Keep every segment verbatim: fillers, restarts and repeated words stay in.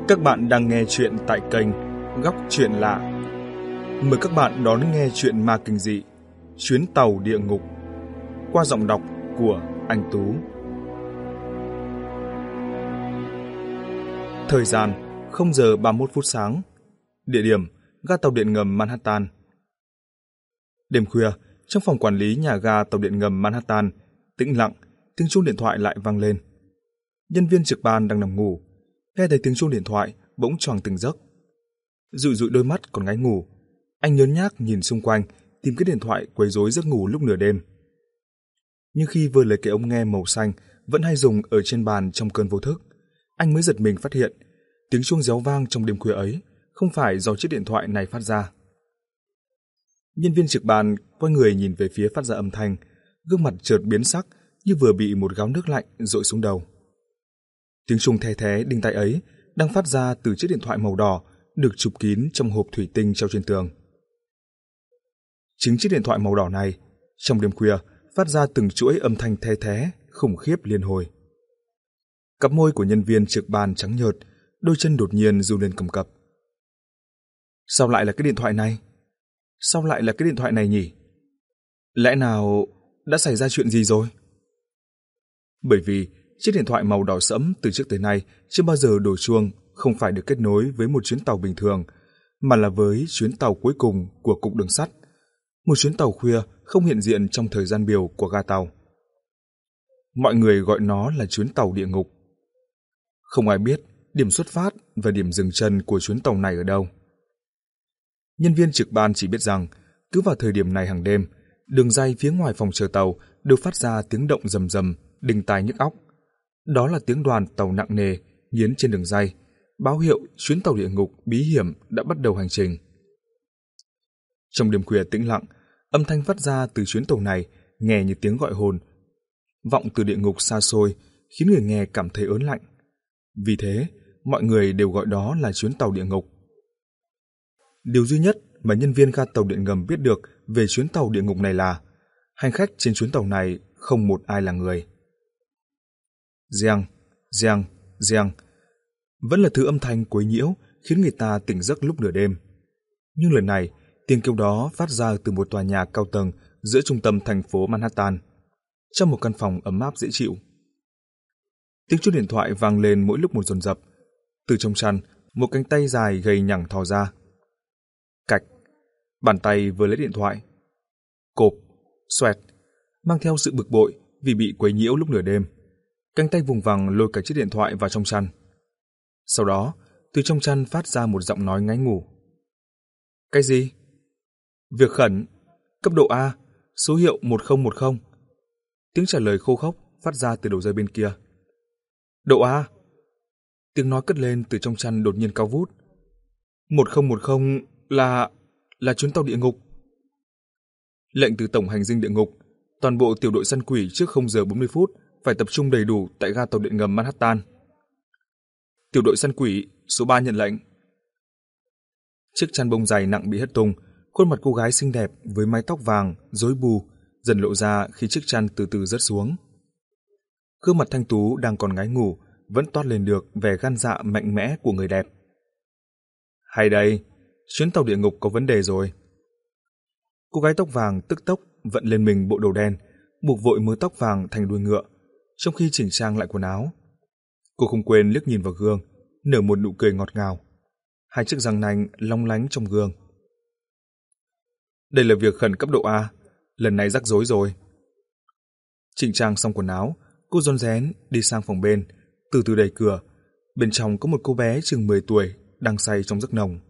Các bạn đang nghe chuyện tại kênh Góc Chuyện Lạ. Mời các bạn đón nghe chuyện ma kinh dị Chuyến tàu địa ngục qua giọng đọc của anh Tú. Thời gian không giờ ba mươi mốt phút sáng. Địa điểm ga tàu điện ngầm Manhattan. Đêm khuya, trong phòng quản lý nhà ga tàu điện ngầm Manhattan, tĩnh lặng, tiếng chuông điện thoại lại vang lên. Nhân viên trực ban đang nằm ngủ, nghe thấy tiếng chuông điện thoại bỗng choàng tỉnh giấc. Dụi dụi đôi mắt còn ngáy ngủ, anh nhớn nhác nhìn xung quanh tìm cái điện thoại quấy rối giấc ngủ lúc nửa đêm. Nhưng khi vừa lấy cái ống nghe màu xanh vẫn hay dùng ở trên bàn trong cơn vô thức, anh mới giật mình phát hiện tiếng chuông réo vang trong đêm khuya ấy không phải do chiếc điện thoại này phát ra. Nhân viên trực ban quay người nhìn về phía phát ra âm thanh, gương mặt chợt biến sắc như vừa bị một gáo nước lạnh dội xuống đầu. Tiếng chuông the thé đinh tai ấy đang phát ra từ chiếc điện thoại màu đỏ được chụp kín trong hộp thủy tinh treo trên tường. Chính chiếc điện thoại màu đỏ này, trong đêm khuya, phát ra từng chuỗi âm thanh the thé, khủng khiếp liên hồi. Cặp môi của nhân viên trực ban trắng nhợt, đôi chân đột nhiên run lên cầm cập. Sao lại là cái điện thoại này? Sao lại là cái điện thoại này nhỉ? Lẽ nào đã xảy ra chuyện gì rồi? Bởi vì chiếc điện thoại màu đỏ sẫm từ trước tới nay chưa bao giờ đổ chuông không phải được kết nối với một chuyến tàu bình thường, mà là với chuyến tàu cuối cùng của cục đường sắt, một chuyến tàu khuya không hiện diện trong thời gian biểu của ga tàu. Mọi người gọi nó là chuyến tàu địa ngục. Không ai biết điểm xuất phát và điểm dừng chân của chuyến tàu này ở đâu. Nhân viên trực ban chỉ biết rằng cứ vào thời điểm này hàng đêm, đường ray phía ngoài phòng chờ tàu đều phát ra tiếng động rầm rầm, đinh tai nhức óc. Đó là tiếng đoàn tàu nặng nề nghiến trên đường ray, báo hiệu chuyến tàu địa ngục bí hiểm đã bắt đầu hành trình. Trong đêm khuya tĩnh lặng, âm thanh phát ra từ chuyến tàu này nghe như tiếng gọi hồn, vọng từ địa ngục xa xôi, khiến người nghe cảm thấy ớn lạnh. Vì thế, mọi người đều gọi đó là chuyến tàu địa ngục. Điều duy nhất mà nhân viên ga tàu điện ngầm biết được về chuyến tàu địa ngục này là hành khách trên chuyến tàu này không một ai là người. Giang, giang, giang, vẫn là thứ âm thanh quấy nhiễu khiến người ta tỉnh giấc lúc nửa đêm. Nhưng lần này, tiếng kêu đó phát ra từ một tòa nhà cao tầng giữa trung tâm thành phố Manhattan, trong một căn phòng ấm áp dễ chịu. Tiếng chuông điện thoại vang lên mỗi lúc một dồn dập. Từ trong chăn, một cánh tay dài gầy nhẳng thò ra. Cạch, bàn tay vừa lấy điện thoại. Cộp, xoẹt, mang theo sự bực bội vì bị quấy nhiễu lúc nửa đêm. Cánh tay vùng vằng lôi cả chiếc điện thoại vào trong chăn. Sau đó, từ trong chăn phát ra một giọng nói ngáy ngủ. Cái gì? Việc khẩn, cấp độ A, số hiệu một không một không. Tiếng trả lời khô khốc phát ra từ đầu dây bên kia. Độ A. Tiếng nói cất lên từ trong chăn đột nhiên cao vút. một không một không là... là chuyến tàu địa ngục. Lệnh từ tổng hành dinh địa ngục, toàn bộ tiểu đội săn quỷ trước không giờ bốn mươi phút phải tập trung đầy đủ tại ga tàu điện ngầm Manhattan. Tiểu đội săn quỷ, số ba nhận lệnh. Chiếc chăn bông dày nặng bị hất tung, khuôn mặt cô gái xinh đẹp với mái tóc vàng, rối bù, dần lộ ra khi chiếc chăn từ từ rớt xuống. Gương mặt thanh tú đang còn ngáy ngủ vẫn toát lên được vẻ gan dạ mạnh mẽ của người đẹp. Hay đây, chuyến tàu địa ngục có vấn đề rồi. Cô gái tóc vàng tức tốc vận lên mình bộ đồ đen, buộc vội mớ tóc vàng thành đuôi ngựa, trong khi chỉnh trang lại quần áo. Cô không quên liếc nhìn vào gương, nở một nụ cười ngọt ngào. Hai chiếc răng nanh long lánh trong gương. Đây là việc khẩn cấp độ A, lần này rắc rối rồi. Chỉnh trang xong quần áo, cô rón rén đi sang phòng bên, từ từ đẩy cửa. Bên trong có một cô bé chừng mười tuổi đang say trong giấc nồng.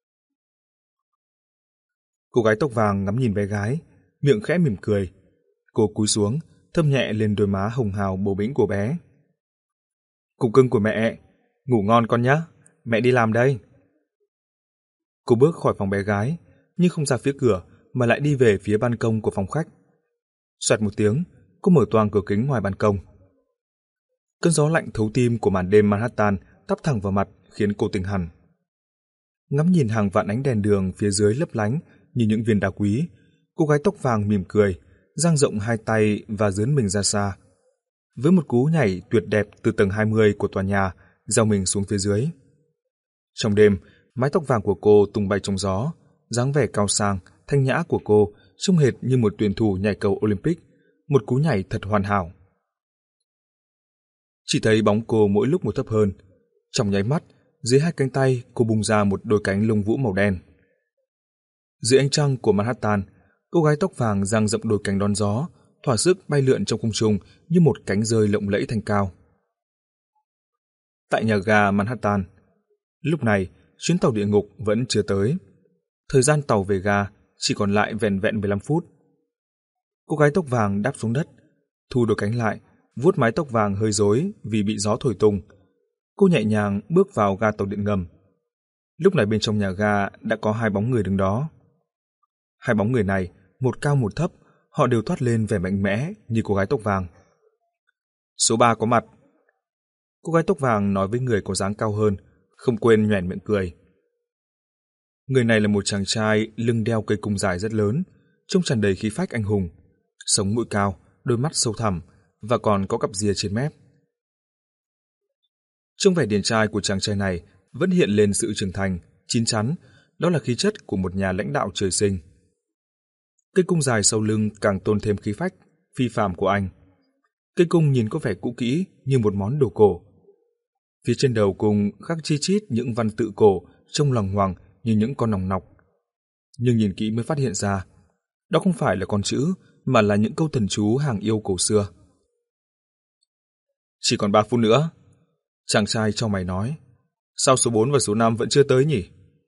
Cô gái tóc vàng ngắm nhìn bé gái, miệng khẽ mỉm cười. Cô cúi xuống, thơm nhẹ lên đôi má hồng hào bầu bĩnh của bé. Cục cưng của mẹ, ngủ ngon con nhé, mẹ đi làm đây. Cô bước khỏi phòng bé gái, nhưng không ra phía cửa mà lại đi về phía ban công của phòng khách. Xoẹt một tiếng, cô mở toang cửa kính ngoài ban công. Cơn gió lạnh thấu tim của màn đêm Manhattan tắp thẳng vào mặt khiến cô tỉnh hẳn. Ngắm nhìn hàng vạn ánh đèn đường phía dưới lấp lánh như những viên đá quý, cô gái tóc vàng mỉm cười, dang rộng hai tay và dướn mình ra xa. Với một cú nhảy tuyệt đẹp từ tầng hai mươi của tòa nhà, gieo mình xuống phía dưới. Trong đêm, mái tóc vàng của cô tung bay trong gió, dáng vẻ cao sang, thanh nhã của cô trông hệt như một tuyển thủ nhảy cầu Olympic, một cú nhảy thật hoàn hảo. Chỉ thấy bóng cô mỗi lúc một thấp hơn. Trong nháy mắt, dưới hai cánh tay cô bung ra một đôi cánh lông vũ màu đen. Dưới ánh trăng của Manhattan, cô gái tóc vàng dang rộng đôi cánh đón gió, thỏa sức bay lượn trong không trung như một cánh rơi lộng lẫy thanh cao. Tại nhà ga Manhattan, lúc này chuyến tàu địa ngục vẫn chưa tới. Thời gian tàu về ga chỉ còn lại vẻn vẹn mười lăm phút. Cô gái tóc vàng đáp xuống đất, thu đôi cánh lại, vuốt mái tóc vàng hơi rối vì bị gió thổi tung. Cô nhẹ nhàng bước vào ga tàu điện ngầm. Lúc này bên trong nhà ga đã có hai bóng người đứng đó. Hai bóng người này, một cao một thấp, họ đều toát lên vẻ mạnh mẽ như cô gái tóc vàng. Số ba có mặt. Cô gái tóc vàng nói với người có dáng cao hơn, không quên nhoẻn miệng cười. Người này là một chàng trai lưng đeo cây cung dài rất lớn, trông tràn đầy khí phách anh hùng, sống mũi cao, đôi mắt sâu thẳm và còn có cặp ria trên mép. Trong vẻ điển trai của chàng trai này vẫn hiện lên sự trưởng thành, chín chắn, đó là khí chất của một nhà lãnh đạo trời sinh. Cây cung dài sau lưng càng tôn thêm khí phách, phi phàm của anh. Cây cung nhìn có vẻ cũ kỹ như một món đồ cổ. Phía trên đầu cung khắc chi chít những văn tự cổ trông loằng ngoằng như những con nòng nọc. Nhưng nhìn kỹ mới phát hiện ra, đó không phải là con chữ mà là những câu thần chú hàng yêu cổ xưa. Chỉ còn ba phút nữa. Chàng trai trong mày nói, sao số bốn và số năm vẫn chưa tới nhỉ?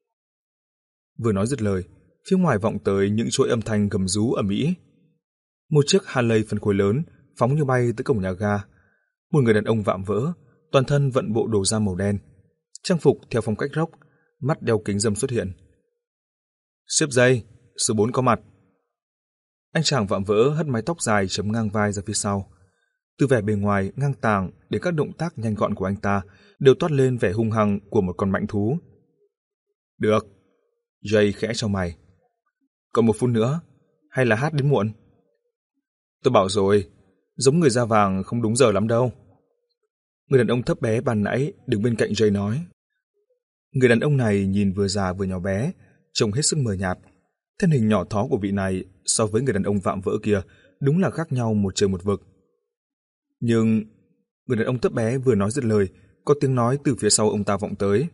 Vừa nói dứt lời, phía ngoài vọng tới những chuỗi âm thanh gầm rú ầm ĩ. Một chiếc Harley phân khối lớn phóng như bay tới cổng nhà ga. Một người đàn ông vạm vỡ, toàn thân vận bộ đồ da màu đen, trang phục theo phong cách rock, mắt đeo kính râm xuất hiện. Xếp dây, số bốn có mặt. Anh chàng vạm vỡ hất mái tóc dài chấm ngang vai ra phía sau. Từ vẻ bề ngoài ngang tàng đến các động tác nhanh gọn của anh ta đều toát lên vẻ hung hăng của một con mãnh thú. Được. Jay khẽ chau mày. Còn một phút nữa, hay là hát đến muộn? Tôi bảo rồi, giống người da vàng không đúng giờ lắm đâu. Người đàn ông thấp bé ban nãy đứng bên cạnh Jay nói. Người đàn ông này nhìn vừa già vừa nhỏ bé, trông hết sức mờ nhạt. Thân hình nhỏ thó của vị này so với người đàn ông vạm vỡ kia đúng là khác nhau một trời một vực. Nhưng người đàn ông thấp bé vừa nói dứt lời, có tiếng nói từ phía sau ông ta vọng tới.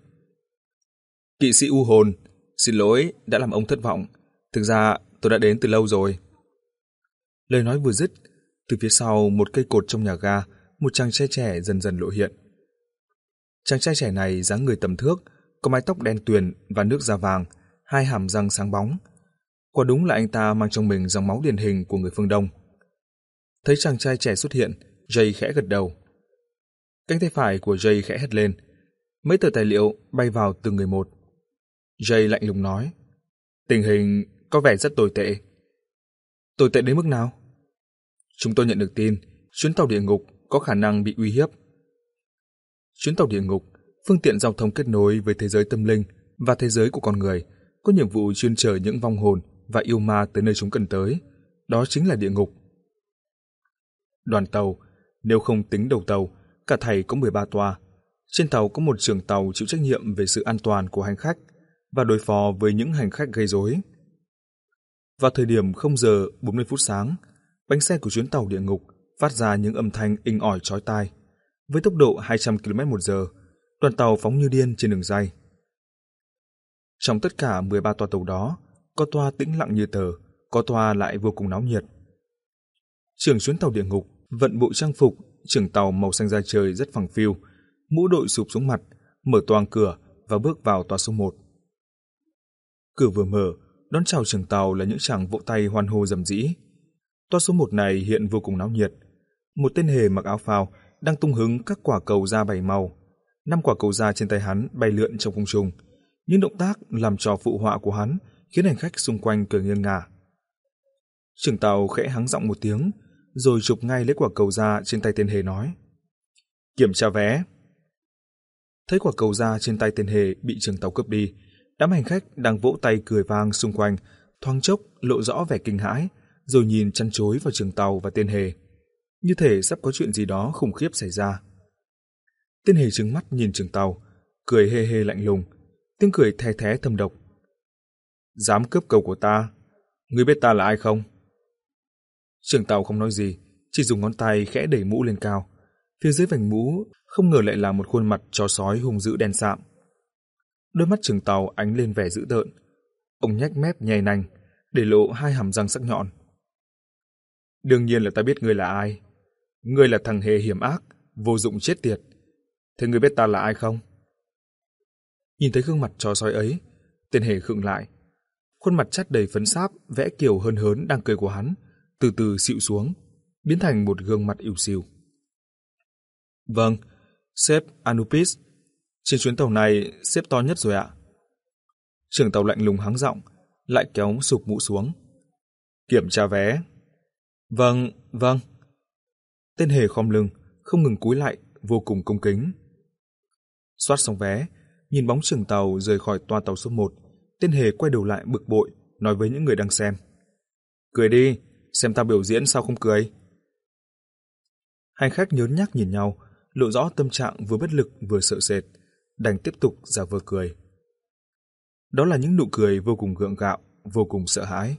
Kỵ sĩ u hồn, xin lỗi đã làm ông thất vọng. Thực ra tôi đã đến từ lâu rồi. Lời nói vừa dứt, từ phía sau một cây cột trong nhà ga, một chàng trai trẻ dần dần lộ hiện. Chàng trai trẻ này dáng người tầm thước, có mái tóc đen tuyền và nước da vàng, hai hàm răng sáng bóng. Quả đúng là anh ta mang trong mình dòng máu điển hình của người phương Đông. Thấy chàng trai trẻ xuất hiện, Jay khẽ gật đầu. Cánh tay phải của Jay khẽ hất lên. Mấy tờ tài liệu bay vào từng người một. Jay lạnh lùng nói. Tình hình có vẻ rất tồi tệ. Tồi tệ đến mức nào? Chúng tôi nhận được tin chuyến tàu địa ngục có khả năng bị uy hiếp. Chuyến tàu địa ngục, phương tiện giao thông kết nối với thế giới tâm linh và thế giới của con người, có nhiệm vụ chuyên chở những vong hồn và yêu ma tới nơi chúng cần tới. Đó chính là địa ngục. Đoàn tàu, nếu không tính đầu tàu, cả thảy có mười ba toa. Trên tàu có một trưởng tàu chịu trách nhiệm về sự an toàn của hành khách và đối phó với những hành khách gây rối. Vào thời điểm không giờ bốn mươi phút sáng, bánh xe của chuyến tàu địa ngục phát ra những âm thanh inh ỏi chói tai. Với tốc độ hai trăm ki lô mét một giờ, đoàn tàu phóng như điên trên đường ray. Trong tất cả mười ba toa tàu đó, có toa tĩnh lặng như tờ, có toa lại vô cùng náo nhiệt. Trưởng chuyến tàu địa ngục vận bộ trang phục trưởng tàu màu xanh da trời rất phẳng phiu, mũ đội sụp xuống mặt, mở toang cửa và bước vào toa số một. Cửa vừa mở, đón chào trưởng tàu là những chàng vỗ tay hoan hô rầm rĩ. Toa số một này hiện vô cùng náo nhiệt. Một tên hề mặc áo phao đang tung hứng các quả cầu da bảy màu. Năm quả cầu da trên tay hắn bay lượn trong không trung. Những động tác làm trò phụ họa của hắn khiến hành khách xung quanh cười nghiêng ngả. Trưởng tàu khẽ hắng giọng một tiếng, rồi chụp ngay lấy quả cầu da trên tay tên hề nói. Kiểm tra vé. Thấy quả cầu da trên tay tên hề bị trưởng tàu cướp đi, đám hành khách đang vỗ tay cười vang xung quanh, thoáng chốc lộ rõ vẻ kinh hãi, rồi nhìn chăn chối vào trưởng tàu và tên hề. Như thể sắp có chuyện gì đó khủng khiếp xảy ra. Tên hề trừng mắt nhìn trưởng tàu, cười hê hê lạnh lùng, tiếng cười the thé thâm độc. Dám cướp cầu của ta, ngươi biết ta là ai không? Trưởng tàu không nói gì, chỉ dùng ngón tay khẽ đẩy mũ lên cao. Phía dưới vành mũ không ngờ lại là một khuôn mặt chó sói hung dữ đen sạm. Đôi mắt trưởng tàu ánh lên vẻ dữ tợn. Ông nhếch mép nhè nanh, để lộ hai hàm răng sắc nhọn. Đương nhiên là ta biết ngươi là ai. Ngươi là thằng hề hiểm ác, vô dụng chết tiệt. Thế ngươi biết ta là ai không? Nhìn thấy gương mặt chó sói ấy, tên hề khựng lại. Khuôn mặt chát đầy phấn sáp, vẽ kiểu hớn hớn đang cười của hắn, từ từ xịu xuống, biến thành một gương mặt ỉu xìu. Vâng, sếp Anubis. Trên chuyến tàu này, sếp to nhất rồi ạ. Trưởng tàu lạnh lùng hắng giọng, lại kéo sụp mũ xuống. Kiểm tra vé. Vâng, vâng. Tên hề khom lưng, không ngừng cúi lại, vô cùng cung kính. Soát xong vé, nhìn bóng trưởng tàu rời khỏi toa tàu số một, tên hề quay đầu lại bực bội, nói với những người đang xem. Cười đi, xem tao biểu diễn sao không cười. Hành khách nhớn nhác nhìn nhau, lộ rõ tâm trạng vừa bất lực vừa sợ sệt, đành tiếp tục giả vờ cười. Đó là những nụ cười vô cùng gượng gạo, vô cùng sợ hãi.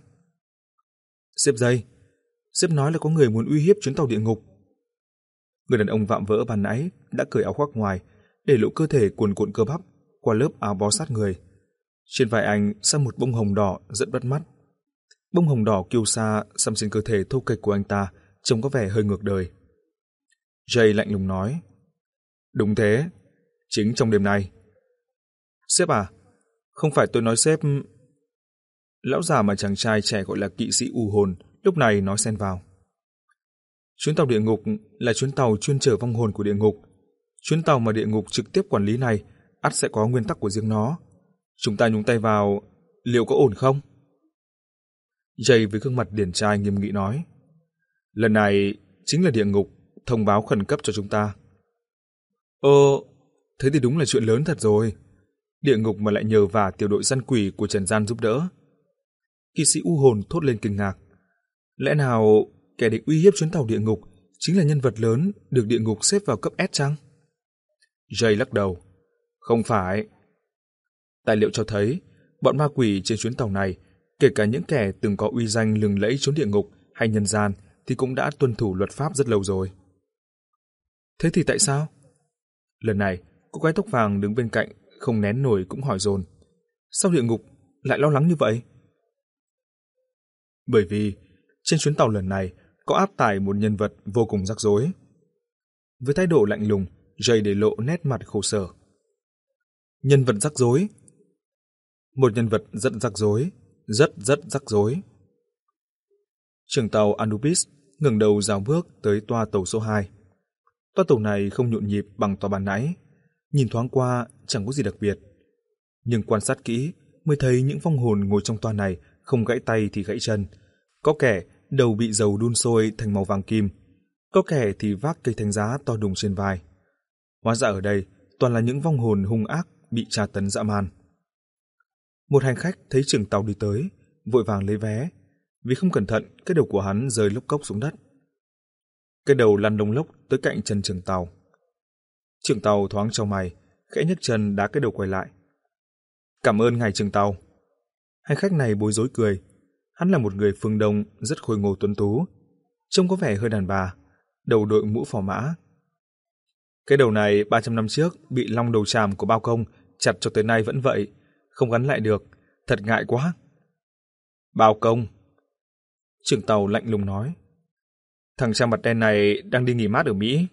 Sếp dây, sếp nói là có người muốn uy hiếp chuyến tàu địa ngục. Người đàn ông vạm vỡ ban nãy đã cởi áo khoác ngoài, để lộ cơ thể cuồn cuộn cơ bắp qua lớp áo bó sát người. Trên vai anh xăm một bông hồng đỏ rất bắt mắt. Bông hồng đỏ kiêu sa xăm trên cơ thể thô kệch của anh ta, trông có vẻ hơi ngược đời. Jay lạnh lùng nói. Đúng thế, chính trong đêm nay. Sếp à, không phải tôi nói sếp... Lão già mà chàng trai trẻ gọi là kỵ sĩ u hồn lúc này nói xen vào. Chuyến tàu địa ngục là chuyến tàu chuyên chở vong hồn của địa ngục. Chuyến tàu mà địa ngục trực tiếp quản lý này ắt sẽ có nguyên tắc của riêng nó. Chúng ta nhúng tay vào, liệu có ổn không? Jay với gương mặt điển trai nghiêm nghị nói. Lần này chính là địa ngục thông báo khẩn cấp cho chúng ta. Ồ, thế thì đúng là chuyện lớn thật rồi. Địa ngục mà lại nhờ vả tiểu đội săn quỷ của Trần Gian giúp đỡ. Kỵ sĩ u hồn thốt lên kinh ngạc. Lẽ nào kẻ định uy hiếp chuyến tàu địa ngục chính là nhân vật lớn được địa ngục xếp vào cấp S chăng? Jay lắc đầu. Không phải. Tài liệu cho thấy, bọn ma quỷ trên chuyến tàu này, kể cả những kẻ từng có uy danh lừng lẫy trốn địa ngục hay nhân gian, thì cũng đã tuân thủ luật pháp rất lâu rồi. Thế thì tại sao? Lần này, cô gái tóc vàng đứng bên cạnh, không nén nổi cũng hỏi dồn. Sao địa ngục lại lo lắng như vậy? Bởi vì, trên chuyến tàu lần này, có áp tải một nhân vật vô cùng rắc rối. Với thái độ lạnh lùng, Jay để lộ nét mặt khổ sở. Nhân vật rắc rối? Một nhân vật rất rắc rối, rất rất rắc rối. Trưởng tàu Anubis ngẩng đầu rào bước tới toa tàu số hai. Toa tàu này không nhộn nhịp bằng toa ban nãy, nhìn thoáng qua chẳng có gì đặc biệt. Nhưng quan sát kỹ mới thấy những vong hồn ngồi trong toa này không gãy tay thì gãy chân. Có kẻ đầu bị dầu đun sôi thành màu vàng kim, có kẻ thì vác cây thánh giá to đùng trên vai. Hóa ra ở đây toàn là những vong hồn hung ác bị tra tấn dã man. Một hành khách thấy trưởng tàu đi tới, vội vàng lấy vé, vì không cẩn thận cái đầu của hắn rơi lốc cốc xuống đất. Cái đầu lăn lông lốc tới cạnh chân trưởng tàu. Trưởng tàu thoáng chau mày, khẽ nhấc chân đá cái đầu quay lại. Cảm ơn ngài trưởng tàu. Hành khách này bối rối cười. Hắn là một người phương Đông rất khôi ngô tuấn tú, trông có vẻ hơi đàn bà, đầu đội mũ phò mã. Cái đầu này ba trăm năm trước bị long đầu tràm của bao công chặt cho tới nay vẫn vậy, không gắn lại được, thật ngại quá. Bao công? Trưởng tàu lạnh lùng nói. Thằng cha mặt đen này đang đi nghỉ mát ở Mỹ.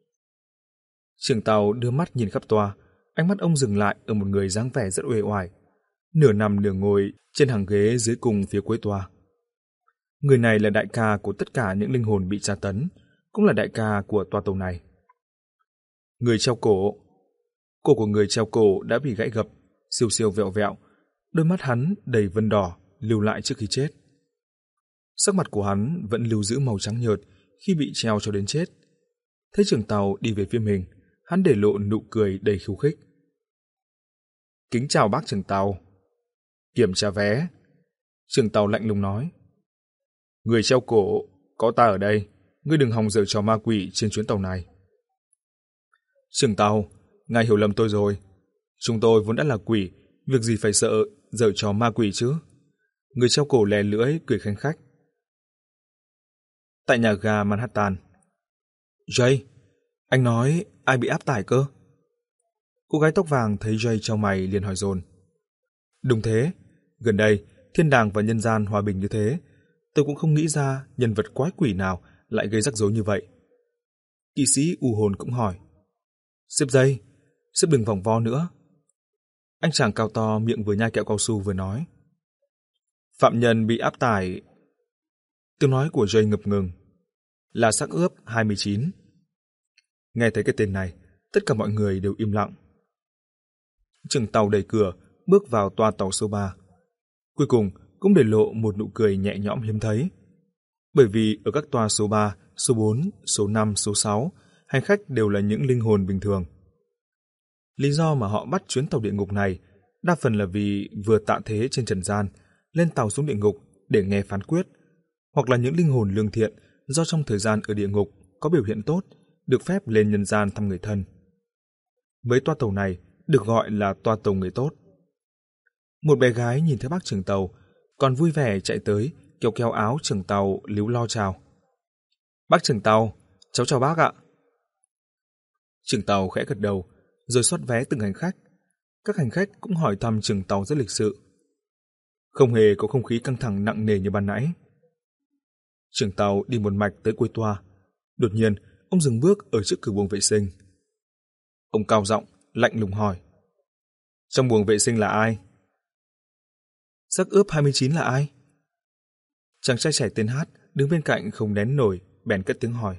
Trưởng tàu đưa mắt nhìn khắp toa, ánh mắt ông dừng lại ở một người dáng vẻ rất uể oải, nửa nằm nửa ngồi trên hàng ghế dưới cùng phía cuối toa. Người này là đại ca của tất cả những linh hồn bị tra tấn, cũng là đại ca của toa tàu này. Người treo cổ. Cổ của người treo cổ đã bị gãy gập, siêu siêu vẹo vẹo, đôi mắt hắn đầy vân đỏ lưu lại trước khi chết. Sắc mặt của hắn vẫn lưu giữ màu trắng nhợt khi bị treo cho đến chết. Thấy trưởng tàu đi về phía mình, hắn để lộ nụ cười đầy khiêu khích. Kính chào bác trưởng tàu. Kiểm tra vé. Trưởng tàu lạnh lùng nói. Người treo cổ, có ta ở đây, ngươi đừng hòng giở trò ma quỷ trên chuyến tàu này. Trưởng tàu, ngài hiểu lầm tôi rồi. Chúng tôi vốn đã là quỷ, việc gì phải sợ giở trò ma quỷ chứ? Người treo cổ lè lưỡi cười khanh khách. Tại nhà ga Manhattan. Jay, anh nói ai bị áp tải cơ? Cô gái tóc vàng thấy Jay chau mày liền hỏi dồn. Đúng thế, gần đây thiên đàng và nhân gian hòa bình như thế, tôi cũng không nghĩ ra nhân vật quái quỷ nào lại gây rắc rối như vậy. Kỵ sĩ u hồn cũng hỏi. Sếp Jay, sếp đừng vòng vo nữa. Anh chàng cao to miệng vừa nhai kẹo cao su vừa nói. Phạm nhân bị áp tải. Tiếng nói của Jay ngập ngừng. Là xác ướp hai mươi chín. Nghe thấy cái tên này, tất cả mọi người đều im lặng. Trưởng tàu đẩy cửa, bước vào toa tàu số ba. Cuối cùng cũng để lộ một nụ cười nhẹ nhõm hiếm thấy. Bởi vì ở các toa số ba, số bốn, số năm, số sáu, hành khách đều là những linh hồn bình thường. Lý do mà họ bắt chuyến tàu địa ngục này đa phần là vì vừa tạ thế trên trần gian, lên tàu xuống địa ngục để nghe phán quyết, hoặc là những linh hồn lương thiện do trong thời gian ở địa ngục có biểu hiện tốt, được phép lên nhân gian thăm người thân. Với toa tàu này được gọi là toa tàu người tốt. Một bé gái nhìn thấy bác trưởng tàu, còn vui vẻ chạy tới, kéo kéo áo trưởng tàu líu lo chào. Bác trưởng tàu, cháu chào bác ạ. Trưởng tàu khẽ gật đầu, rồi soát vé từng hành khách. Các hành khách cũng hỏi thăm trưởng tàu rất lịch sự. Không hề có không khí căng thẳng nặng nề như ban nãy. Trưởng tàu đi một mạch tới cuối toa. Đột nhiên, ông dừng bước ở trước cửa buồng vệ sinh. Ông cao giọng, lạnh lùng hỏi. Trong buồng vệ sinh là ai? Xác ướp hai mươi chín là ai? Chàng trai trẻ tên Hát đứng bên cạnh không nén nổi, bèn cất tiếng hỏi.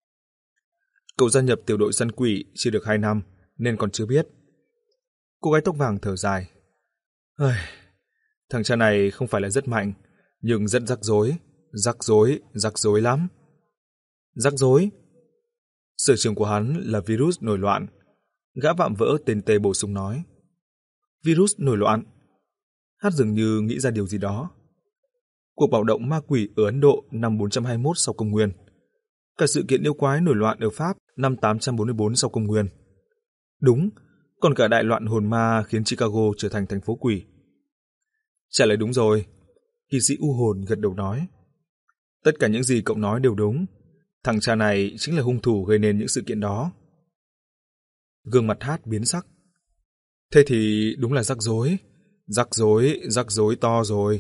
Cậu gia nhập tiểu đội săn quỷ chưa được hai năm, nên còn chưa biết. Cô gái tóc vàng thở dài. Ây, thằng cha này không phải là rất mạnh, nhưng rất rắc rối, rắc rối, rắc rối lắm. Rắc rối? Sở trường của hắn là virus nổi loạn. Gã vạm vỡ tên Tê bổ sung nói. Virus nổi loạn? Hát dường như nghĩ ra điều gì đó. Cuộc bạo động ma quỷ ở Ấn Độ năm bốn trăm hai mươi mốt sau công nguyên. Cả sự kiện yêu quái nổi loạn ở Pháp năm tám trăm bốn mươi bốn sau công nguyên. Đúng, còn cả đại loạn hồn ma khiến Chicago trở thành thành phố quỷ. Trả lời đúng rồi. Kỵ sĩ u hồn gật đầu nói. Tất cả những gì cậu nói đều đúng. Thằng cha này chính là hung thủ gây nên những sự kiện đó. Gương mặt Hát biến sắc. Thế thì đúng là rắc rối. Rắc rối, rắc rối to rồi.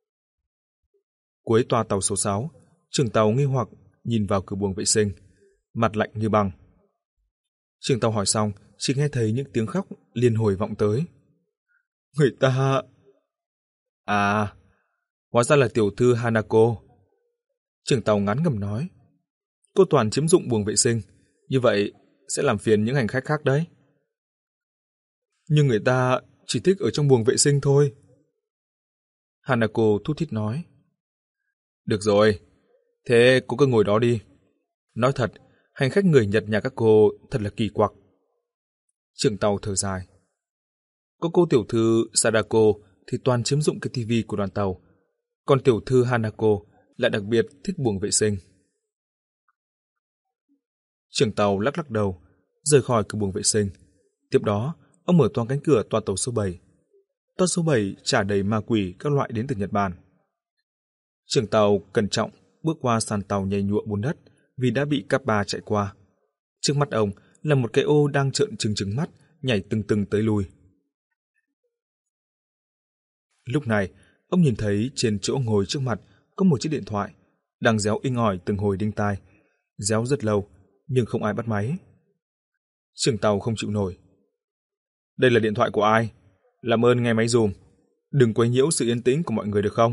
Cuối toa tàu số sáu, trưởng tàu nghi hoặc nhìn vào cửa buồng vệ sinh, mặt lạnh như băng. Trưởng tàu hỏi xong, chỉ nghe thấy những tiếng khóc liên hồi vọng tới. Người ta... À, hóa ra là tiểu thư Hanako. Trưởng tàu ngán ngẩm nói. Cô toàn chiếm dụng buồng vệ sinh, như vậy sẽ làm phiền những hành khách khác đấy. Nhưng người ta chỉ thích ở trong buồng vệ sinh thôi. Hanako thút thít nói. Được rồi, thế cô cứ ngồi đó đi. Nói thật, hành khách người Nhật nhà các cô thật là kỳ quặc. Trưởng tàu thở dài. Có cô tiểu thư Sadako thì toàn chiếm dụng cái tivi của đoàn tàu, còn tiểu thư Hanako lại đặc biệt thích buồng vệ sinh. Trưởng tàu lắc lắc đầu, rời khỏi cửa buồng vệ sinh. Tiếp đó, ông mở toang cánh cửa toa tàu số bảy. Toa số bảy tràn đầy ma quỷ các loại đến từ Nhật Bản. Trưởng tàu cẩn trọng bước qua sàn tàu nhảy nhụa bùn đất vì đã bị Kappa chạy qua. Trước mắt ông là một cái ô đang trợn trừng trừng mắt, nhảy từng từng tới lui. Lúc này, ông nhìn thấy trên chỗ ngồi trước mặt có một chiếc điện thoại, đang réo inh ỏi từng hồi đinh tai. Réo rất lâu, nhưng không ai bắt máy. Trưởng tàu không chịu nổi. Đây là điện thoại của ai? Làm ơn nghe máy dùm. Đừng quấy nhiễu sự yên tĩnh của mọi người được không?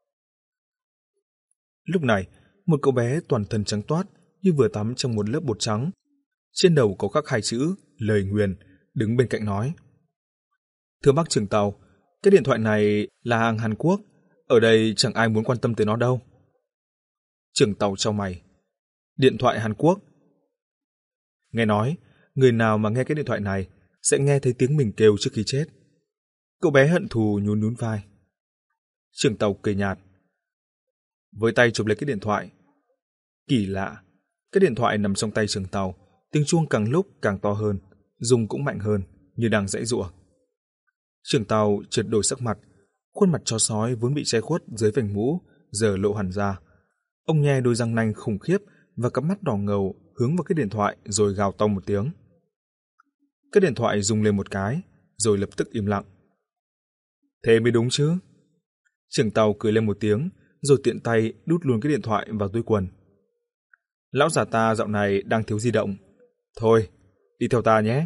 Lúc này, một cậu bé toàn thân trắng toát như vừa tắm trong một lớp bột trắng. Trên đầu có khắc hai chữ lời nguyền, đứng bên cạnh nói. Thưa bác trưởng tàu, cái điện thoại này là hàng Hàn Quốc. Ở đây chẳng ai muốn quan tâm tới nó đâu. Trưởng tàu chau mày. Điện thoại Hàn Quốc? Nghe nói, người nào mà nghe cái điện thoại này sẽ nghe thấy tiếng mình kêu trước khi chết. Cậu bé hận thù nhún nhún vai. Trưởng tàu cười nhạt. Với tay chụp lấy cái điện thoại. Kỳ lạ, cái điện thoại nằm trong tay trưởng tàu, tiếng chuông càng lúc càng to hơn, rung cũng mạnh hơn, như đang giãy giụa. Trưởng tàu chợt đổi sắc mặt, khuôn mặt chó sói vốn bị che khuất dưới vành mũ giờ lộ hẳn ra. Ông nhe đôi răng nanh khủng khiếp và cặp mắt đỏ ngầu hướng vào cái điện thoại rồi gào to một tiếng. Cái điện thoại rung lên một cái, rồi lập tức im lặng. Thế mới đúng chứ. Trưởng tàu cười lên một tiếng, rồi tiện tay đút luôn cái điện thoại vào túi quần. Lão già ta dạo này đang thiếu di động. Thôi, đi theo ta nhé.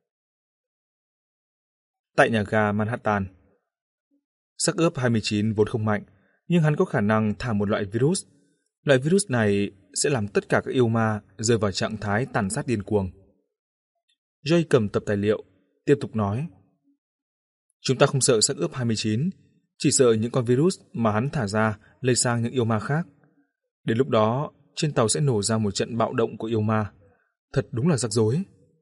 Tại nhà ga Manhattan. Xác ướp hai mươi chín vốn không mạnh, nhưng hắn có khả năng thả một loại virus. Loại virus này sẽ làm tất cả các yêu ma rơi vào trạng thái tàn sát điên cuồng. Joy cầm tập tài liệu, tiếp tục nói. Chúng ta không sợ xác ướp hai mươi chín, chỉ sợ những con virus mà hắn thả ra lây sang những yêu ma khác. Đến lúc đó, trên tàu sẽ nổ ra một trận bạo động của yêu ma. Thật đúng là rắc rối.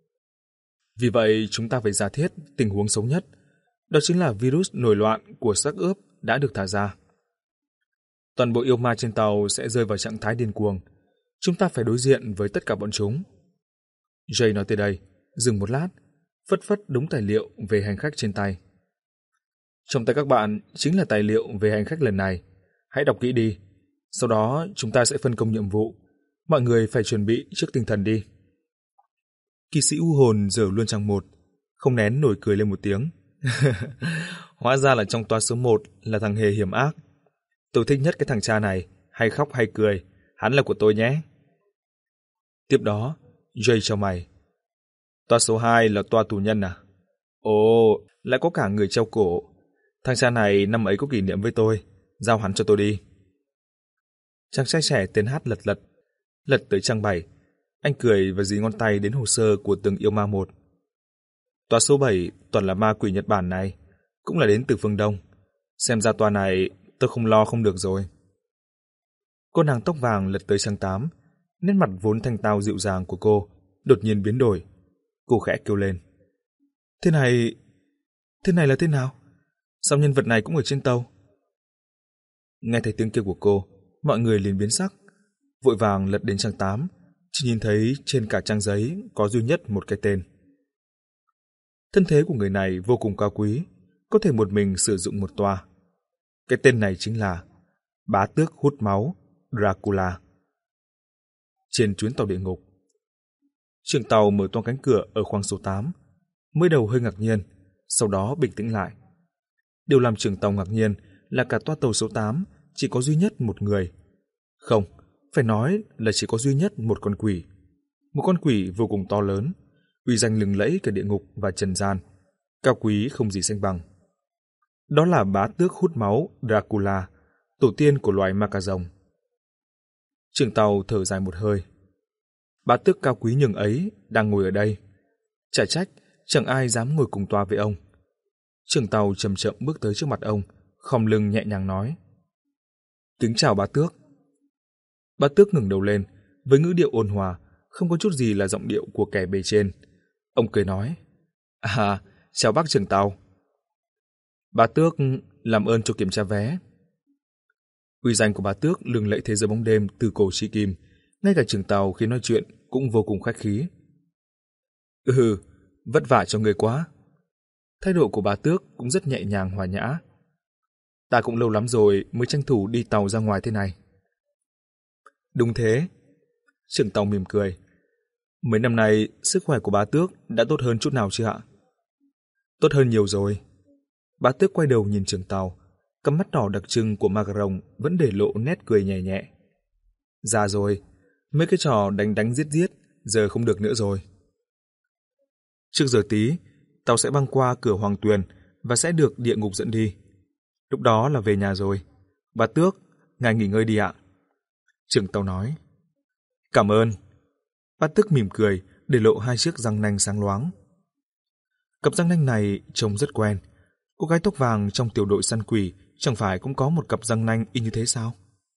Vì vậy, chúng ta phải giả thiết tình huống xấu nhất. Đó chính là virus nổi loạn của xác ướp đã được thả ra. Toàn bộ yêu ma trên tàu sẽ rơi vào trạng thái điên cuồng. Chúng ta phải đối diện với tất cả bọn chúng. Jay nói tới đây, dừng một lát, phất phất đống tài liệu về hành khách trên tay. Trong tay các bạn chính là tài liệu về hành khách lần này. Hãy đọc kỹ đi. Sau đó chúng ta sẽ phân công nhiệm vụ. Mọi người phải chuẩn bị trước tinh thần đi. Kỵ sĩ u hồn giở luôn trang một, không nén nổi cười lên một tiếng. Hóa ra là trong toa số một là thằng hề hiểm ác. Tôi thích nhất cái thằng cha này, hay khóc hay cười. Hắn là của tôi nhé. Tiếp đó, Jay cho mày. Toa số hai là toa tù nhân à? Ồ, lại có cả người treo cổ. Thằng cha này năm ấy có kỷ niệm với tôi. Giao hắn cho tôi đi. Chàng trai trẻ tên Hát lật lật. Lật tới trang bảy. Anh cười và dí ngón tay đến hồ sơ của từng yêu ma một. Toa số bảy toàn là ma quỷ Nhật Bản này. Cũng là đến từ phương Đông. Xem ra toa này tôi không lo không được rồi. Cô nàng tóc vàng lật tới trang tám. Nét mặt vốn thanh tao dịu dàng của cô đột nhiên biến đổi. Cô khẽ kêu lên. Thế này... Thế này là thế nào? Sao nhân vật này cũng ở trên tàu? Nghe thấy tiếng kêu của cô, mọi người liền biến sắc. Vội vàng lật đến trang tám, chỉ nhìn thấy trên cả trang giấy có duy nhất một cái tên. Thân thế của người này vô cùng cao quý, có thể một mình sử dụng một toa. Cái tên này chính là Bá Tước Hút Máu Dracula. Trên chuyến tàu địa ngục, trưởng tàu mở toang cánh cửa ở khoang số tám, mới đầu hơi ngạc nhiên, sau đó bình tĩnh lại. Điều làm trưởng tàu ngạc nhiên là cả toa tàu số tám chỉ có duy nhất một người. Không, phải nói là chỉ có duy nhất một con quỷ. Một con quỷ vô cùng to lớn, uy danh lừng lẫy cả địa ngục và trần gian, cao quý không gì sánh bằng. Đó là Bá Tước Hút Máu Dracula, tổ tiên của loài ma cà rồng. Trưởng tàu thở dài một hơi. Bá tước cao quý nhường ấy đang ngồi ở đây. Chả trách chẳng ai dám ngồi cùng toa với ông. Trưởng tàu chậm chậm bước tới trước mặt ông, khom lưng nhẹ nhàng nói. Kính chào bá tước. Bá tước ngẩng đầu lên, với ngữ điệu ôn hòa, không có chút gì là giọng điệu của kẻ bề trên. Ông cười nói. À, chào bác trưởng tàu. Bá tước làm ơn cho kiểm tra vé. Uy danh của bá tước lừng lẫy thế giới bóng đêm từ cổ chí kim, ngay cả trưởng tàu khi nói chuyện cũng vô cùng khách khí. Ừ, vất vả cho người quá. Thái độ của bá tước cũng rất nhẹ nhàng hòa nhã. Ta cũng lâu lắm rồi mới tranh thủ đi tàu ra ngoài thế này. Đúng thế. Trưởng tàu mỉm cười. Mấy năm nay sức khỏe của bá tước đã tốt hơn chút nào chưa ạ? Tốt hơn nhiều rồi. Bá tước quay đầu nhìn trưởng tàu, cặp mắt đỏ đặc trưng của ma cà rồng vẫn để lộ nét cười nhẹ nhẹ. Già rồi, mấy cái trò đánh đánh giết giết giờ không được nữa rồi. Trước giờ tí, tàu sẽ băng qua cửa Hoàng Tuyền và sẽ được địa ngục dẫn đi. Lúc đó là về nhà rồi. Bá tước, ngài nghỉ ngơi đi ạ. Trưởng tàu nói. Cảm ơn. Bá tước mỉm cười, để lộ hai chiếc răng nanh sáng loáng. Cặp răng nanh này trông rất quen. Cô gái tóc vàng trong tiểu đội săn quỷ chẳng phải cũng có một cặp răng nanh y như thế sao?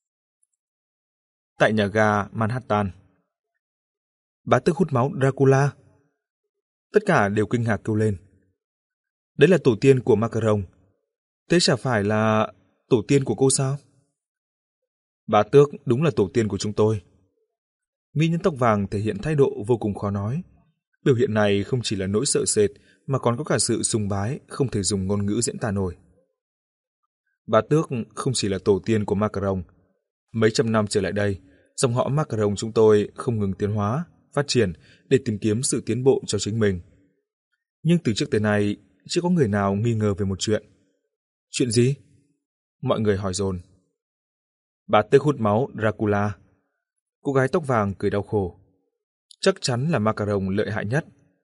Tại nhà ga Manhattan. Bá tước hút máu Dracula. Tất cả đều kinh ngạc kêu lên. Đấy là tổ tiên của Macaron. Thế chả phải là tổ tiên của cô sao? Bá tước đúng là tổ tiên của chúng tôi. Mỹ nhân tóc vàng thể hiện thái độ vô cùng khó nói. Biểu hiện này không chỉ là nỗi sợ sệt mà còn có cả sự sùng bái không thể dùng ngôn ngữ diễn tả nổi. Bá tước không chỉ là tổ tiên của Macaron. Mấy trăm năm trở lại đây, dòng họ Macaron chúng tôi không ngừng tiến hóa, phát triển để tìm kiếm sự tiến bộ cho chính mình. Nhưng từ trước tới nay, chưa có người nào nghi ngờ về một chuyện. Chuyện gì? Mọi người hỏi dồn. Bá tước hút máu Dracula. Cô gái tóc vàng cười đau khổ. Chắc chắn là Macaron lợi hại nhất.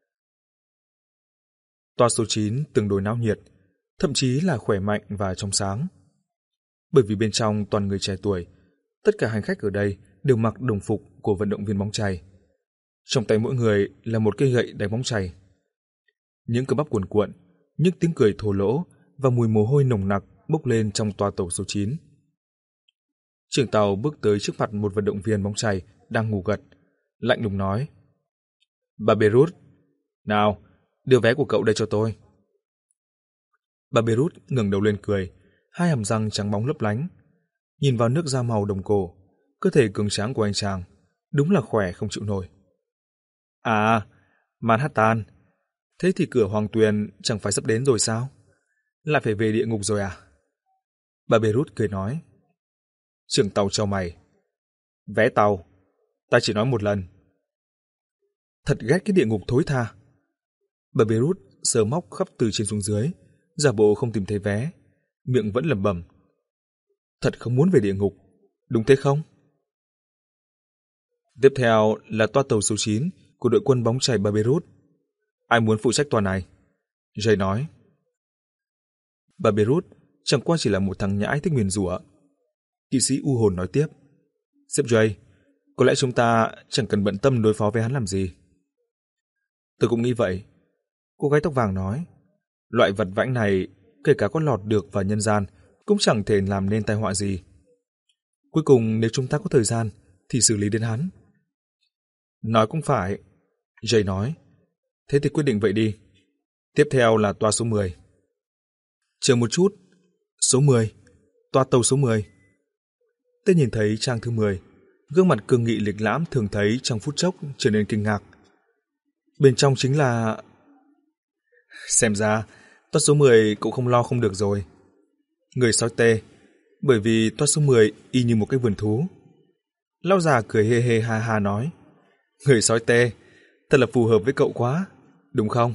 Toa số chín tương đối náo nhiệt, thậm chí là khỏe mạnh và trong sáng. Bởi vì bên trong toàn người trẻ tuổi, tất cả hành khách ở đây đều mặc đồng phục của vận động viên bóng chày. Trong tay mỗi người là một cây gậy đánh bóng chày. Những cơ bắp cuồn cuộn, những tiếng cười thô lỗ và mùi mồ hôi nồng nặc bốc lên trong toa tàu số chín. Trưởng tàu bước tới trước mặt một vận động viên bóng chày đang ngủ gật, lạnh lùng nói: "Barberousse, nào, đưa vé của cậu đây cho tôi." Barberousse ngẩng đầu lên cười, hai hàm răng trắng bóng lấp lánh. Nhìn vào nước da màu đồng cổ, cơ thể cường tráng của anh chàng đúng là khỏe không chịu nổi. "À, Manhattan, thế thì cửa Hoàng Tuyền chẳng phải sắp đến rồi sao? Lại phải về địa ngục rồi à?" Barberousse cười nói. Trưởng tàu chau mày. "Vé tàu, ta chỉ nói một lần." Thật ghét cái địa ngục thối tha. Barberousse sờ móc khắp từ trên xuống dưới, giả bộ không tìm thấy vé, miệng vẫn lẩm bẩm: "Thật không muốn về địa ngục, đúng thế không?" Tiếp theo là toa tàu số chín của đội quân bóng chày Barberousse. "Ai muốn phụ trách toa này?" Jay nói. Barberousse chẳng qua chỉ là một thằng nhãi thích nguyền rủa. Kỵ sĩ u hồn nói tiếp: "Sếp Jay, có lẽ chúng ta chẳng cần bận tâm đối phó với hắn làm gì." "Tôi cũng nghĩ vậy." Cô gái tóc vàng nói. "Loại vật vãnh này, kể cả có lọt được vào nhân gian, cũng chẳng thể làm nên tai họa gì. Cuối cùng nếu chúng ta có thời gian, thì xử lý đến hắn." "Nói cũng phải." Jay nói. "Thế thì quyết định vậy đi. Tiếp theo là toa số mười. "Chờ một chút. Số mười. Toa tàu số mười. Tôi nhìn thấy trang thứ mười, gương mặt cương nghị lịch lãm thường thấy trong phút chốc trở nên kinh ngạc. Bên trong chính là... Xem ra, toa số mười cũng không lo không được rồi. Người sói tê, bởi vì toa số mười y như một cái vườn thú. Lão già cười hê hê ha ha nói: "Người sói tê, thật là phù hợp với cậu quá, đúng không?"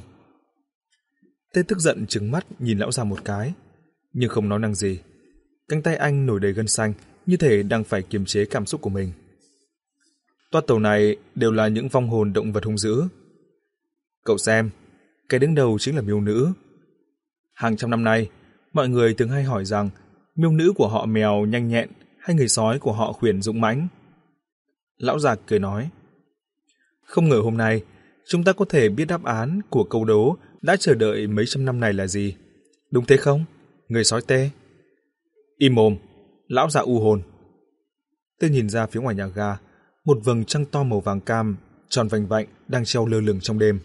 Tê tức giận trừng mắt nhìn lão già một cái, nhưng không nói năng gì. Cánh tay anh nổi đầy gân xanh, như thể đang phải kiềm chế cảm xúc của mình. Toa tàu này đều là những vong hồn động vật hung dữ. Cậu xem, cái đứng đầu chính là miêu nữ. Hàng trăm năm nay, mọi người thường hay hỏi rằng miêu nữ của họ mèo nhanh nhẹn hay người sói của họ khuyển dũng mãnh. Lão già cười nói: "Không ngờ hôm nay chúng ta có thể biết đáp án của câu đố đã chờ đợi mấy trăm năm này là gì. Đúng thế không, người sói tê?" "Im mồm, lão già u hồn." Tôi nhìn ra phía ngoài nhà ga, một vầng trăng to màu vàng cam, tròn vành vạnh đang treo lơ lửng trong đêm.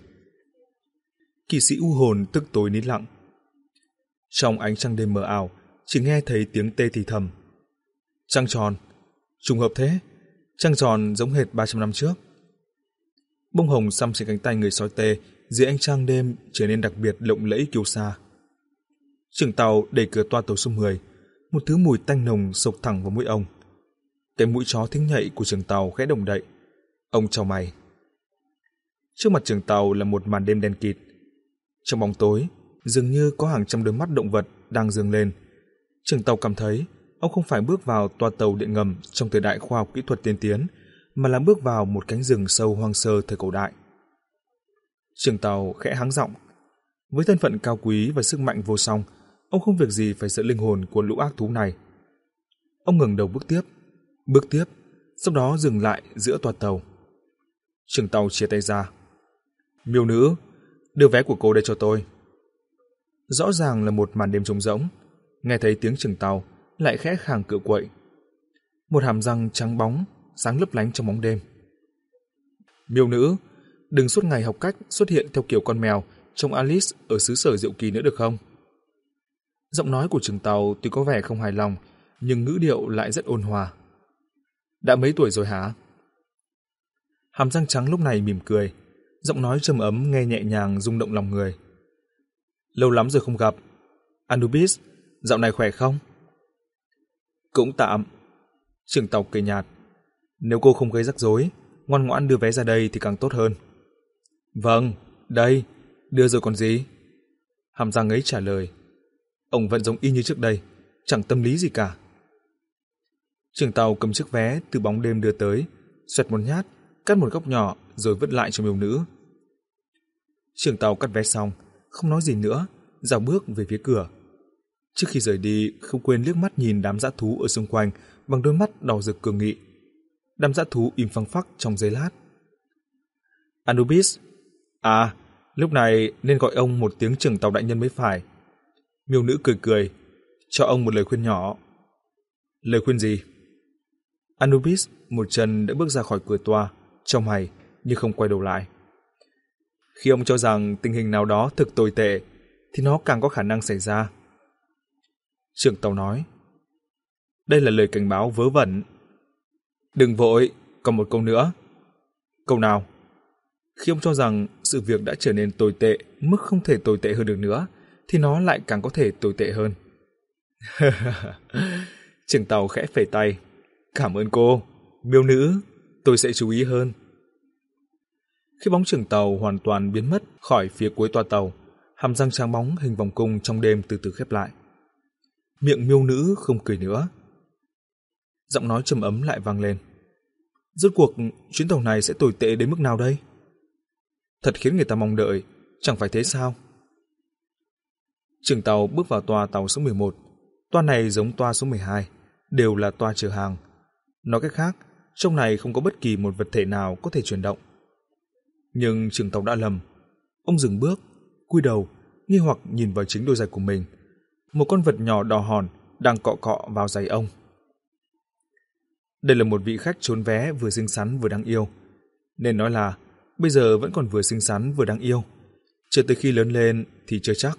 Kỵ sĩ u hồn tức tối nín lặng. Trong ánh trăng đêm mờ ảo, chỉ nghe thấy tiếng tê thì thầm. Trăng tròn, trùng hợp thế, trăng tròn giống hệt ba trăm năm trước. Bông hồng xăm trên cánh tay người sói tê dưới ánh trăng đêm trở nên đặc biệt lộng lẫy kiêu sa. Trưởng tàu đẩy cửa toa tàu số mười, một thứ mùi tanh nồng xộc thẳng vào mũi ông. Cái mũi chó thính nhạy của trưởng tàu khẽ động đậy. Ông chau mày. Trước mặt trưởng tàu là một màn đêm đen kịt. Trong bóng tối, dường như có hàng trăm đôi mắt động vật đang dương lên. Trưởng tàu cảm thấy ông không phải bước vào toa tàu điện ngầm trong thời đại khoa học kỹ thuật tiên tiến, mà là bước vào một cánh rừng sâu hoang sơ thời cổ đại. Trưởng tàu khẽ hắng giọng. Với thân phận cao quý và sức mạnh vô song, ông không việc gì phải sợ linh hồn của lũ ác thú này. Ông ngẩng đầu bước tiếp, bước tiếp, sau đó dừng lại giữa toa tàu. Trưởng tàu chia tay ra. "Miêu nữ, đưa vé của cô đây cho tôi." Rõ ràng là một màn đêm trống rỗng, nghe thấy tiếng trưởng tàu lại khẽ khàng cựa quậy. Một hàm răng trắng bóng sáng lấp lánh trong bóng đêm. "Miêu nữ, đừng suốt ngày học cách xuất hiện theo kiểu con mèo trong Alice ở xứ sở diệu kỳ nữa được không?" Giọng nói của trưởng tàu tuy có vẻ không hài lòng, nhưng ngữ điệu lại rất ôn hòa. "Đã mấy tuổi rồi hả?" Hàm răng trắng lúc này mỉm cười, giọng nói trầm ấm nghe nhẹ nhàng rung động lòng người. Lâu lắm rồi không gặp. Anubis, dạo này khỏe không? Cũng tạm. Trưởng tàu cười nhạt. Nếu cô không gây rắc rối, ngoan ngoãn đưa vé ra đây thì càng tốt hơn. Vâng, đây, đưa rồi còn gì? Hàm răng ấy trả lời. Ông vẫn giống y như trước đây, chẳng tâm lý gì cả. Trưởng tàu cầm chiếc vé từ bóng đêm đưa tới, xoẹt một nhát, cắt một góc nhỏ rồi vứt lại cho miêu nữ. Trưởng tàu cắt vé xong, không nói gì nữa, dạo bước về phía cửa. Trước khi rời đi, không quên liếc mắt nhìn đám dã thú ở xung quanh bằng đôi mắt đỏ rực cường nghị. Đám dã thú im phăng phắc trong giây lát. Anubis, à, lúc này nên gọi ông một tiếng trưởng tàu đại nhân mới phải. Miêu nữ cười cười, cho ông một lời khuyên nhỏ. Lời khuyên gì? Anubis một chân đã bước ra khỏi cửa toa, trong mày nhưng không quay đầu lại. Khi ông cho rằng tình hình nào đó thực tồi tệ, thì nó càng có khả năng xảy ra. Trưởng tàu nói. Đây là lời cảnh báo vớ vẩn. Đừng vội, còn một câu nữa. Câu nào? Khi ông cho rằng sự việc đã trở nên tồi tệ, mức không thể tồi tệ hơn được nữa, thì nó lại càng có thể tồi tệ hơn. Trưởng tàu khẽ phẩy tay. Cảm ơn cô, miêu nữ, tôi sẽ chú ý hơn. Khi bóng trưởng tàu hoàn toàn biến mất khỏi phía cuối toa tàu, hàm răng trắng bóng hình vòng cung trong đêm từ từ khép lại. Miệng miêu nữ không cười nữa. Giọng nói trầm ấm lại vang lên. Rốt cuộc chuyến tàu này sẽ tồi tệ đến mức nào đây? Thật khiến người ta mong đợi, chẳng phải thế sao? Trưởng tàu bước vào toa tàu số mười một. Toa này giống toa số mười hai, đều là toa chở hàng. Nói cách khác, trong này không có bất kỳ một vật thể nào có thể chuyển động. Nhưng trưởng tàu đã lầm. Ông dừng bước, cúi đầu, nghi hoặc nhìn vào chính đôi giày của mình. Một con vật nhỏ đỏ hòn đang cọ cọ vào giày ông. Đây là một vị khách trốn vé vừa xinh xắn vừa đáng yêu. Nên nói là bây giờ vẫn còn vừa xinh xắn vừa đáng yêu. Chờ tới khi lớn lên thì chưa chắc.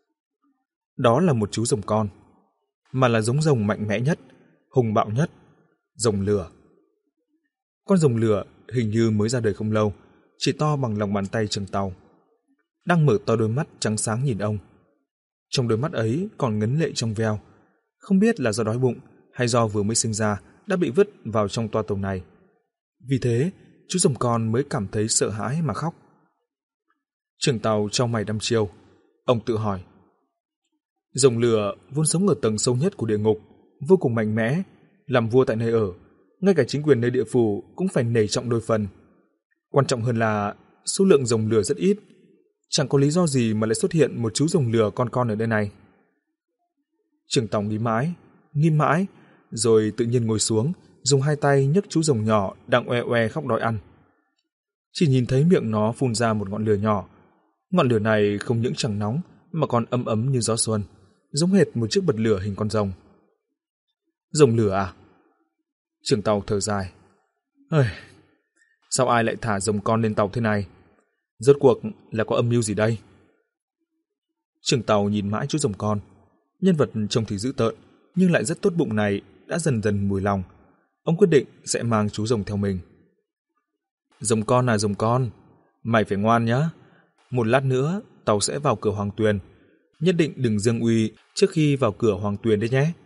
Đó là một chú rồng con, mà là giống rồng mạnh mẽ nhất, hung bạo nhất, rồng lửa. Con rồng lửa hình như mới ra đời không lâu, chỉ to bằng lòng bàn tay trưởng tàu, đang mở to đôi mắt trắng sáng nhìn ông. Trong đôi mắt ấy còn ngấn lệ trong veo, không biết là do đói bụng hay do vừa mới sinh ra đã bị vứt vào trong toa tàu này. Vì thế, chú rồng con mới cảm thấy sợ hãi mà khóc. Trưởng tàu chau mày đăm chiêu, ông tự hỏi. Rồng lửa vốn sống ở tầng sâu nhất của địa ngục, vô cùng mạnh mẽ, làm vua tại nơi ở, ngay cả chính quyền nơi địa phủ cũng phải nể trọng đôi phần. Quan trọng hơn là số lượng rồng lửa rất ít, chẳng có lý do gì mà lại xuất hiện một chú rồng lửa con con ở nơi này. Trưởng tàu nghĩ mãi, nghĩ mãi, rồi tự nhiên ngồi xuống, dùng hai tay nhấc chú rồng nhỏ đang oe oe khóc đòi ăn. Chỉ nhìn thấy miệng nó phun ra một ngọn lửa nhỏ. Ngọn lửa này không những chẳng nóng mà còn ấm ấm như gió xuân, giống hệt một chiếc bật lửa hình con rồng. Rồng lửa à? Trưởng tàu thở dài. Ơi, sao ai lại thả rồng con lên tàu thế này? Rốt cuộc là có âm mưu gì đây? Trưởng tàu nhìn mãi chú rồng con. Nhân vật trông thì dữ tợn, nhưng lại rất tốt bụng này đã dần dần mùi lòng. Ông quyết định sẽ mang chú rồng theo mình. Rồng con à rồng con, mày phải ngoan nhá. Một lát nữa tàu sẽ vào cửa Hoàng Tuyền. Nhất định đừng dương uy trước khi vào cửa Hoàng Tuyền đấy nhé.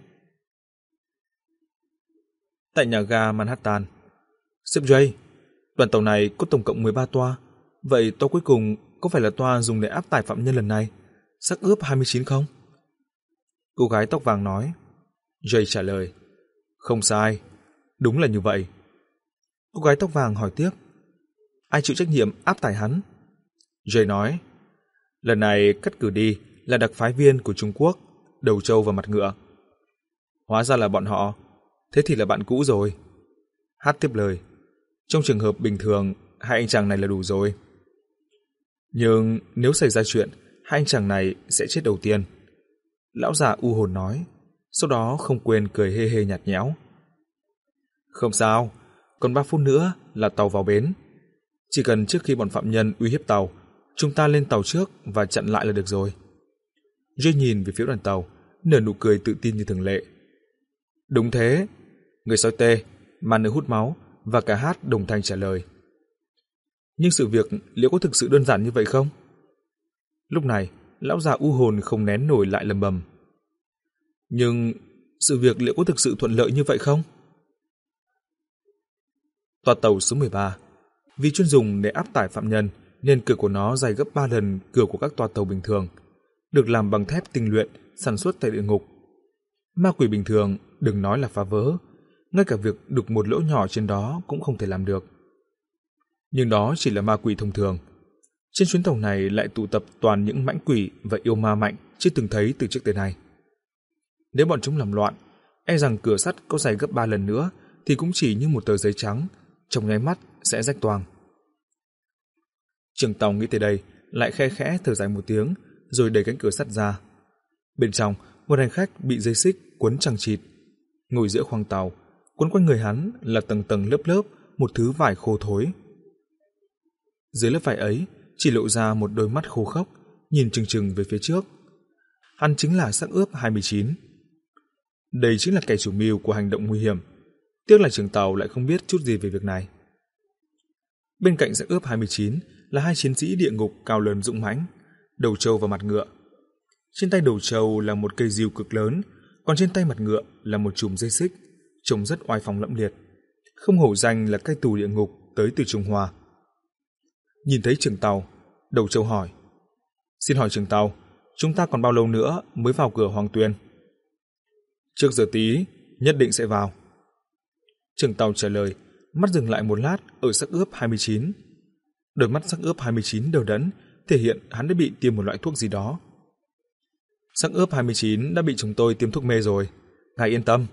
Tại nhà ga Manhattan. Sếp Jay, đoàn tàu này có tổng cộng mười ba toa. Vậy toa cuối cùng có phải là toa dùng để áp tải phạm nhân lần này? Xác ướp hai mươi chín không? Cô gái tóc vàng nói. Jay trả lời. Không sai, đúng là như vậy. Cô gái tóc vàng hỏi tiếp. Ai chịu trách nhiệm áp tải hắn? Jay nói. Lần này cắt cử đi là đặc phái viên của Trung Quốc, đầu trâu và mặt ngựa. Hóa ra là bọn họ. Thế thì là bạn cũ rồi. Hát tiếp lời. Trong trường hợp bình thường, hai anh chàng này là đủ rồi. Nhưng nếu xảy ra chuyện, hai anh chàng này sẽ chết đầu tiên. Lão già u hồn nói, sau đó không quên cười hê hê nhạt nhẽo. Không sao, còn ba phút nữa là tàu vào bến. Chỉ cần trước khi bọn phạm nhân uy hiếp tàu, chúng ta lên tàu trước và chặn lại là được rồi. Jay nhìn về phía đoàn tàu, nở nụ cười tự tin như thường lệ. Đúng thế, người sói tê, mà nữ hút máu và cả Hát đồng thanh trả lời. Nhưng sự việc liệu có thực sự đơn giản như vậy không? Lúc này, lão già u hồn không nén nổi lại lầm bầm. Nhưng sự việc liệu có thực sự thuận lợi như vậy không? Toa tàu số mười ba, vì chuyên dùng để áp tải phạm nhân nên cửa của nó dày gấp ba lần cửa của các toa tàu bình thường, được làm bằng thép tinh luyện sản xuất tại địa ngục. Ma quỷ bình thường đừng nói là phá vỡ, ngay cả việc đục một lỗ nhỏ trên đó cũng không thể làm được. Nhưng đó chỉ là ma quỷ thông thường. Trên chuyến tàu này lại tụ tập toàn những mãnh quỷ và yêu ma mạnh chưa từng thấy từ trước tới nay. Nếu bọn chúng làm loạn, e rằng cửa sắt có dày gấp ba lần nữa thì cũng chỉ như một tờ giấy trắng, trong nháy mắt sẽ rách toang. Trưởng tàu nghĩ tới đây, lại khe khẽ thở dài một tiếng, rồi đẩy cánh cửa sắt ra. Bên trong, một hành khách bị dây xích quấn chằng chịt, ngồi giữa khoang tàu, quấn quanh người hắn là tầng tầng lớp lớp một thứ vải khô thối. Dưới lớp vải ấy chỉ lộ ra một đôi mắt khô khốc, nhìn chừng chừng về phía trước. Hắn chính là xác ướp hai mươi chín. Đây chính là kẻ chủ mưu của hành động nguy hiểm. Tiếc là trưởng tàu lại không biết chút gì về việc này. Bên cạnh xác ướp hai mươi chín là hai chiến sĩ địa ngục cao lớn dũng mãnh, đầu trâu và mặt ngựa. Trên tay đầu trâu là một cây rìu cực lớn, còn trên tay mặt ngựa là một chùm dây xích, trông rất oai phong lẫm liệt, không hổ danh là cai tù địa ngục tới từ Trung Hoa. Nhìn thấy trưởng tàu, đầu trâu hỏi: "Xin hỏi trưởng tàu, chúng ta còn bao lâu nữa mới vào cửa Hoàng Tuyền?" "Trước giờ tí, nhất định sẽ vào." Trưởng tàu trả lời, mắt dừng lại một lát ở xác ướp hai mươi chín. Đôi mắt xác ướp hai mươi chín đờ đẫn, thể hiện hắn đã bị tiêm một loại thuốc gì đó. "Xác ướp hai mươi chín đã bị chúng tôi tiêm thuốc mê rồi, ngài yên tâm."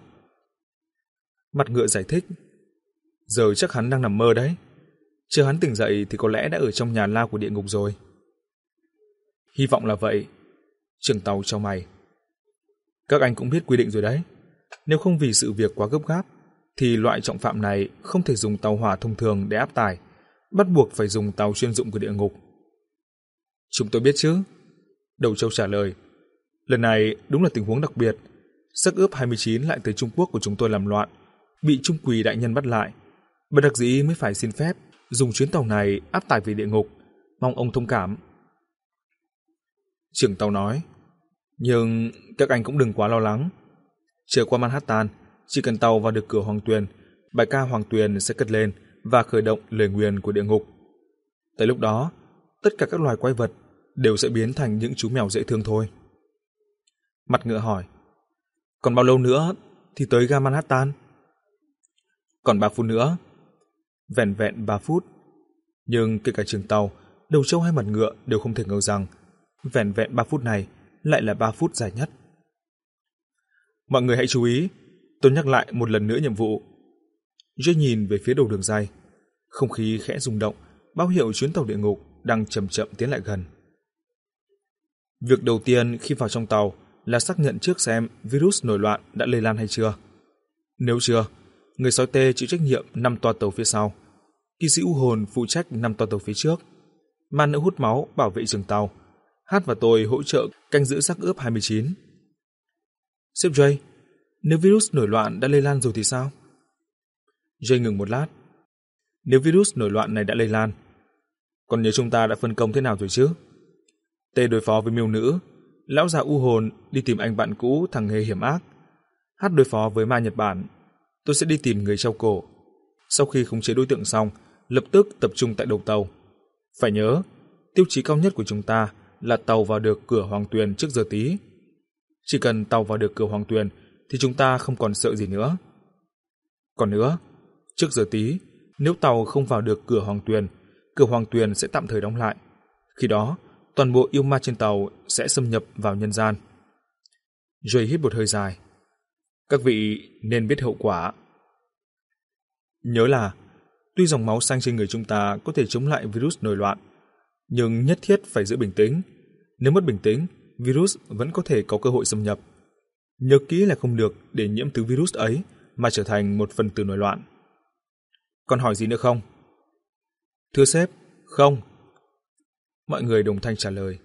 Mặt ngựa giải thích: "Giờ chắc hắn đang nằm mơ đấy. Chờ hắn tỉnh dậy thì có lẽ đã ở trong nhà lao của địa ngục rồi." "Hy vọng là vậy." Trưởng tàu chau mày. "Các anh cũng biết quy định rồi đấy. Nếu không vì sự việc quá gấp gáp, thì loại trọng phạm này không thể dùng tàu hỏa thông thường để áp tải, bắt buộc phải dùng tàu chuyên dụng của địa ngục." "Chúng tôi biết chứ." Đầu trâu trả lời. "Lần này đúng là tình huống đặc biệt. Xác ướp hai mươi chín lại tới Trung Quốc của chúng tôi làm loạn, bị Trung Quỳ đại nhân bắt lại. Bất đắc dĩ mới phải xin phép dùng chuyến tàu này áp tải về địa ngục. Mong ông thông cảm." Trưởng tàu nói: "Nhưng các anh cũng đừng quá lo lắng. Chờ qua Manhattan, chỉ cần tàu vào được cửa Hoàng Tuyền, bài ca Hoàng Tuyền sẽ cất lên và khởi động lời nguyền của địa ngục. Tới lúc đó, tất cả các loài quái vật đều sẽ biến thành những chú mèo dễ thương thôi." Mặt ngựa hỏi: "Còn bao lâu nữa thì tới ga Manhattan?" "Còn ba phút nữa." Vẻn vẹn ba phút. Nhưng kể cả trưởng tàu, đầu trâu hay mặt ngựa đều không thể ngờ rằng vẻn vẹn ba phút này lại là ba phút dài nhất. "Mọi người hãy chú ý, tôi nhắc lại một lần nữa nhiệm vụ." Jay nhìn về phía đầu đường ray. Không khí khẽ rung động, báo hiệu chuyến tàu địa ngục đang chậm chậm tiến lại gần. Việc đầu tiên khi vào trong tàu là xác nhận trước xem virus nổi loạn đã lây lan hay chưa. Nếu chưa, người sói tê chịu trách nhiệm năm toa tàu phía sau, kỵ sĩ u hồn phụ trách năm toa tàu phía trước, ma nữ hút máu bảo vệ trường tàu, Hát và tôi hỗ trợ canh giữ xác ướp hai mươi chín. "Sếp Jay, nếu virus nổi loạn đã lây lan rồi thì sao?" Jay ngừng một lát. "Nếu virus nổi loạn này đã lây lan, còn nhớ chúng ta đã phân công thế nào rồi chứ? Tê đối phó với miêu nữ, lão già u hồn đi tìm anh bạn cũ thằng hề hiểm ác, Hát đối phó với ma Nhật Bản, tôi sẽ đi tìm người treo cổ. Sau khi khống chế đối tượng xong, lập tức tập trung tại đầu tàu. Phải nhớ, tiêu chí cao nhất của chúng ta là tàu vào được cửa Hoàng Tuyền trước giờ tí. Chỉ cần tàu vào được cửa Hoàng Tuyền thì chúng ta không còn sợ gì nữa. Còn nữa, trước giờ tí, nếu tàu không vào được cửa Hoàng Tuyền, cửa Hoàng Tuyền sẽ tạm thời đóng lại. Khi đó, toàn bộ yêu ma trên tàu sẽ xâm nhập vào nhân gian." Jay hít một hơi dài. "Các vị nên biết hậu quả. Nhớ là, tuy dòng máu xanh trên người chúng ta có thể chống lại virus nổi loạn, nhưng nhất thiết phải giữ bình tĩnh. Nếu mất bình tĩnh, virus vẫn có thể có cơ hội xâm nhập. Nhớ kỹ là không được để nhiễm thứ virus ấy mà trở thành một phần tử nổi loạn. Còn hỏi gì nữa không?" "Thưa sếp, không." Mọi người đồng thanh trả lời.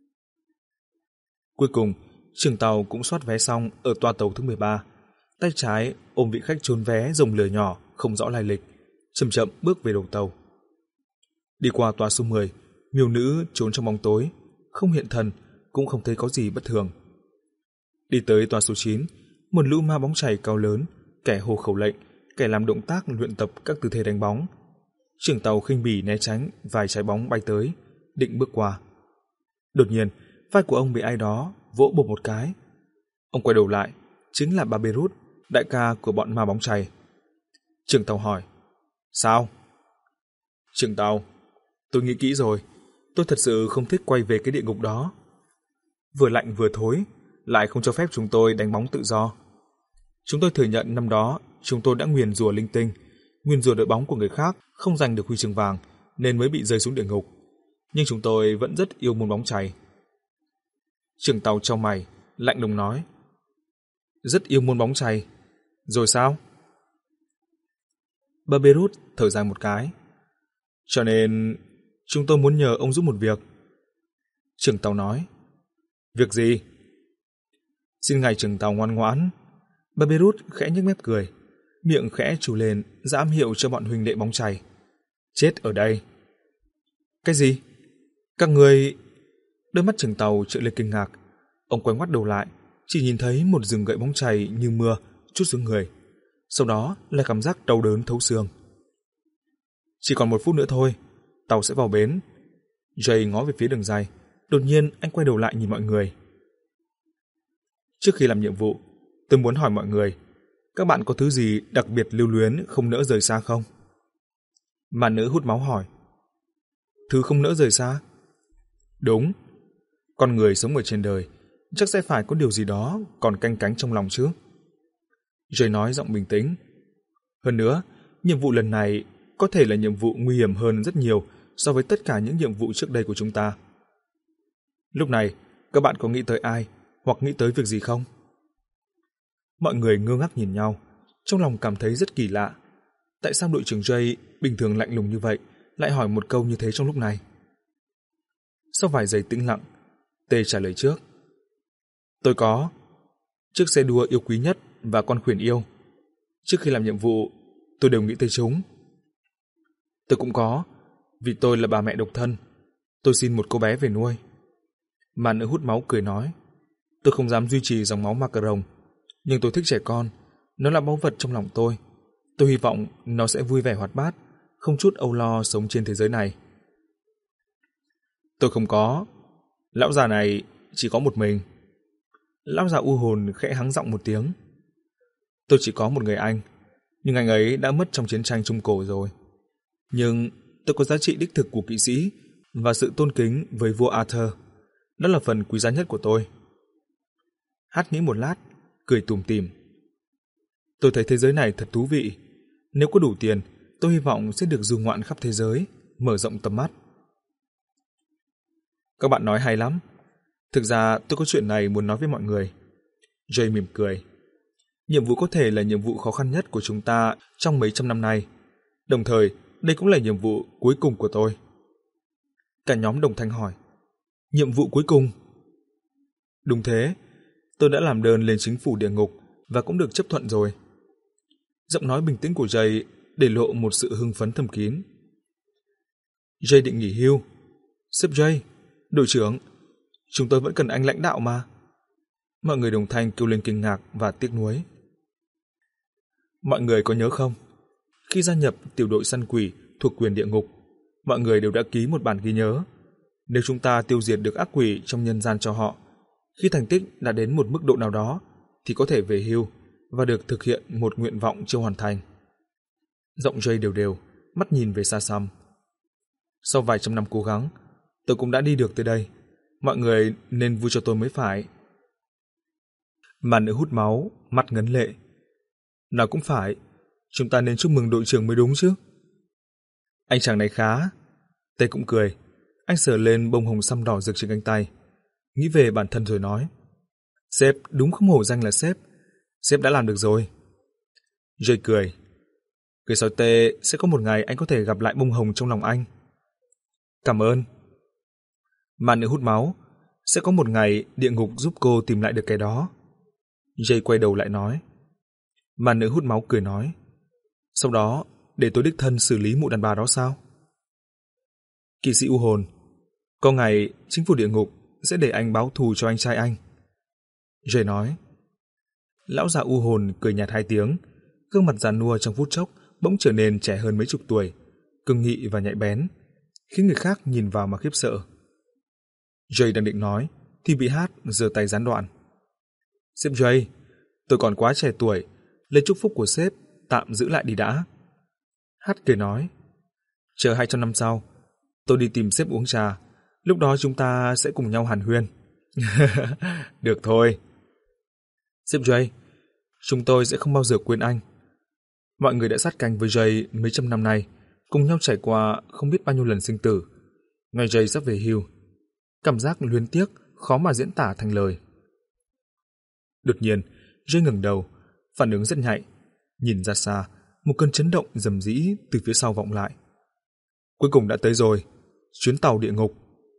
Cuối cùng, trưởng tàu cũng soát vé xong ở toa tàu thứ mười ba. Tay trái ôm vị khách trốn vé rồng lửa nhỏ không rõ lai lịch, chậm chậm bước về đầu tàu. Đi qua toa số mười, miêu nữ trốn trong bóng tối, không hiện thân, cũng không thấy có gì bất thường. Đi tới tòa số chín, một lũ ma bóng chày cao lớn, kẻ hô khẩu lệnh, kẻ làm động tác luyện tập các tư thế đánh bóng. Trưởng tàu khinh bỉ né tránh vài trái bóng bay tới, định bước qua. Đột nhiên, vai của ông bị ai đó vỗ bộp một cái. Ông quay đầu lại, chính là Barberousse, đại ca của bọn ma bóng chày. Trưởng tàu hỏi, sao? Trưởng tàu, tôi nghĩ kỹ rồi, tôi thật sự không thích quay về cái địa ngục đó. Vừa lạnh vừa thối, lại không cho phép chúng tôi đánh bóng tự do. Chúng tôi thừa nhận năm đó chúng tôi đã nguyền rủa linh tinh, nguyền rủa đội bóng của người khác không giành được huy chương vàng nên mới bị rơi xuống địa ngục. Nhưng chúng tôi vẫn rất yêu môn bóng chày. Trưởng tàu chau mày, lạnh lùng nói, rất yêu môn bóng chày. Rồi sao? Barberousse thở dài một cái. Cho nên chúng tôi muốn nhờ ông giúp một việc. Trưởng tàu nói, việc gì? Xin ngài trưởng tàu ngoan ngoãn. Barberousse khẽ nhếch mép cười, miệng khẽ trù lên ra ám hiệu cho bọn huynh đệ bóng chày. Chết ở đây. Cái gì? Các người... Đôi mắt trưởng tàu trợn lên kinh ngạc. Ông quay ngoắt đầu lại, chỉ nhìn thấy một rừng gậy bóng chày như mưa trút xuống người. Sau đó là cảm giác đau đớn thấu xương. Chỉ còn một phút nữa thôi, tàu sẽ vào bến. Jay ngó về phía đường ray. Đột nhiên anh quay đầu lại nhìn mọi người. Trước khi làm nhiệm vụ, tôi muốn hỏi mọi người, các bạn có thứ gì đặc biệt lưu luyến không nỡ rời xa không? Mà nữ hút máu hỏi. Thứ không nỡ rời xa? Đúng. Con người sống ở trên đời chắc sẽ phải có điều gì đó còn canh cánh trong lòng chứ. Jay nói giọng bình tĩnh. Hơn nữa, nhiệm vụ lần này có thể là nhiệm vụ nguy hiểm hơn rất nhiều so với tất cả những nhiệm vụ trước đây của chúng ta. Lúc này, các bạn có nghĩ tới ai hoặc nghĩ tới việc gì không? Mọi người ngơ ngác nhìn nhau, trong lòng cảm thấy rất kỳ lạ. Tại sao đội trưởng Jay bình thường lạnh lùng như vậy lại hỏi một câu như thế trong lúc này? Sau vài giây tĩnh lặng, Tê trả lời trước. Tôi có. Chiếc xe đua yêu quý nhất và con khuyển yêu. Trước khi làm nhiệm vụ, tôi đều nghĩ tới chúng. Tôi cũng có, vì tôi là bà mẹ độc thân. Tôi xin một cô bé về nuôi. Mà nữ hút máu cười nói. Tôi không dám duy trì dòng máu macaron, nhưng tôi thích trẻ con. Nó là báu vật trong lòng tôi. Tôi hy vọng nó sẽ vui vẻ hoạt bát, không chút âu lo sống trên thế giới này. Tôi không có. Lão già này chỉ có một mình. Lão già u hồn khẽ hắng giọng một tiếng. Tôi chỉ có một người anh, nhưng anh ấy đã mất trong chiến tranh Trung Cổ rồi. Nhưng tôi có giá trị đích thực của kỵ sĩ và sự tôn kính với vua Arthur. Đó là phần quý giá nhất của tôi. Hát nghĩ một lát, cười tủm tỉm. Tôi thấy thế giới này thật thú vị. Nếu có đủ tiền, tôi hy vọng sẽ được du ngoạn khắp thế giới, mở rộng tầm mắt. Các bạn nói hay lắm. Thực ra tôi có chuyện này muốn nói với mọi người. Jay mỉm cười. Nhiệm vụ có thể là nhiệm vụ khó khăn nhất của chúng ta trong mấy trăm năm nay. Đồng thời, đây cũng là nhiệm vụ cuối cùng của tôi. Cả nhóm đồng thanh hỏi. Nhiệm vụ cuối cùng? Đúng thế. Tôi đã làm đơn lên chính phủ địa ngục và cũng được chấp thuận rồi. Giọng nói bình tĩnh của Jay để lộ một sự hưng phấn thầm kín. Jay định nghỉ hưu. Sếp Jay, đội trưởng, chúng tôi vẫn cần anh lãnh đạo mà. Mọi người đồng thanh kêu lên kinh ngạc và tiếc nuối. Mọi người có nhớ không? Khi gia nhập tiểu đội săn quỷ thuộc quyền địa ngục, mọi người đều đã ký một bản ghi nhớ. Nếu chúng ta tiêu diệt được ác quỷ trong nhân gian cho họ, khi thành tích đã đến một mức độ nào đó, thì có thể về hưu và được thực hiện một nguyện vọng chưa hoàn thành. Giọng Jay đều đều, mắt nhìn về xa xăm. Sau vài trăm năm cố gắng, tôi cũng đã đi được tới đây. Mọi người nên vui cho tôi mới phải. Mà nữ hút máu, mắt ngấn lệ. Nào cũng phải, chúng ta nên chúc mừng đội trưởng mới đúng chứ. Anh chàng này khá. Tê cũng cười. Anh sờ lên bông hồng xăm đỏ rực trên cánh tay. Nghĩ về bản thân rồi nói. Sếp đúng không hổ danh là sếp. Sếp đã làm được rồi. Jay cười. Cười sao Tê sẽ có một ngày anh có thể gặp lại bông hồng trong lòng anh. Cảm ơn. Mà nữ hút máu. Sẽ có một ngày địa ngục giúp cô tìm lại được cái đó. Jay quay đầu lại nói. Mà nữ hút máu cười nói. Sau đó để tôi đích thân xử lý mụ đàn bà đó sao? Kỵ sĩ u hồn. Có ngày chính phủ địa ngục sẽ để anh báo thù cho anh trai anh. Jay nói. Lão già u hồn cười nhạt hai tiếng, gương mặt già nua trong phút chốc bỗng trở nên trẻ hơn mấy chục tuổi, cương nghị và nhạy bén, khiến người khác nhìn vào mà khiếp sợ. Jay đang định nói, thì bị Hát giơ tay gián đoạn. Sếp Jay, tôi còn quá trẻ tuổi, lời chúc phúc của sếp tạm giữ lại đi đã. Hát cười nói, chờ hai trăm năm sau, tôi đi tìm sếp uống trà, lúc đó chúng ta sẽ cùng nhau hàn huyên. Được thôi. Sếp Jay, chúng tôi sẽ không bao giờ quên anh. Mọi người đã sát cánh với Jay mấy trăm năm nay, cùng nhau trải qua không biết bao nhiêu lần sinh tử. Ngày Jay sắp về hưu, cảm giác luyến tiếc khó mà diễn tả thành lời. Đột nhiên, Jay ngẩng đầu, phản ứng rất nhạy, nhìn ra xa, một cơn chấn động rầm rĩ từ phía sau vọng lại. Cuối cùng đã tới rồi, chuyến tàu địa ngục.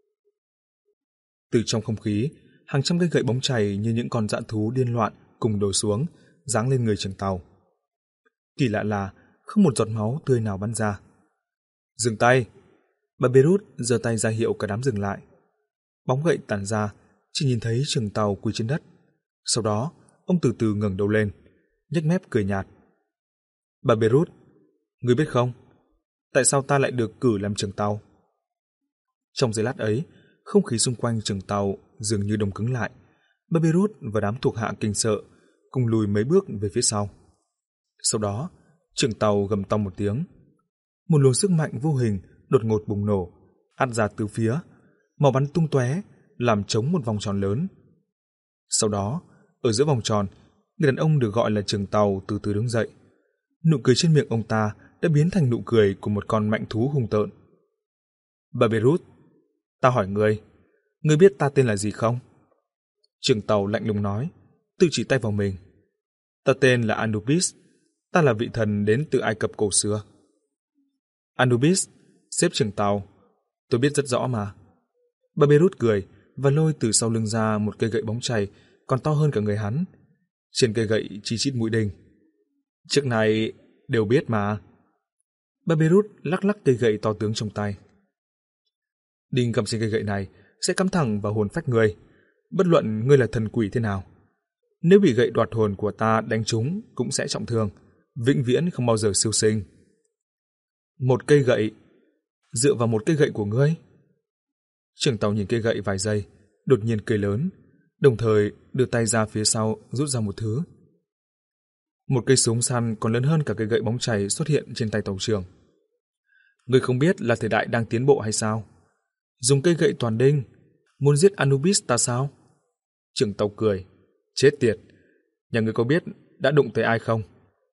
Từ trong không khí, hàng trăm cây gậy bóng chày như những con dã thú điên loạn cùng đổ xuống, giáng lên người trưởng tàu. Kỳ lạ là không một giọt máu tươi nào bắn ra. Dừng tay! Bà Beirut giơ tay ra hiệu cả đám dừng lại. Bóng gậy tản ra, chỉ nhìn thấy trưởng tàu quỳ trên đất. Sau đó, ông từ từ ngẩng đầu lên, nhếch mép cười nhạt. Bà Beirut, ngươi biết không, tại sao ta lại được cử làm trưởng tàu? Trong giây lát ấy, không khí xung quanh trưởng tàu dường như đông cứng lại. Bà Beirut và đám thuộc hạ kinh sợ, cùng lùi mấy bước về phía sau. Sau đó, trưởng tàu gầm to một tiếng. Một luồng sức mạnh vô hình đột ngột bùng nổ, át ra từ phía, màu bắn tung tóe, làm trống một vòng tròn lớn. Sau đó, ở giữa vòng tròn, người đàn ông được gọi là trưởng tàu từ từ đứng dậy. Nụ cười trên miệng ông ta đã biến thành nụ cười của một con mạnh thú hung tợn. Bà Beirut, ta hỏi ngươi, ngươi biết ta tên là gì không? Trưởng tàu lạnh lùng nói, tự chỉ tay vào mình. Ta tên là Anubis, ta là vị thần đến từ Ai Cập cổ xưa. Anubis, sếp trưởng tàu, tôi biết rất rõ mà. Bà Beirut cười và lôi từ sau lưng ra một cây gậy bóng chày còn to hơn cả người hắn. Trên cây gậy chi chít mũi đinh. Trước này đều biết mà. Bà Beirut lắc lắc cây gậy to tướng trong tay. Đinh cầm trên cây gậy này sẽ cắm thẳng vào hồn phách ngươi, bất luận ngươi là thần quỷ thế nào. Nếu bị gậy đoạt hồn của ta đánh trúng cũng sẽ trọng thương, vĩnh viễn không bao giờ siêu sinh. Một cây gậy, dựa vào một cây gậy của ngươi? Trưởng tàu nhìn cây gậy vài giây, đột nhiên cười lớn, đồng thời đưa tay ra phía sau rút ra một thứ. Một cây súng săn còn lớn hơn cả cây gậy bóng chày xuất hiện trên tay tàu trưởng. Ngươi không biết là thời đại đang tiến bộ hay sao? Dùng cây gậy toàn đinh, muốn giết Anubis ta sao? Trưởng tàu cười, chết tiệt, nhà ngươi có biết đã đụng tới ai không?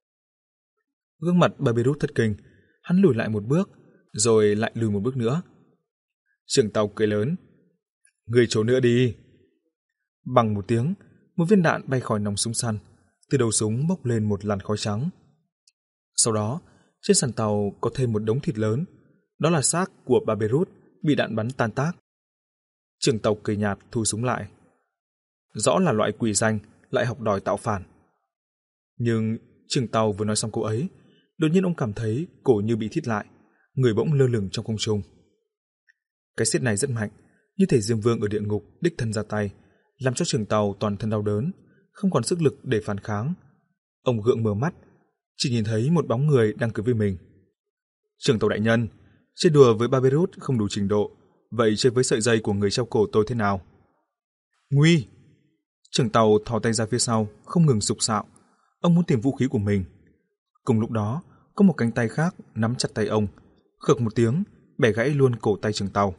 Gương mặt bà Beirut thất kinh, hắn lùi lại một bước, rồi lại lùi một bước nữa. Trưởng tàu cười lớn, ngươi trốn nữa đi. Bằng một tiếng, một viên đạn bay khỏi nòng súng săn, từ đầu súng bốc lên một làn khói trắng. Sau đó, trên sàn tàu có thêm một đống thịt lớn, đó là xác của bà Beirut bị đạn bắn tan tác. Trưởng tàu cười nhạt thu súng lại. Rõ là loại quỷ danh, lại học đòi tạo phản. Nhưng trưởng tàu vừa nói xong câu ấy, đột nhiên ông cảm thấy cổ như bị thít lại, người bỗng lơ lửng trong không trung. Cái xiết này rất mạnh, như thể Diêm Vương ở địa ngục đích thân ra tay, làm cho trưởng tàu toàn thân đau đớn, không còn sức lực để phản kháng. Ông gượng mở mắt, chỉ nhìn thấy một bóng người đang cười với mình. Trưởng tàu đại nhân, chơi đùa với bà Beirut không đủ trình độ, vậy chơi với sợi dây của người treo cổ tôi thế nào? Nguy! Trưởng tàu thò tay ra phía sau, không ngừng sục sạo. Ông muốn tìm vũ khí của mình. Cùng lúc đó, có một cánh tay khác nắm chặt tay ông, khực một tiếng, bẻ gãy luôn cổ tay trưởng tàu.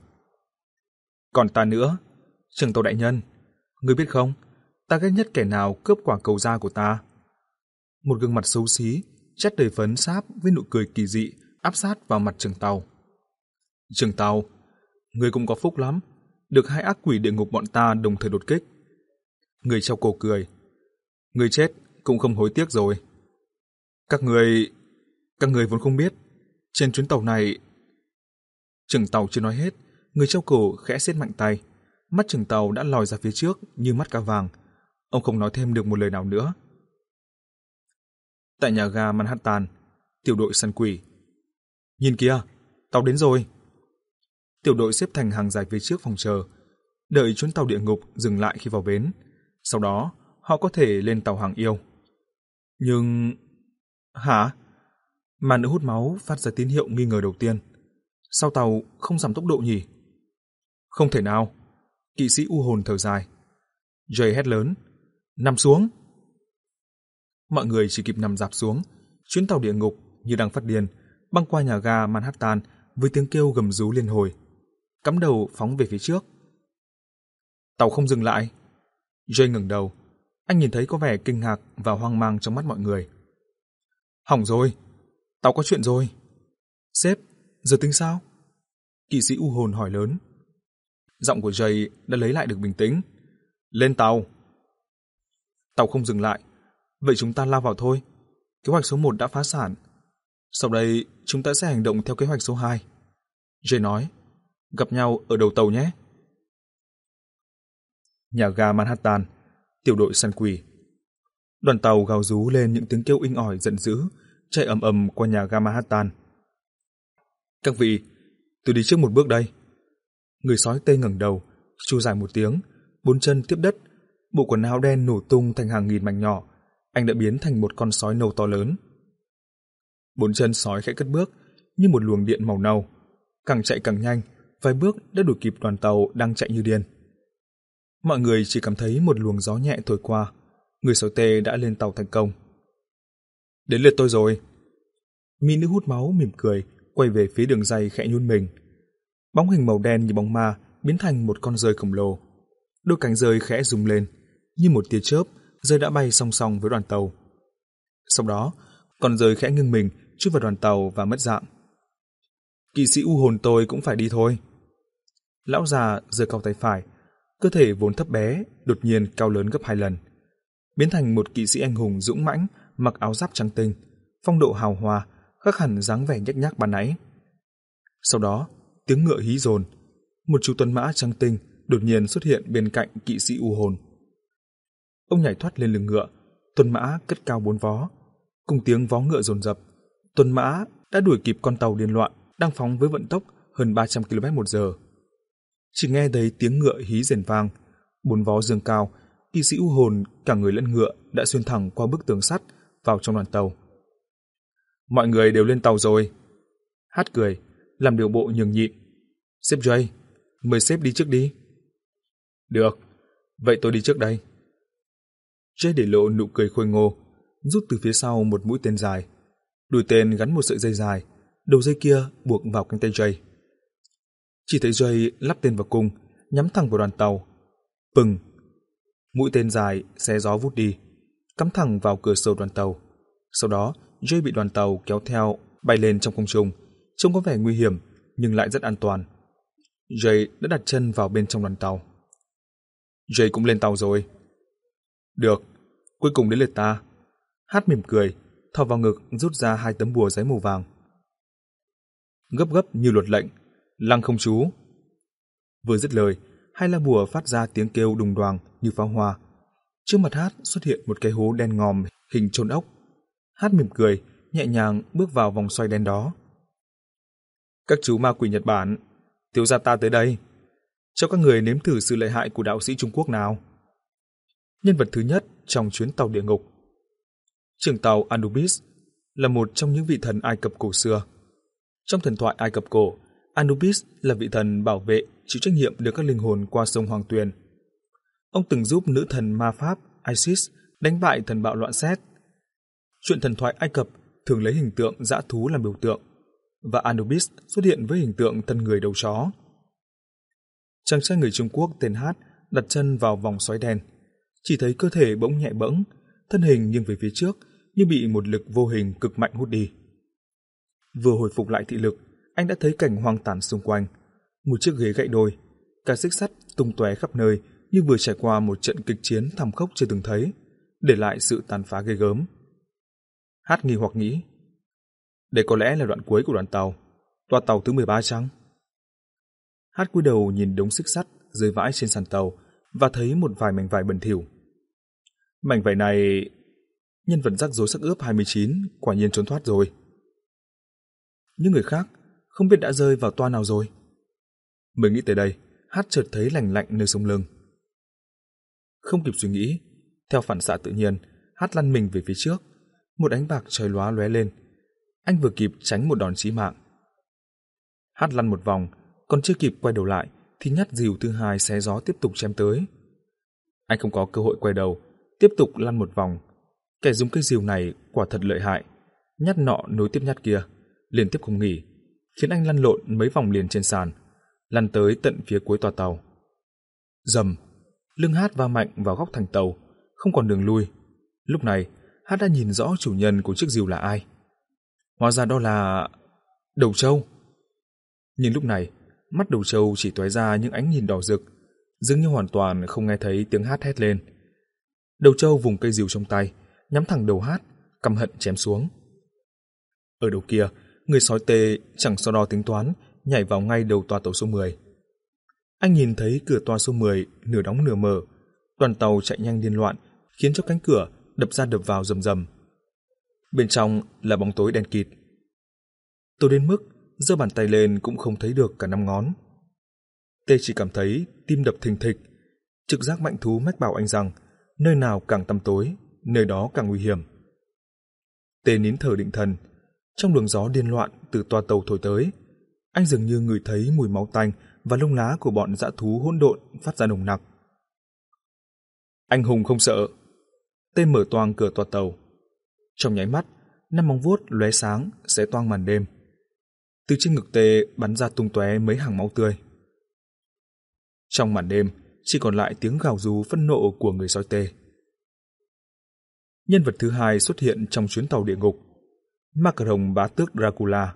Còn ta nữa, trưởng tàu đại nhân, ngươi biết không, ta ghét nhất kẻ nào cướp quả cầu da của ta. Một gương mặt xấu xí, chất đầy phấn sáp với nụ cười kỳ dị áp sát vào mặt trưởng tàu. Trưởng tàu, ngươi cũng có phúc lắm, được hai ác quỷ địa ngục bọn ta đồng thời đột kích. Người treo cổ cười, ngươi chết cũng không hối tiếc rồi. Các người, các người vốn không biết, trên chuyến tàu này... Trưởng tàu chưa nói hết, người treo cổ khẽ siết mạnh tay, mắt trưởng tàu đã lòi ra phía trước như mắt cá vàng. Ông không nói thêm được một lời nào nữa. Tại nhà ga Manhattan, tiểu đội săn quỷ. Nhìn kìa, tàu đến rồi. Tiểu đội xếp thành hàng dài phía trước phòng chờ. đợi chuyến tàu địa ngục dừng lại khi vào bến. Sau đó, họ có thể lên tàu hàng yêu. Nhưng... Hả? Mà nữ hút máu phát ra tín hiệu nghi ngờ đầu tiên. Sao tàu không giảm tốc độ nhỉ? Không thể nào. Kỵ sĩ u hồn thở dài. Jay hét lớn. Nằm xuống! Mọi người chỉ kịp nằm rạp xuống. Chuyến tàu địa ngục như đang phát điên, băng qua nhà ga Manhattan với tiếng kêu gầm rú liên hồi. Cắm đầu phóng về phía trước. Tàu không dừng lại. Jay ngẩng đầu. Anh nhìn thấy có vẻ kinh ngạc và hoang mang trong mắt mọi người. Hỏng rồi. Tàu có chuyện rồi. Sếp, giờ tính sao? Kỵ sĩ u hồn hỏi lớn. Giọng của Jay đã lấy lại được bình tĩnh. Lên tàu. Tàu không dừng lại. Vậy chúng ta lao vào thôi. Kế hoạch số một đã phá sản. Sau đây chúng ta sẽ hành động theo kế hoạch số hai. Jay nói. Gặp nhau ở đầu tàu nhé. Nhà ga Manhattan. Tiểu đội săn quỷ. Đoàn tàu gào rú lên những tiếng kêu inh ỏi giận dữ, chạy ầm ầm qua nhà ga Manhattan. Các vị, tôi đi trước một bước đây. Người sói tây ngẩng đầu, chu dài một tiếng, bốn chân tiếp đất, bộ quần áo đen nổ tung thành hàng nghìn mảnh nhỏ. Anh đã biến thành một con sói nâu to lớn. Bốn chân sói khẽ cất bước như một luồng điện màu nâu, càng chạy càng nhanh, vài bước đã đuổi kịp đoàn tàu đang chạy như điên. Mọi người chỉ cảm thấy một luồng gió nhẹ thổi qua, người sói tê đã lên tàu thành công. Đến lượt tôi rồi. Mỹ nữ hút máu mỉm cười, quay về phía đường ray khẽ nhún mình. Bóng hình màu đen như bóng ma biến thành một con dơi khổng lồ. Đôi cánh dơi khẽ rung lên, như một tia chớp, dơi đã bay song song với đoàn tàu. Sau đó, con dơi khẽ nghiêng mình chui vào đoàn tàu và mất dạng. Kỵ sĩ u hồn tôi cũng phải đi thôi. Lão già giơ cao tay phải, cơ thể vốn thấp bé đột nhiên cao lớn gấp hai lần, biến thành một kỵ sĩ anh hùng dũng mãnh, mặc áo giáp trắng tinh, phong độ hào hoa, khác hẳn dáng vẻ nhếch nhác ban nãy. Sau đó, tiếng ngựa hí dồn, một chú tuấn mã trắng tinh đột nhiên xuất hiện bên cạnh kỵ sĩ u hồn. Ông nhảy thoát lên lưng ngựa, tuấn mã cất cao bốn vó, cùng tiếng vó ngựa dồn dập, tuấn mã đã đuổi kịp con tàu điên loạn đang phóng với vận tốc hơn ba trăm ki lô mét một giờ. Chỉ nghe thấy tiếng ngựa hí rền vang, bốn vó dương cao, kỵ sĩ u hồn cả người lẫn ngựa đã xuyên thẳng qua bức tường sắt vào trong đoàn tàu. Mọi người đều lên tàu rồi. Hát cười, làm điều bộ nhường nhịn. Sếp Jay, mời sếp đi trước đi. Được, vậy tôi đi trước đây. Jay để lộ nụ cười khôi ngô, rút từ phía sau một mũi tên dài. Đuôi tên gắn một sợi dây dài, đầu dây kia buộc vào cánh tay Jay. Chỉ thấy Jay lắp tên vào cung, nhắm thẳng vào đoàn tàu. Pừng! Mũi tên dài xé gió vút đi, cắm thẳng vào cửa sổ đoàn tàu. Sau đó, Jay bị đoàn tàu kéo theo bay lên trong không trung, trông có vẻ nguy hiểm nhưng lại rất an toàn. Jay đã đặt chân vào bên trong đoàn tàu. Jay cũng lên tàu rồi. Được, cuối cùng đến lượt ta. Hát mỉm cười, thò vào ngực rút ra hai tấm bùa giấy màu vàng. Gấp gấp như luật lệnh, lăng không chú. Vừa dứt lời, hai lá bùa phát ra tiếng kêu đùng đoàng như pháo hoa. Trước mặt Hát xuất hiện một cái hố đen ngòm hình chôn ốc. Hát mỉm cười, nhẹ nhàng bước vào vòng xoay đen đó. Các chú ma quỷ Nhật Bản, thiếu gia ta tới đây. Cho các người nếm thử sự lợi hại của đạo sĩ Trung Quốc nào. Nhân vật thứ nhất trong chuyến tàu địa ngục. Trưởng tàu Anubis là một trong những vị thần Ai Cập cổ xưa. Trong thần thoại Ai Cập cổ, Anubis là vị thần bảo vệ chịu trách nhiệm đưa các linh hồn qua sông Hoàng Tuyền. Ông từng giúp nữ thần ma pháp Isis đánh bại thần bạo loạn Sét. Chuyện thần thoại Ai Cập thường lấy hình tượng dã thú làm biểu tượng, và Anubis xuất hiện với hình tượng thân người đầu chó. Chàng trai người Trung Quốc tên Hát đặt chân vào vòng xoáy đen, chỉ thấy cơ thể bỗng nhẹ bẫng, thân hình nghiêng về phía trước như bị một lực vô hình cực mạnh hút đi. Vừa hồi phục lại thị lực, anh đã thấy cảnh hoang tàn xung quanh, một chiếc ghế gãy đôi, cả xích sắt tung tóe khắp nơi như vừa trải qua một trận kịch chiến thảm khốc chưa từng thấy, để lại sự tàn phá ghê gớm. Hát nghi hoặc nghĩ, đây có lẽ là đoạn cuối của đoàn tàu, toa tàu thứ mười ba chăng? Hát cúi đầu nhìn đống xích sắt rơi vãi trên sàn tàu và thấy một vài mảnh vải bẩn thỉu. Mảnh vải này, nhân vật rắc rối sắc ướp hai mươi chín quả nhiên trốn thoát rồi. Những người khác không biết đã rơi vào toa nào rồi. Mới nghĩ tới đây, Hát chợt thấy lành lạnh nơi sống lưng. Không kịp suy nghĩ, theo phản xạ tự nhiên, Hát lăn mình về phía trước, một ánh bạc chói lóa lóe lên. Anh vừa kịp tránh một đòn chí mạng. Hát lăn một vòng, còn chưa kịp quay đầu lại thì nhát rìu thứ hai xé gió tiếp tục chém tới. Anh không có cơ hội quay đầu, tiếp tục lăn một vòng. Kẻ dùng cây rìu này quả thật lợi hại, nhát nọ nối tiếp nhát kia, liên tiếp không nghỉ, khiến anh lăn lộn mấy vòng liền trên sàn, lăn tới tận phía cuối toa tàu. Rầm, lưng Hát va mạnh vào góc thành tàu, không còn đường lui. Lúc này, Hát đã nhìn rõ chủ nhân của chiếc rìu là ai. Hóa ra đó là Đầu Trâu. Nhưng lúc này, mắt Đầu Trâu chỉ tóe ra những ánh nhìn đỏ rực, dường như hoàn toàn không nghe thấy tiếng Hát hét lên. Đầu Trâu vùng cây rìu trong tay, nhắm thẳng đầu Hát, căm hận chém xuống. Ở đầu kia, người sói tê chẳng so đo tính toán, nhảy vào ngay đầu toa tàu số mười. Anh nhìn thấy cửa toa số mười nửa đóng nửa mở, đoàn tàu chạy nhanh điên loạn, khiến cho cánh cửa đập ra đập vào rầm rầm. Bên trong là bóng tối đen kịt. Tối đến mức giơ bàn tay lên cũng không thấy được cả năm ngón. Tê chỉ cảm thấy tim đập thình thịch, trực giác mạnh thú mách bảo anh rằng nơi nào càng tăm tối, nơi đó càng nguy hiểm. Tê nín thở định thần. Trong luồng gió điên loạn từ toa tàu thổi tới, anh dường như ngửi thấy mùi máu tanh và lông lá của bọn dã thú hỗn độn phát ra nồng nặc. Anh hùng không sợ. Tê mở toang cửa toa tàu. Trong nháy mắt, năm móng vuốt lóe sáng xé toang màn đêm. Từ trên ngực Tê bắn ra tung tóe mấy hàng máu tươi. Trong màn đêm chỉ còn lại tiếng gào rú phẫn nộ của người sói Tê. Nhân vật thứ hai xuất hiện trong chuyến tàu địa ngục, Macaron bá tước Dracula.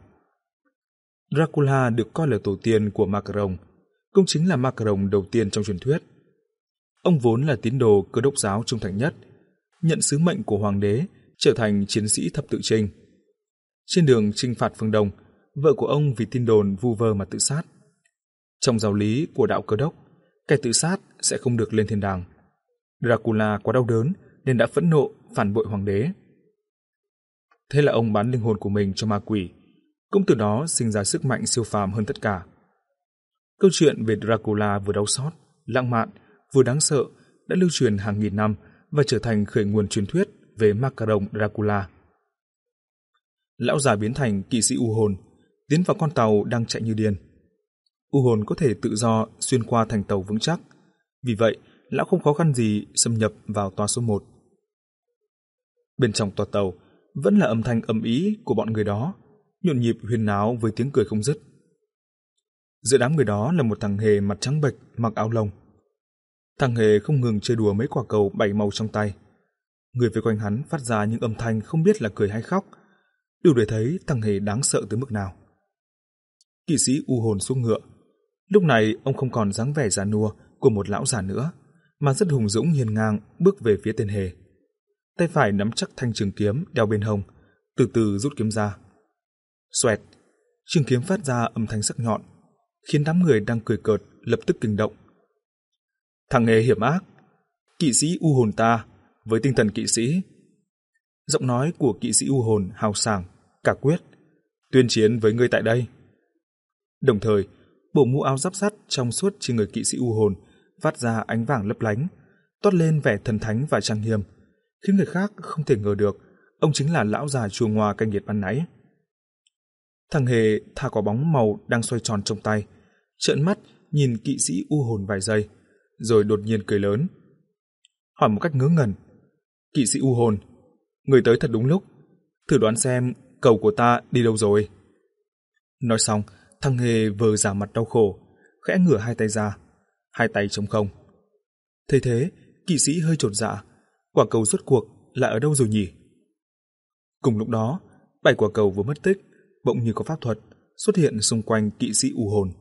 Dracula được coi là tổ tiên của Macaron, cũng chính là Macaron đầu tiên trong truyền thuyết. Ông vốn là tín đồ Cơ đốc giáo trung thành nhất, nhận sứ mệnh của hoàng đế trở thành chiến sĩ thập tự chinh. Trên đường chinh phạt phương Đông, vợ của ông vì tin đồn vu vơ mà tự sát. Trong giáo lý của đạo Cơ đốc, kẻ tự sát sẽ không được lên thiên đàng. Dracula quá đau đớn nên đã phẫn nộ phản bội hoàng đế. Thế là ông bán linh hồn của mình cho ma quỷ, cũng từ đó sinh ra sức mạnh siêu phàm hơn tất cả. Câu chuyện về Dracula vừa đau xót, lãng mạn, vừa đáng sợ đã lưu truyền hàng nghìn năm và trở thành khởi nguồn truyền thuyết về Macaron Dracula. Lão già biến thành kỵ sĩ u hồn, tiến vào con tàu đang chạy như điên. U hồn có thể tự do xuyên qua thành tàu vững chắc, vì vậy lão không khó khăn gì xâm nhập vào toa số một. Bên trong toa tàu vẫn là âm thanh ầm ĩ của bọn người đó, nhộn nhịp huyên náo với tiếng cười không dứt. Giữa đám người đó là một thằng hề mặt trắng bệch mặc áo lông. Thằng hề không ngừng chơi đùa mấy quả cầu bảy màu trong tay. Người vây quanh hắn phát ra những âm thanh không biết là cười hay khóc, đủ để thấy thằng hề đáng sợ tới mức nào. Kỵ sĩ u hồn xuống ngựa. Lúc này ông không còn dáng vẻ già nua của một lão già nữa, mà rất hùng dũng hiên ngang bước về phía tên hề. Tay phải nắm chắc thanh trường kiếm đeo bên hông, từ từ rút kiếm ra. Xoẹt, trường kiếm phát ra âm thanh sắc nhọn, khiến đám người đang cười cợt lập tức kinh động. Thằng hề hiểm ác, kỵ sĩ u hồn ta, với tinh thần kỵ sĩ. Giọng nói của kỵ sĩ u hồn hào sảng, cả quyết, tuyên chiến với ngươi tại đây. Đồng thời, bộ mũ áo giáp sắt trong suốt trên người kỵ sĩ u hồn phát ra ánh vàng lấp lánh, toát lên vẻ thần thánh và trang nghiêm, khiến người khác không thể ngờ được ông chính là lão già chua ngoa cay nghiệt ban nãy. Thằng hề thả quả bóng màu đang xoay tròn trong tay, trợn mắt nhìn kỵ sĩ u hồn vài giây, rồi đột nhiên cười lớn. Hỏi một cách ngớ ngẩn, kỵ sĩ u hồn, người tới thật đúng lúc, thử đoán xem cầu của ta đi đâu rồi. Nói xong, thằng hề vờ giả mặt đau khổ, khẽ ngửa hai tay ra, hai tay trống không. Thấy thế, kỵ sĩ hơi chột dạ, quả cầu rốt cuộc là ở đâu rồi nhỉ? Cùng lúc đó, bảy quả cầu vừa mất tích, bỗng như có pháp thuật xuất hiện xung quanh kỵ sĩ u hồn.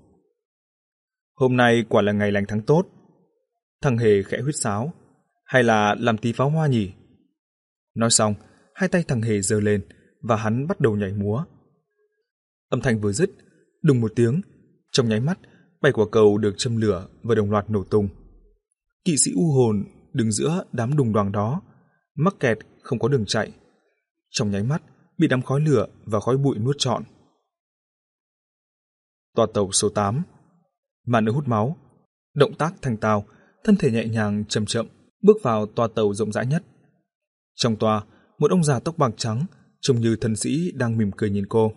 Hôm nay quả là ngày lành tháng tốt. Thằng hề khẽ huýt sáo, hay là làm tí pháo hoa nhỉ? Nói xong, hai tay thằng hề giơ lên và hắn bắt đầu nhảy múa. Âm thanh vừa dứt, đùng một tiếng, trong nháy mắt, bảy quả cầu được châm lửa và đồng loạt nổ tung. Kỵ sĩ u hồn đứng giữa đám đùng đoàng đó, mắc kẹt không có đường chạy. Trong nháy mắt, bị đám khói lửa và khói bụi nuốt trọn. Toa tàu số tám. Màn nữ hút máu, Động tác thanh tao, thân thể nhẹ nhàng chậm chậm bước vào toa tàu rộng rãi nhất. Trong toa, một ông già tóc bạc trắng, trông như thân sĩ đang mỉm cười nhìn cô.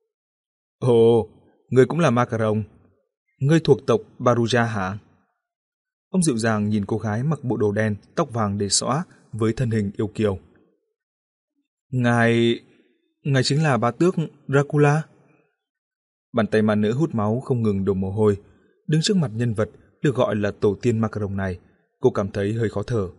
Ồ, ngươi cũng là Macaron. Ngươi thuộc tộc Baruja hả? Ông dịu dàng nhìn cô gái mặc bộ đồ đen, tóc vàng để xõa với thân hình yêu kiều. Ngài... Ngài chính là bá tước Dracula? Bàn tay ma nữ hút máu không ngừng đổ mồ hôi. Đứng trước mặt nhân vật được gọi là tổ tiên Macaron này, cô cảm thấy hơi khó thở.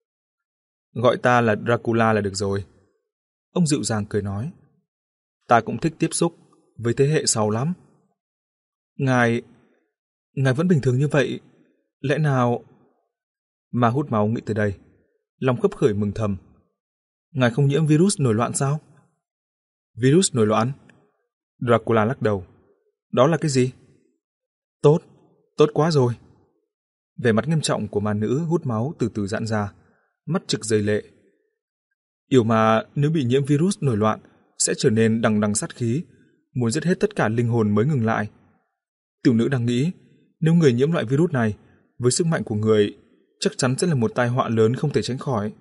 Gọi ta là Dracula là được rồi. Ông dịu dàng cười nói. Ta cũng thích tiếp xúc với thế hệ sau lắm. Ngài... Ngài vẫn bình thường như vậy. Lẽ nào... Ma hút máu nghĩ tới đây, lòng khấp khởi mừng thầm. Ngài không nhiễm virus nổi loạn sao? Virus nổi loạn? Dracula lắc đầu. Đó là cái gì? Tốt, tốt quá rồi. Vẻ mặt nghiêm trọng của ma nữ hút máu từ từ giãn ra, mắt trực rơi lệ. Yêu ma nếu bị nhiễm virus nổi loạn sẽ trở nên đằng đằng sát khí, muốn giết hết tất cả linh hồn mới ngừng lại. Tiểu nữ đang nghĩ, nếu người nhiễm loại virus này, với sức mạnh của người, chắc chắn sẽ là một tai họa lớn không thể tránh khỏi.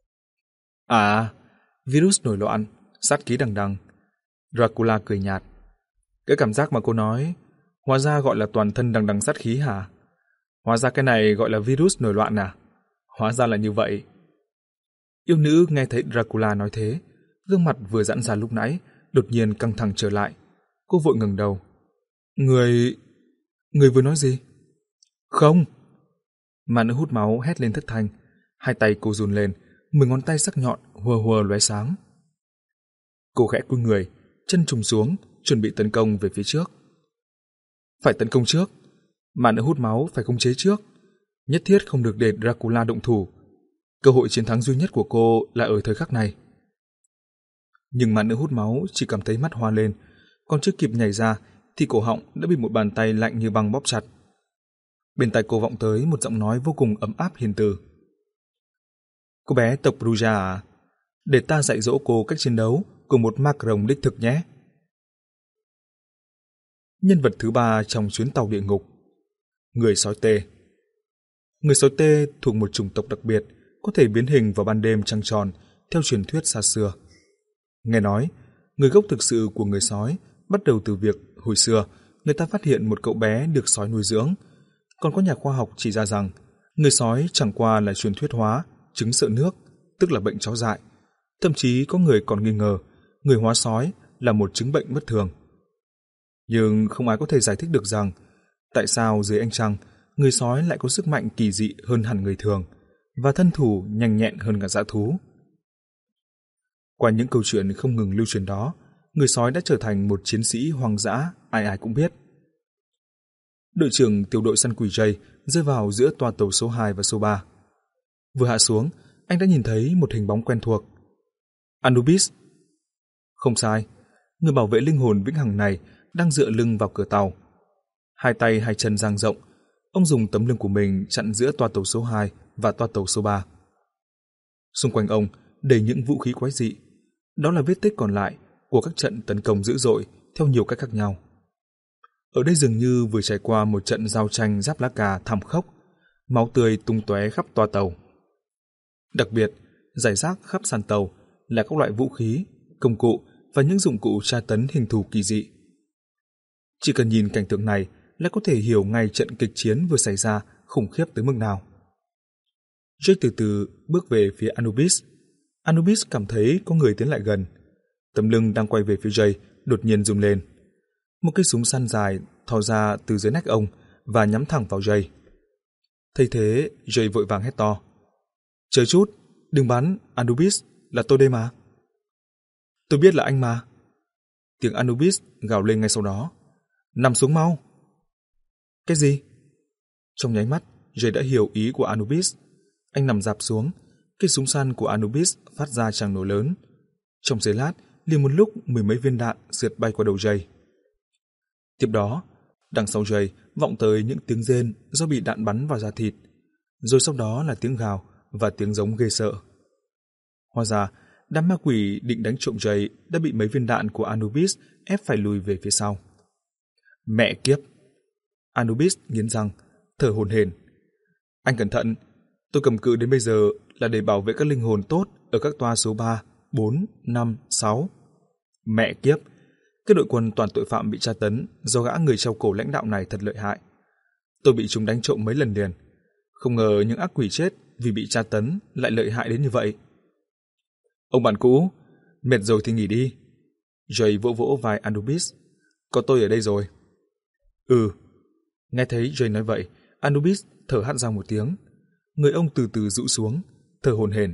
À, virus nổi loạn, sát khí đằng đằng. Dracula cười nhạt. Cái cảm giác mà cô nói, hóa ra gọi là toàn thân đằng đằng sát khí hả? Hóa ra cái này gọi là virus nổi loạn à? Hóa ra là như vậy. Yêu nữ nghe thấy Dracula nói thế, gương mặt vừa giãn ra lúc nãy, đột nhiên căng thẳng trở lại. Cô vội ngẩng đầu. Người... Người vừa nói gì? Không! Ma nữ hút máu hét lên thất thanh. Hai tay cô run lên, mười ngón tay sắc nhọn hùa hùa lóe sáng. Cô khẽ cúi người, chân trùng xuống, chuẩn bị tấn công về phía trước. Phải tấn công trước. Ma nữ hút máu phải khống chế trước. Nhất thiết không được để Dracula động thủ. Cơ hội chiến thắng duy nhất của cô là ở thời khắc này. Nhưng ma nữ hút máu chỉ cảm thấy mắt hoa lên, còn chưa kịp nhảy ra thì cổ họng đã bị một bàn tay lạnh như băng bóp chặt. Bên tai cô vọng tới một giọng nói vô cùng ấm áp hiền từ. Cô bé tộc Baruja à? Để ta dạy dỗ cô cách chiến đấu của một Macaron đích thực nhé. Nhân vật thứ ba trong chuyến tàu địa ngục. Người sói tê. Người sói tê thuộc một chủng tộc đặc biệt, có thể biến hình vào ban đêm trăng tròn theo truyền thuyết xa xưa. Nghe nói, người gốc thực sự của người sói bắt đầu từ việc hồi xưa người ta phát hiện một cậu bé được sói nuôi dưỡng. Còn có nhà khoa học chỉ ra rằng người sói chẳng qua là truyền thuyết hóa chứng sợ nước, tức là bệnh chó dại. Thậm chí có người còn nghi ngờ người hóa sói là một chứng bệnh bất thường. Nhưng không ai có thể giải thích được rằng tại sao dưới ánh trăng người sói lại có sức mạnh kỳ dị hơn hẳn người thường và thân thủ nhanh nhẹn hơn cả dã thú. Qua những câu chuyện không ngừng lưu truyền đó, người sói đã trở thành một chiến sĩ hoang dã ai ai cũng biết. Đội trưởng tiểu đội săn quỷ Jay rơi vào giữa toa tàu số hai và số ba. Vừa hạ xuống, anh đã nhìn thấy một hình bóng quen thuộc. Anubis. Không sai, người bảo vệ linh hồn vĩnh hằng này đang dựa lưng vào cửa tàu. Hai tay hai chân dang rộng, ông dùng tấm lưng của mình chặn giữa toa tàu số hai và toa tàu số ba. Xung quanh ông đầy những vũ khí quái dị. Đó là vết tích còn lại của các trận tấn công dữ dội theo nhiều cách khác nhau. Ở đây dường như vừa trải qua một trận giao tranh giáp lá cà thảm khốc, máu tươi tung tóe khắp toa tàu. Đặc biệt, rải rác khắp sàn tàu là các loại vũ khí, công cụ và những dụng cụ tra tấn hình thù kỳ dị. Chỉ cần nhìn cảnh tượng này là có thể hiểu ngay trận kịch chiến vừa xảy ra khủng khiếp tới mức nào. Jake từ từ bước về phía Anubis. Anubis cảm thấy có người tiến lại gần. Tấm lưng đang quay về phía Jay đột nhiên rung lên. Một cây súng săn dài thò ra từ dưới nách ông và nhắm thẳng vào Jay. Thấy thế, Jay vội vàng hét to. Chờ chút, đừng bắn, Anubis, là tôi đây mà. Tôi biết là anh mà. Tiếng Anubis gào lên ngay sau đó. Nằm xuống mau. Cái gì? Trong nháy mắt, Jay đã hiểu ý của Anubis. Anh nằm rạp xuống, cây súng săn của Anubis phát ra tràng nổ lớn. Trong giây lát, liền một lúc mười mấy viên đạn rượt bay qua đầu Jay. Tiếp đó, đằng sau Jay vọng tới những tiếng rên do bị đạn bắn vào da thịt, rồi sau đó là tiếng gào và tiếng giống ghê sợ. Hóa ra, đám ma quỷ định đánh trộm Jay đã bị mấy viên đạn của Anubis ép phải lùi về phía sau. Mẹ kiếp! Anubis nghiến răng, thở hổn hển. Anh cẩn thận, tôi cầm cự đến bây giờ là để bảo vệ các linh hồn tốt ở các toa số ba, bốn, năm, sáu. Mẹ kiếp, cái đội quân toàn tội phạm bị tra tấn do gã người treo cổ lãnh đạo này thật lợi hại. Tôi bị chúng đánh trộm mấy lần liền. Không ngờ những ác quỷ chết vì bị tra tấn lại lợi hại đến như vậy. Ông bạn cũ, mệt rồi thì nghỉ đi. Jay vỗ vỗ vai Anubis. Có tôi ở đây rồi. Ừ. Nghe thấy Jay nói vậy, Anubis thở hắt ra một tiếng. Người ông từ từ rũ xuống, thở hổn hển.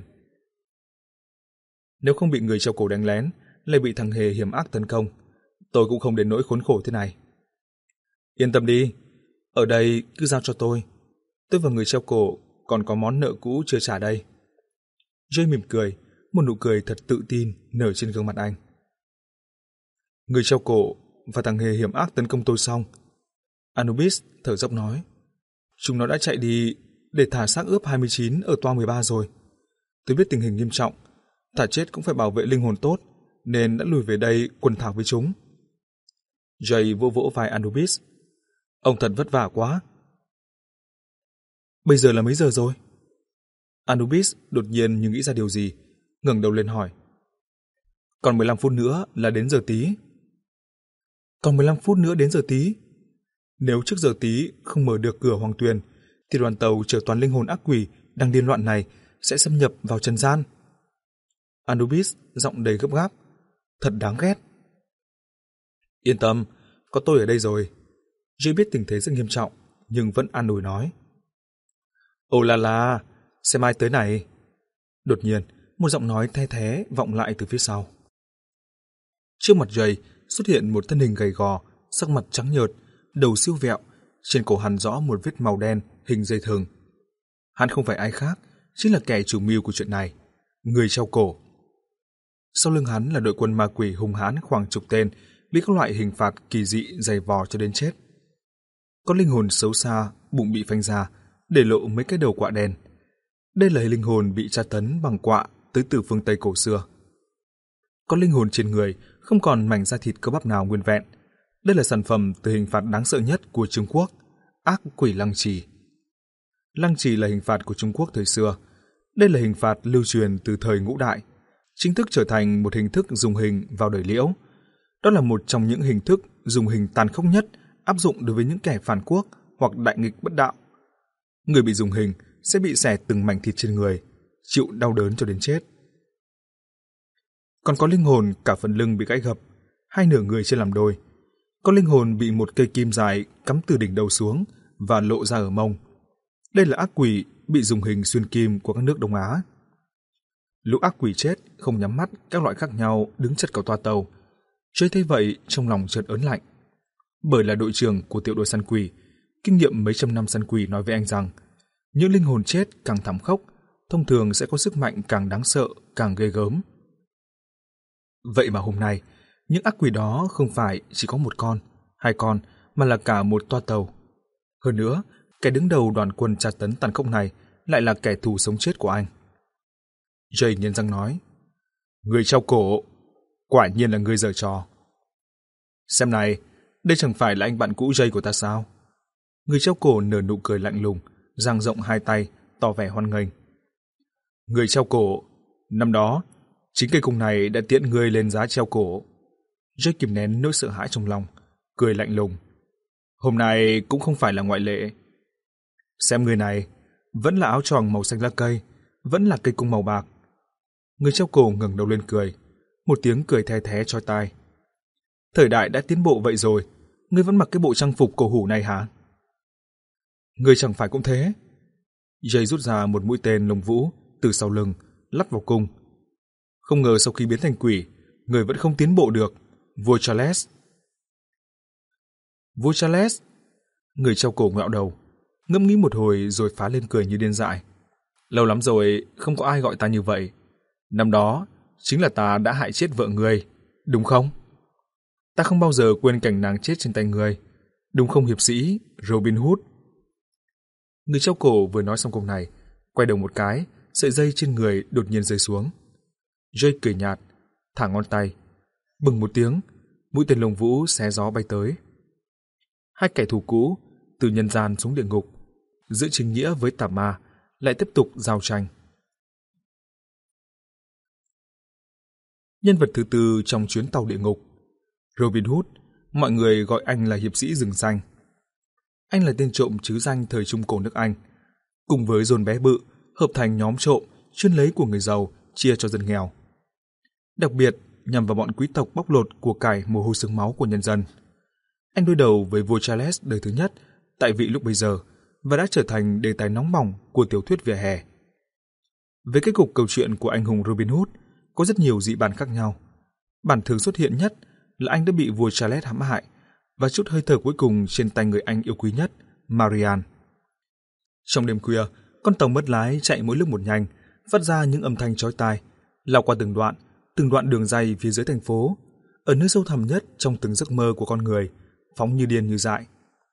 Nếu không bị người treo cổ đánh lén, lại bị thằng hề hiểm ác tấn công, tôi cũng không đến nỗi khốn khổ thế này. Yên tâm đi, ở đây cứ giao cho tôi. Tôi và người treo cổ còn có món nợ cũ chưa trả đây. Jay mỉm cười, một nụ cười thật tự tin nở trên gương mặt anh. Người treo cổ và thằng hề hiểm ác tấn công tôi xong. Anubis thở dốc nói. Chúng nó đã chạy đi để thả xác ướp hai mươi chín ở toa mười ba rồi. Tôi biết tình hình nghiêm trọng, thả chết cũng phải bảo vệ linh hồn tốt, nên đã lùi về đây quần thảo với chúng. Jay vỗ vỗ vai Anubis. Ông thật vất vả quá. Bây giờ là mấy giờ rồi? Anubis đột nhiên như nghĩ ra điều gì, ngẩng đầu lên hỏi. Còn mười lăm phút nữa là đến giờ tí. Còn mười lăm phút nữa đến giờ tí? Nếu trước giờ tí không mở được cửa hoàng tuyền, thì đoàn tàu chở toàn linh hồn ác quỷ đang điên loạn này sẽ xâm nhập vào trần gian. Anubis giọng đầy gấp gáp. Thật đáng ghét. Yên tâm, có tôi ở đây rồi. Jay biết tình thế rất nghiêm trọng, nhưng vẫn an ủi nói. Ồ là là, xem ai tới này. Đột nhiên, một giọng nói the thé vọng lại từ phía sau. Trước mặt Jay xuất hiện một thân hình gầy gò, sắc mặt trắng nhợt, đầu siêu vẹo, trên cổ hắn rõ một vết màu đen hình dây thừng. Hắn không phải ai khác, chính là kẻ chủ mưu của chuyện này, người treo cổ. Sau lưng hắn là đội quân ma quỷ hung hãn khoảng chục tên, bị các loại hình phạt kỳ dị dày vò cho đến chết. Có linh hồn xấu xa, bụng bị phanh ra, để lộ mấy cái đầu quạ đen. Đây là linh hồn bị tra tấn bằng quạ tới từ phương Tây cổ xưa. Có linh hồn trên người không còn mảnh da thịt cơ bắp nào nguyên vẹn. Đây là sản phẩm từ hình phạt đáng sợ nhất của Trung Quốc, ác quỷ lăng trì. Lăng trì là hình phạt của Trung Quốc thời xưa. Đây là hình phạt lưu truyền từ thời Ngũ Đại, chính thức trở thành một hình thức dùng hình vào đời Liễu. Đó là một trong những hình thức dùng hình tàn khốc nhất áp dụng đối với những kẻ phản quốc hoặc đại nghịch bất đạo. Người bị dùng hình sẽ bị xẻ từng mảnh thịt trên người, chịu đau đớn cho đến chết. Còn có linh hồn cả phần lưng bị gãy gập, hai nửa người chia làm đôi. Có linh hồn bị một cây kim dài cắm từ đỉnh đầu xuống và lộ ra ở mông. Đây là ác quỷ bị dùng hình xuyên kim của các nước Đông Á. Lũ ác quỷ chết không nhắm mắt, các loại khác nhau đứng chật cả toa tàu. Jay thấy vậy trong lòng chợt ớn lạnh. Bởi là đội trưởng của tiểu đội săn quỷ, kinh nghiệm mấy trăm năm săn quỷ nói với anh rằng những linh hồn chết càng thảm khốc, thông thường sẽ có sức mạnh càng đáng sợ, càng ghê gớm. Vậy mà hôm nay, những ác quỷ đó không phải chỉ có một con, hai con, mà là cả một toa tàu. Hơn nữa, kẻ đứng đầu đoàn quân tra tấn tàn khốc này lại là kẻ thù sống chết của anh. Jay nghiến răng nói, người treo cổ, quả nhiên là người giở trò. Xem này, đây chẳng phải là anh bạn cũ Jay của ta sao? Người treo cổ nở nụ cười lạnh lùng, dang rộng hai tay, tỏ vẻ hoan nghênh. Người treo cổ, năm đó, chính cây cung này đã tiễn ngươi lên giá treo cổ. Jay kìm nén nỗi sợ hãi trong lòng, cười lạnh lùng. Hôm nay cũng không phải là ngoại lệ. Xem người này, vẫn là áo choàng màu xanh lá cây, vẫn là cây cung màu bạc. Người treo cổ ngẩng đầu lên cười, một tiếng cười the thé chói tai. Thời đại đã tiến bộ vậy rồi, ngươi vẫn mặc cái bộ trang phục cổ hủ này hả? Ngươi chẳng phải cũng thế. Jay rút ra một mũi tên lông vũ từ sau lưng, lắp vào cung. Không ngờ sau khi biến thành quỷ, người vẫn không tiến bộ được. Vua Charles. Vua Charles. Người treo cổ ngẹo đầu, ngẫm nghĩ một hồi rồi phá lên cười như điên dại. Lâu lắm rồi không có ai gọi ta như vậy. Năm đó chính là ta đã hại chết vợ ngươi, đúng không? Ta không bao giờ quên cảnh nàng chết trên tay ngươi, đúng không hiệp sĩ Robin Hood? Người treo cổ vừa nói xong câu này, quay đầu một cái, sợi dây trên người đột nhiên rơi xuống. Jay cười nhạt, thả ngón tay, bừng một tiếng, mũi tên lông vũ xé gió bay tới. Hai kẻ thù cũ từ nhân gian xuống địa ngục, giữa chính nghĩa với tà ma lại tiếp tục giao tranh. Nhân vật thứ tư trong chuyến tàu địa ngục, Robin Hood, mọi người gọi anh là hiệp sĩ rừng xanh. Anh là tên trộm trứ danh thời Trung Cổ nước Anh, cùng với John bé bự hợp thành nhóm trộm chuyên lấy của người giàu chia cho dân nghèo. Đặc biệt nhằm vào bọn quý tộc bóc lột của cải mồ hôi xương máu của nhân dân. Anh đối đầu với vua Charles đời thứ nhất tại vị lúc bấy giờ và đã trở thành đề tài nóng bỏng của tiểu thuyết vỉa hè. Về kết cục câu chuyện của anh hùng Robin Hood có rất nhiều dị bản khác nhau. Bản thường xuất hiện nhất là anh đã bị vua Charles hãm hại và chút hơi thở cuối cùng trên tay người anh yêu quý nhất, Marianne. Trong đêm khuya, con tàu mất lái chạy mỗi lúc một nhanh, phát ra những âm thanh chói tai, lao qua từng đoạn, từng đoạn đường ray phía dưới thành phố, ở nơi sâu thẳm nhất trong từng giấc mơ của con người, phóng như điên như dại.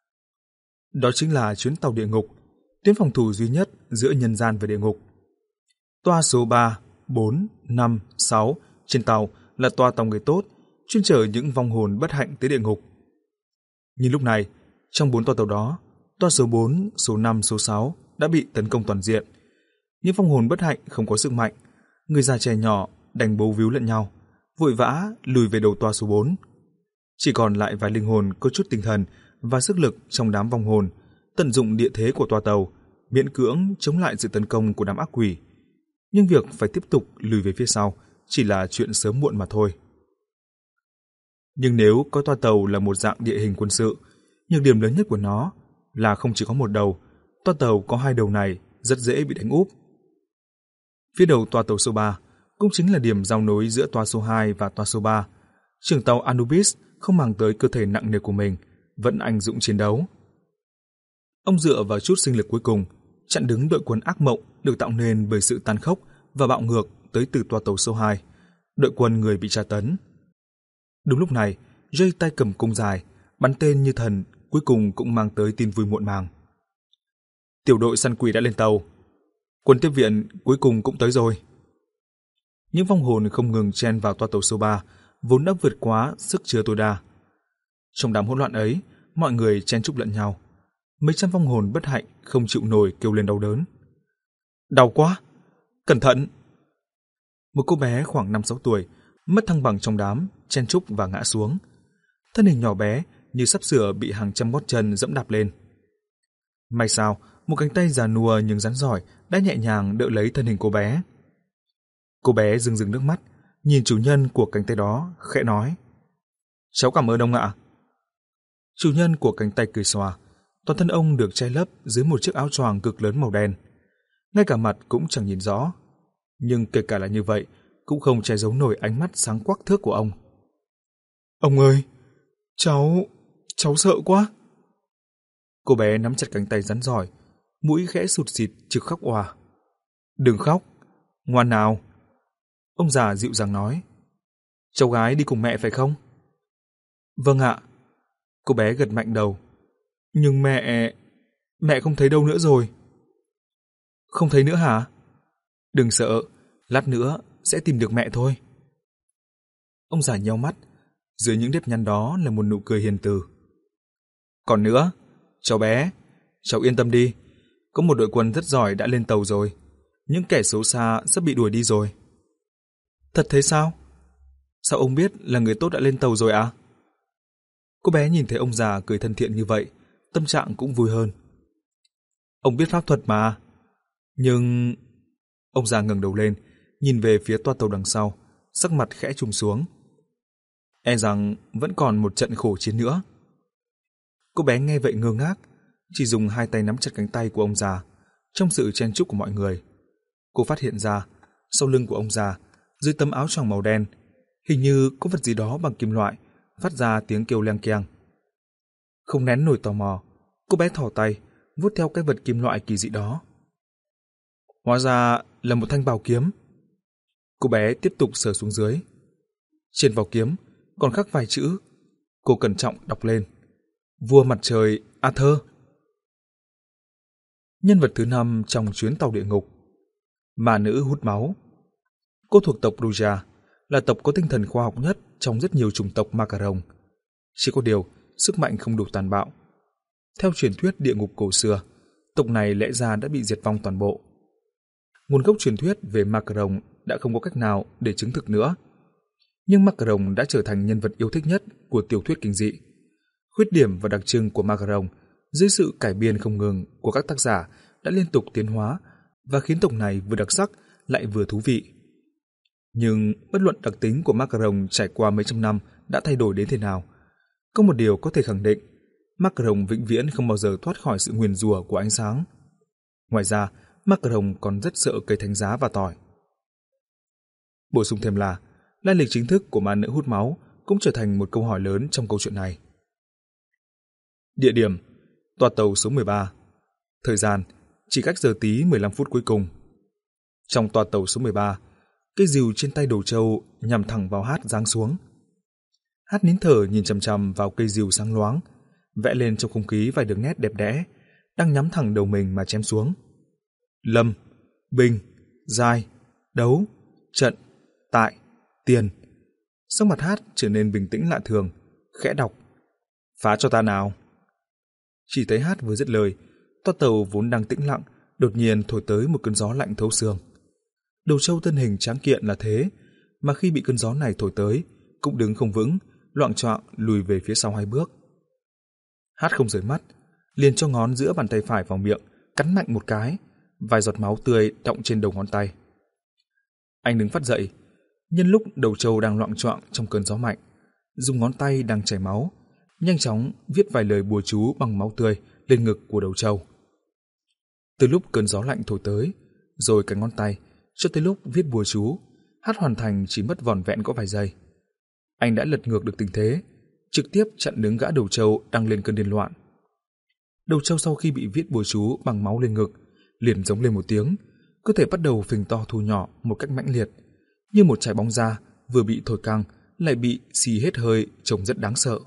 Đó chính là chuyến tàu địa ngục, tuyến phòng thủ duy nhất giữa nhân gian và địa ngục. Toa số ba, bốn, năm, sáu trên tàu là toa tàu người tốt, chuyên chở những vong hồn bất hạnh tới địa ngục. Nhưng lúc này, trong bốn toa tàu đó, toa số bốn, số năm, số sáu đã bị tấn công toàn diện. Những vong hồn bất hạnh không có sức mạnh, người già trẻ nhỏ đành bấu víu lẫn nhau, vội vã lùi về đầu toa số bốn. Chỉ còn lại vài linh hồn có chút tinh thần và sức lực trong đám vong hồn, tận dụng địa thế của toa tàu, miễn cưỡng chống lại sự tấn công của đám ác quỷ. Nhưng việc phải tiếp tục lùi về phía sau chỉ là chuyện sớm muộn mà thôi. Nhưng nếu có toa tàu là một dạng địa hình quân sự, nhược điểm lớn nhất của nó là không chỉ có một đầu, toa tàu có hai đầu này rất dễ bị đánh úp. Phía đầu toa tàu số ba cũng chính là điểm giao nối giữa toa số hai và toa số ba. Trưởng tàu Anubis không màng tới cơ thể nặng nề của mình, vẫn anh dũng chiến đấu. Ông dựa vào chút sinh lực cuối cùng, chặn đứng đội quân ác mộng được tạo nên bởi sự tàn khốc và bạo ngược tới từ toa tàu số hai, đội quân người bị tra tấn. Đúng lúc này, Jay tay cầm cung dài, bắn tên như thần, cuối cùng cũng mang tới tin vui muộn màng. Tiểu đội săn quỷ đã lên tàu. Quân tiếp viện cuối cùng cũng tới rồi. Những vong hồn không ngừng chen vào toa tàu số ba, vốn đã vượt quá sức chứa tối đa. Trong đám hỗn loạn ấy, mọi người chen chúc lẫn nhau. Mấy trăm vong hồn bất hạnh không chịu nổi kêu lên đau đớn. Đau quá! Cẩn thận! Một cô bé khoảng năm sáu tuổi, mất thăng bằng trong đám, chen chúc và ngã xuống. Thân hình nhỏ bé như sắp sửa bị hàng trăm gót chân dẫm đạp lên. May sao, một cánh tay già nua nhưng rắn giỏi đã nhẹ nhàng đỡ lấy thân hình cô bé. Cô bé rưng rưng nước mắt, nhìn chủ nhân của cánh tay đó, khẽ nói: Cháu cảm ơn ông ạ. Chủ nhân của cánh tay cười xòa, toàn thân ông được che lấp dưới một chiếc áo choàng cực lớn màu đen. Ngay cả mặt cũng chẳng nhìn rõ. Nhưng kể cả là như vậy, cũng không che giấu nổi ánh mắt sáng quắc thước của ông. Ông ơi! Cháu... cháu sợ quá! Cô bé nắm chặt cánh tay rắn giỏi, mũi khẽ sụt sịt trực khóc òa. Đừng khóc! Ngoan nào! Ông già dịu dàng nói. Cháu gái đi cùng mẹ phải không? Vâng ạ. Cô bé gật mạnh đầu. Nhưng mẹ... mẹ không thấy đâu nữa rồi. Không thấy nữa hả? Đừng sợ, lát nữa sẽ tìm được mẹ thôi. Ông già nheo mắt, dưới những nếp nhăn đó là một nụ cười hiền từ. Còn nữa, cháu bé, cháu yên tâm đi, có một đội quân rất giỏi đã lên tàu rồi, những kẻ xấu xa sắp bị đuổi đi rồi. Thật thế sao? Sao ông biết là người tốt đã lên tàu rồi à? Cô bé nhìn thấy ông già cười thân thiện như vậy, tâm trạng cũng vui hơn. Ông biết pháp thuật mà. Nhưng... Ông già ngẩng đầu lên, nhìn về phía toa tàu đằng sau, sắc mặt khẽ trùng xuống. E rằng vẫn còn một trận khổ chiến nữa. Cô bé nghe vậy ngơ ngác, chỉ dùng hai tay nắm chặt cánh tay của ông già. Trong sự chen chúc của mọi người, cô phát hiện ra, sau lưng của ông già, dưới tấm áo choàng màu đen, hình như có vật gì đó bằng kim loại, phát ra tiếng kêu leng keng. Không nén nổi tò mò, cô bé thò tay, vuốt theo cái vật kim loại kỳ dị đó. Hóa ra là một thanh bảo kiếm. Cô bé tiếp tục sờ xuống dưới. Trên vỏ kiếm còn khắc vài chữ. Cô cẩn trọng đọc lên: Vua mặt trời Arthur. Nhân vật thứ năm trong chuyến tàu địa ngục, ma nữ hút máu. Cô thuộc tộc Ruja, là tộc có tinh thần khoa học nhất trong rất nhiều chủng tộc ma cà rồng. Chỉ có điều, sức mạnh không đủ tàn bạo. Theo truyền thuyết địa ngục cổ xưa, tộc này lẽ ra đã bị diệt vong toàn bộ. Nguồn gốc truyền thuyết về Macaron đã không có cách nào để chứng thực nữa. Nhưng Macaron đã trở thành nhân vật yêu thích nhất của tiểu thuyết kinh dị. Khuyết điểm và đặc trưng của Macaron dưới sự cải biên không ngừng của các tác giả đã liên tục tiến hóa và khiến tộc này vừa đặc sắc lại vừa thú vị. Nhưng bất luận đặc tính của Macaron trải qua mấy trăm năm đã thay đổi đến thế nào, có một điều có thể khẳng định, Macaron vĩnh viễn không bao giờ thoát khỏi sự nguyền rủa của ánh sáng. Ngoài ra, Macaron còn rất sợ cây thánh giá và tỏi. Bổ sung thêm là, lai lịch chính thức của ma nữ hút máu cũng trở thành một câu hỏi lớn trong câu chuyện này. Địa điểm: toa tàu số mười ba. Thời gian: chỉ cách giờ tí mười lăm phút cuối cùng. Trong toa tàu số mười ba, cây rìu trên tay Đầu Trâu nhằm thẳng vào Hát giáng xuống. Hát nín thở nhìn chằm chằm vào cây rìu sáng loáng, vẽ lên trong không khí vài đường nét đẹp đẽ, đang nhắm thẳng đầu mình mà chém xuống. Lâm, binh, giai, đấu, trận, tại, tiền. Sắc mặt Hát trở nên bình tĩnh lạ thường, khẽ đọc: phá cho ta nào. Chỉ thấy Hát vừa dứt lời, toa tàu vốn đang tĩnh lặng đột nhiên thổi tới một cơn gió lạnh thấu xương. Đầu Trâu thân hình tráng kiện là thế, mà khi bị cơn gió này thổi tới, cũng đứng không vững, loạng choạng lùi về phía sau hai bước. Hát không rời mắt, liền cho ngón giữa bàn tay phải vào miệng, cắn mạnh một cái, vài giọt máu tươi đọng trên đầu ngón tay. Anh đứng phát dậy, nhân lúc Đầu Trâu đang loạng choạng trong cơn gió mạnh, dùng ngón tay đang chảy máu, nhanh chóng viết vài lời bùa chú bằng máu tươi lên ngực của Đầu Trâu. Từ lúc cơn gió lạnh thổi tới, rồi cái ngón tay, cho tới lúc viết bùa chú, Hát hoàn thành chỉ mất vỏn vẹn có vài giây. Anh đã lật ngược được tình thế, trực tiếp chặn đứng gã Đầu Trâu đang lên cơn điên loạn. Đầu Trâu sau khi bị viết bùa chú bằng máu lên ngực, liền giống lên một tiếng, cơ thể bắt đầu phình to thu nhỏ một cách mãnh liệt, như một trái bóng da vừa bị thổi căng lại bị xì hết hơi, trông rất đáng sợ.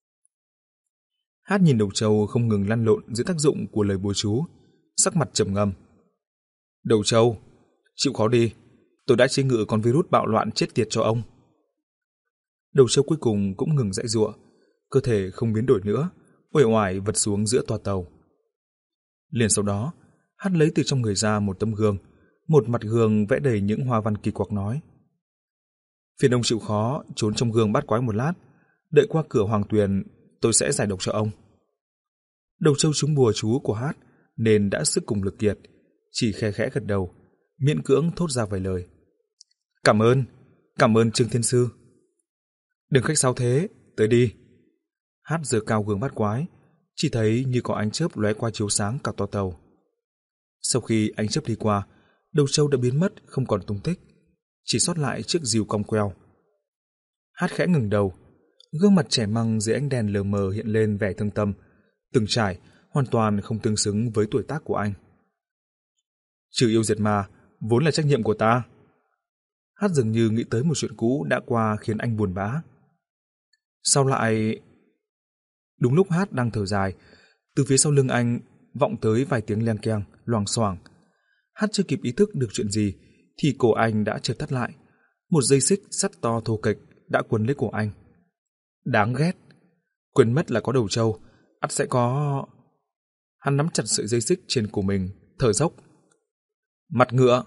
Hát nhìn Đầu Trâu không ngừng lăn lộn dưới tác dụng của lời bùa chú, sắc mặt trầm ngâm. Đầu Trâu, chịu khó đi, tôi đã chế ngự con virus bạo loạn chết tiệt cho ông. Đầu Trâu cuối cùng cũng ngừng giãy giụa, cơ thể không biến đổi nữa, uể oải vật xuống giữa toa tàu. Liền sau đó, Hát lấy từ trong người ra một tấm gương, một mặt gương vẽ đầy những hoa văn kỳ quặc nói: phiền ông chịu khó trốn trong gương bát quái một lát, đợi qua cửa hoàng tuyền tôi sẽ giải độc cho ông. Đầu Trâu trúng bùa chú của Hát nên đã sức cùng lực kiệt, chỉ khe khẽ gật đầu, miễn cưỡng thốt ra vài lời. Cảm ơn, cảm ơn Trương Thiên Sư. Đừng khách sáo thế, tới đi. Hát giơ cao gương bát quái, chỉ thấy như có ánh chớp lóe qua chiếu sáng cả toa tàu. Sau khi ánh chớp đi qua, Đầu Trâu đã biến mất không còn tung tích, chỉ sót lại chiếc rìu cong queo. Hát khẽ ngừng đầu, gương mặt trẻ măng dưới ánh đèn lờ mờ hiện lên vẻ thương tâm, từng trải, hoàn toàn không tương xứng với tuổi tác của anh. Trừ yêu diệt ma, vốn là trách nhiệm của ta. Hát dường như nghĩ tới một chuyện cũ đã qua khiến anh buồn bã. Sao lại... Đúng lúc Hát đang thở dài, từ phía sau lưng anh vọng tới vài tiếng leng keng, loảng xoảng. Hát chưa kịp ý thức được chuyện gì, thì cổ anh đã chợt thắt lại. Một dây xích sắt to thô kệch đã quấn lấy cổ anh. Đáng ghét, quên mất là có Đầu Trâu, ắt sẽ có... Hắn nắm chặt sợi dây xích trên cổ mình, thở dốc. Mặt ngựa.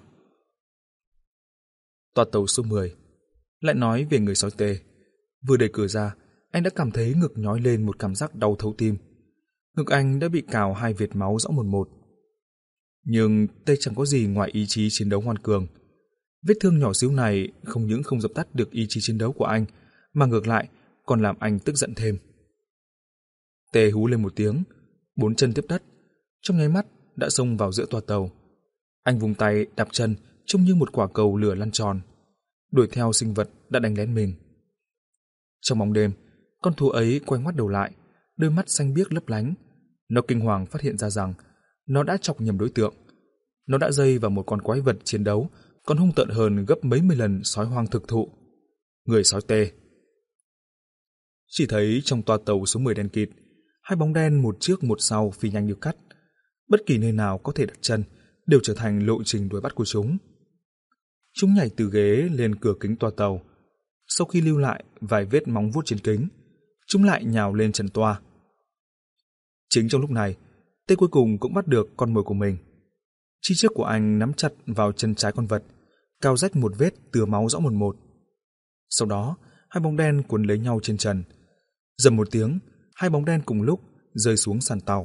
Toa tàu số mười. Lại nói về người sói tê. Vừa đẩy cửa ra, anh đã cảm thấy ngực nhói lên một cảm giác đau thấu tim. Ngực anh đã bị cào hai vệt máu rõ một một. Nhưng tê chẳng có gì ngoài ý chí chiến đấu ngoan cường. Vết thương nhỏ xíu này không những không dập tắt được ý chí chiến đấu của anh, mà ngược lại còn làm anh tức giận thêm. Tê hú lên một tiếng, bốn chân tiếp đất, trong nháy mắt đã xông vào giữa toa tàu. Anh vùng tay đạp chân trông như một quả cầu lửa lăn tròn, đuổi theo sinh vật đã đánh lén mình. Trong bóng đêm, con thú ấy quay ngoắt đầu lại, đôi mắt xanh biếc lấp lánh. Nó kinh hoàng phát hiện ra rằng nó đã chọc nhầm đối tượng. Nó đã dây vào một con quái vật chiến đấu còn hung tợn hơn gấp mấy mươi lần sói hoang thực thụ, người sói tê. Chỉ thấy trong toa tàu số mười đen kịt, hai bóng đen một trước một sau phi nhanh như cắt. Bất kỳ nơi nào có thể đặt chân đều trở thành lộ trình đuổi bắt của chúng. Chúng nhảy từ ghế lên cửa kính toa tàu. Sau khi lưu lại vài vết móng vuốt trên kính, chúng lại nhào lên trần toa. Chính trong lúc này, T Tê cuối cùng cũng bắt được con mồi của mình. Chi trước của anh nắm chặt vào chân trái con vật, cào rách một vết tứa máu rõ một một. Sau đó, hai bóng đen cuốn lấy nhau trên trần. Rầm một tiếng, hai bóng đen cùng lúc rơi xuống sàn tàu.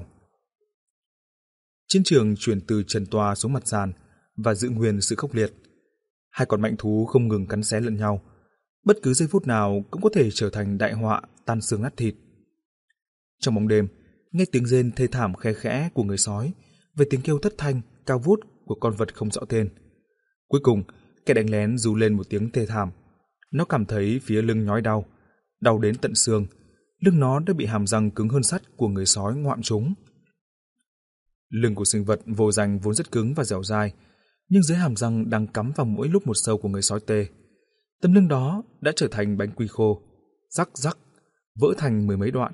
Chiến trường chuyển từ trần toa xuống mặt sàn và giữ nguyên sự khốc liệt. Hai con mãnh thú không ngừng cắn xé lẫn nhau, bất cứ giây phút nào cũng có thể trở thành đại họa tan xương nát thịt. Trong bóng đêm, nghe tiếng rên thê thảm khe khẽ của người sói về tiếng kêu thất thanh cao vút của con vật không rõ tên. Cuối cùng, kẻ đánh lén rú lên một tiếng thê thảm. Nó cảm thấy phía lưng nhói đau, đau đến tận xương. Lưng nó đã bị hàm răng cứng hơn sắt của người sói ngoạm trúng. Lưng của sinh vật vô danh vốn rất cứng và dẻo dai, nhưng dưới hàm răng đang cắm vào mỗi lúc một sâu của người sói tê, tấm lưng đó đã trở thành bánh quy khô, rắc rắc, vỡ thành mười mấy đoạn.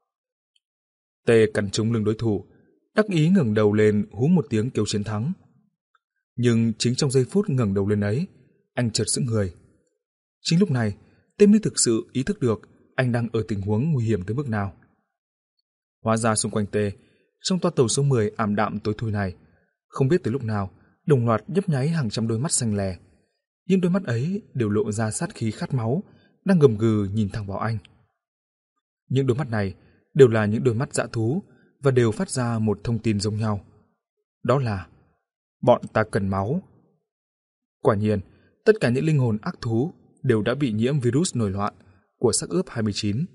Tê cắn trúng lưng đối thủ, đắc ý ngẩng đầu lên hú một tiếng kêu chiến thắng. Nhưng chính trong giây phút ngẩng đầu lên ấy, anh chợt sững người. Chính lúc này, Tê mới thực sự ý thức được anh đang ở tình huống nguy hiểm tới mức nào. Hóa ra xung quanh Tê, trong toa tàu số mười ảm đạm tối thui này, không biết từ lúc nào, đồng loạt nhấp nháy hàng trăm đôi mắt xanh lè. Những đôi mắt ấy đều lộ ra sát khí khát máu, đang gầm gừ nhìn thẳng vào anh. Những đôi mắt này đều là những đôi mắt dã thú và đều phát ra một thông tin giống nhau. Đó là bọn ta cần máu. Quả nhiên, tất cả những linh hồn ác thú đều đã bị nhiễm virus nổi loạn của xác ướp hai mươi chín.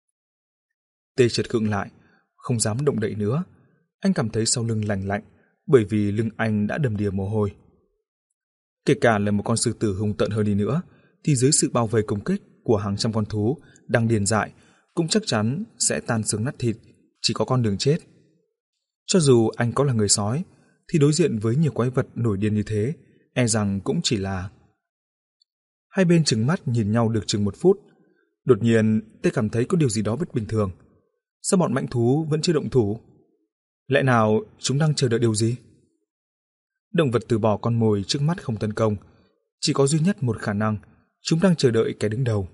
Tê chợt khựng lại, không dám động đậy nữa. Anh cảm thấy sau lưng lạnh lạnh, bởi vì lưng anh đã đầm đìa mồ hôi. Kể cả là một con sư tử hung tợn hơn đi nữa, thì dưới sự bao vây công kích của hàng trăm con thú đang điên dại, cũng chắc chắn sẽ tan xương nát thịt, chỉ có con đường chết. Cho dù anh có là người sói, thì đối diện với nhiều quái vật nổi điên như thế, e rằng cũng chỉ là... Hai bên trừng mắt nhìn nhau được chừng một phút. Đột nhiên, Tê cảm thấy có điều gì đó bất bình thường. Sao bọn mãnh thú vẫn chưa động thủ? Lẽ nào chúng đang chờ đợi điều gì? Động vật từ bỏ con mồi trước mắt không tấn công. Chỉ có duy nhất một khả năng, chúng đang chờ đợi kẻ đứng đầu.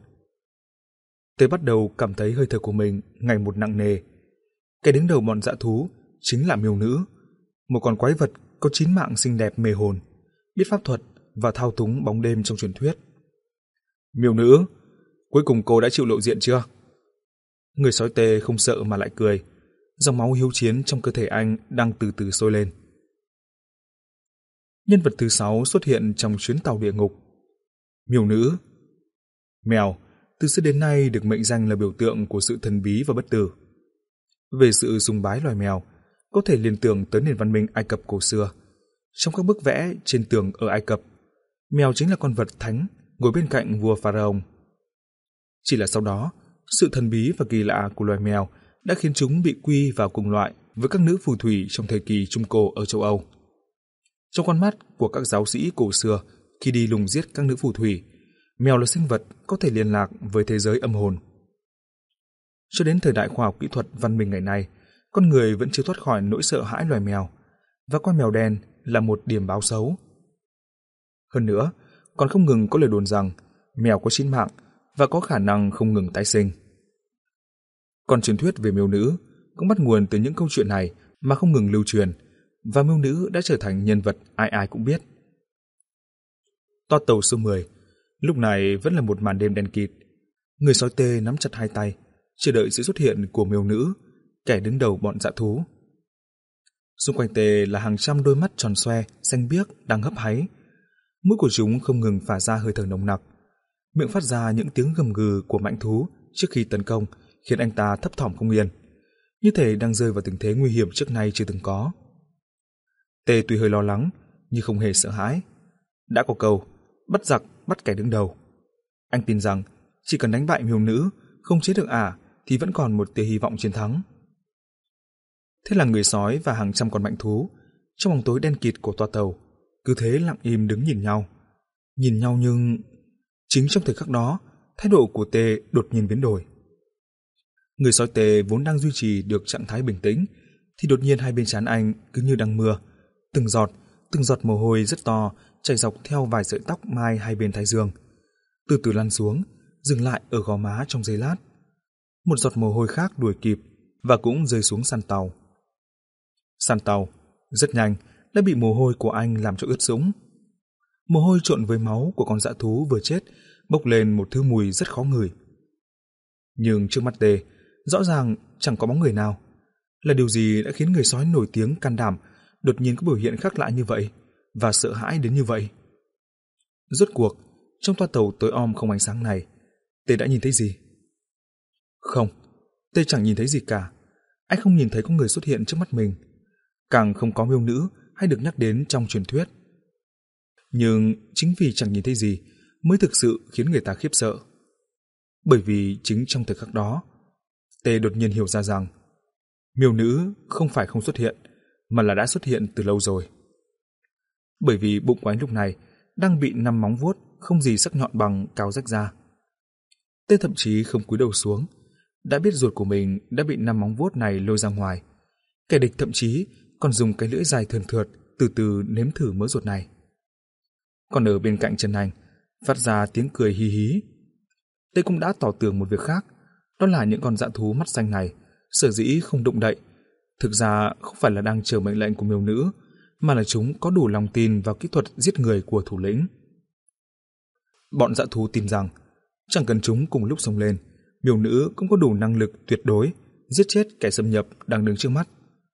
Tê bắt đầu cảm thấy hơi thở của mình ngày một nặng nề. Kẻ đứng đầu bọn dã thú chính là miêu nữ, một con quái vật có chín mạng xinh đẹp mê hồn, biết pháp thuật và thao túng bóng đêm trong truyền thuyết. Miêu nữ, cuối cùng cô đã chịu lộ diện chưa? Người sói Tê không sợ mà lại cười. Dòng máu hiếu chiến trong cơ thể anh đang từ từ sôi lên. Nhân vật thứ sáu xuất hiện trong chuyến tàu địa ngục. Miêu nữ. Mèo, từ xưa đến nay được mệnh danh là biểu tượng của sự thần bí và bất tử. Về sự sùng bái loài mèo, có thể liên tưởng tới nền văn minh Ai Cập cổ xưa. Trong các bức vẽ trên tường ở Ai Cập, mèo chính là con vật thánh ngồi bên cạnh vua Pharaoh. Chỉ là sau đó, sự thần bí và kỳ lạ của loài mèo đã khiến chúng bị quy vào cùng loại với các nữ phù thủy trong thời kỳ Trung Cổ ở châu Âu. Trong con mắt của các giáo sĩ cổ xưa, khi đi lùng giết các nữ phù thủy, mèo là sinh vật có thể liên lạc với thế giới âm hồn. Cho đến thời đại khoa học kỹ thuật văn minh ngày nay, con người vẫn chưa thoát khỏi nỗi sợ hãi loài mèo, và coi mèo đen là một điểm báo xấu. Hơn nữa, còn không ngừng có lời đồn rằng mèo có chín mạng và có khả năng không ngừng tái sinh. Còn truyền thuyết về miêu nữ cũng bắt nguồn từ những câu chuyện này mà không ngừng lưu truyền, và miêu nữ đã trở thành nhân vật ai ai cũng biết. Toa tàu số mười, lúc này vẫn là một màn đêm đen kịt. Người sói Tê nắm chặt hai tay, chờ đợi sự xuất hiện của miêu nữ, kẻ đứng đầu bọn dã thú. Xung quanh Tê là hàng trăm đôi mắt tròn xoe, xanh biếc đang hấp háy. Mũi của chúng không ngừng phả ra hơi thở nồng nặc, miệng phát ra những tiếng gầm gừ của mãnh thú trước khi tấn công, khiến anh ta thấp thỏm không yên, như thể đang rơi vào tình thế nguy hiểm trước nay chưa từng có. Tê tuy hơi lo lắng, nhưng không hề sợ hãi. Đã có câu, bắt giặc bắt kẻ đứng đầu. Anh tin rằng chỉ cần đánh bại miêu nữ, không chế được ả, thì vẫn còn một tia hy vọng chiến thắng. Thế là người sói và hàng trăm con mãnh thú, trong bóng tối đen kịt của toa tàu, cứ thế lặng im đứng nhìn nhau. Nhìn nhau nhưng... Chính trong thời khắc đó, thái độ của Tê đột nhiên biến đổi. Người sói Tê vốn đang duy trì được trạng thái bình tĩnh, thì đột nhiên hai bên trán anh cứ như đang mưa. Từng giọt, từng giọt mồ hôi rất to chảy dọc theo vài sợi tóc mai hai bên thái dương, từ từ lăn xuống, dừng lại ở gò má trong giây lát. Một giọt mồ hôi khác đuổi kịp và cũng rơi xuống sàn tàu. Sàn tàu, rất nhanh, đã bị mồ hôi của anh làm cho ướt sũng. Mồ hôi trộn với máu của con dã thú vừa chết bốc lên một thứ mùi rất khó ngửi. Nhưng trước mắt Tê, rõ ràng chẳng có bóng người nào. Là điều gì đã khiến người sói nổi tiếng can đảm đột nhiên có biểu hiện khác lạ như vậy và sợ hãi đến như vậy? Rốt cuộc, trong toa tàu tối om không ánh sáng này, Tê đã nhìn thấy gì? Không, Tê chẳng nhìn thấy gì cả. Anh không nhìn thấy có người xuất hiện trước mắt mình, càng không có miêu nữ hay được nhắc đến trong truyền thuyết. Nhưng chính vì chẳng nhìn thấy gì mới thực sự khiến người ta khiếp sợ. Bởi vì chính trong thời khắc đó, Tê đột nhiên hiểu ra rằng miêu nữ không phải không xuất hiện, mà là đã xuất hiện từ lâu rồi. Bởi vì bụng của anh lúc này đang bị năm móng vuốt không gì sắc nhọn bằng cào rách ra. Tê thậm chí không cúi đầu xuống, đã biết ruột của mình đã bị năm móng vuốt này lôi ra ngoài. Kẻ địch thậm chí còn dùng cái lưỡi dài thườn thượt từ từ nếm thử mớ ruột này. Còn ở bên cạnh chân anh phát ra tiếng cười hí hí. Tê cũng đã tỏ tường một việc khác, đó là những con dã thú mắt xanh này sở dĩ không động đậy, thực ra không phải là đang chờ mệnh lệnh của miêu nữ, mà là chúng có đủ lòng tin vào kỹ thuật giết người của thủ lĩnh. Bọn dã thú tin rằng chẳng cần chúng cùng lúc xông lên, miêu nữ cũng có đủ năng lực tuyệt đối giết chết kẻ xâm nhập đang đứng trước mắt.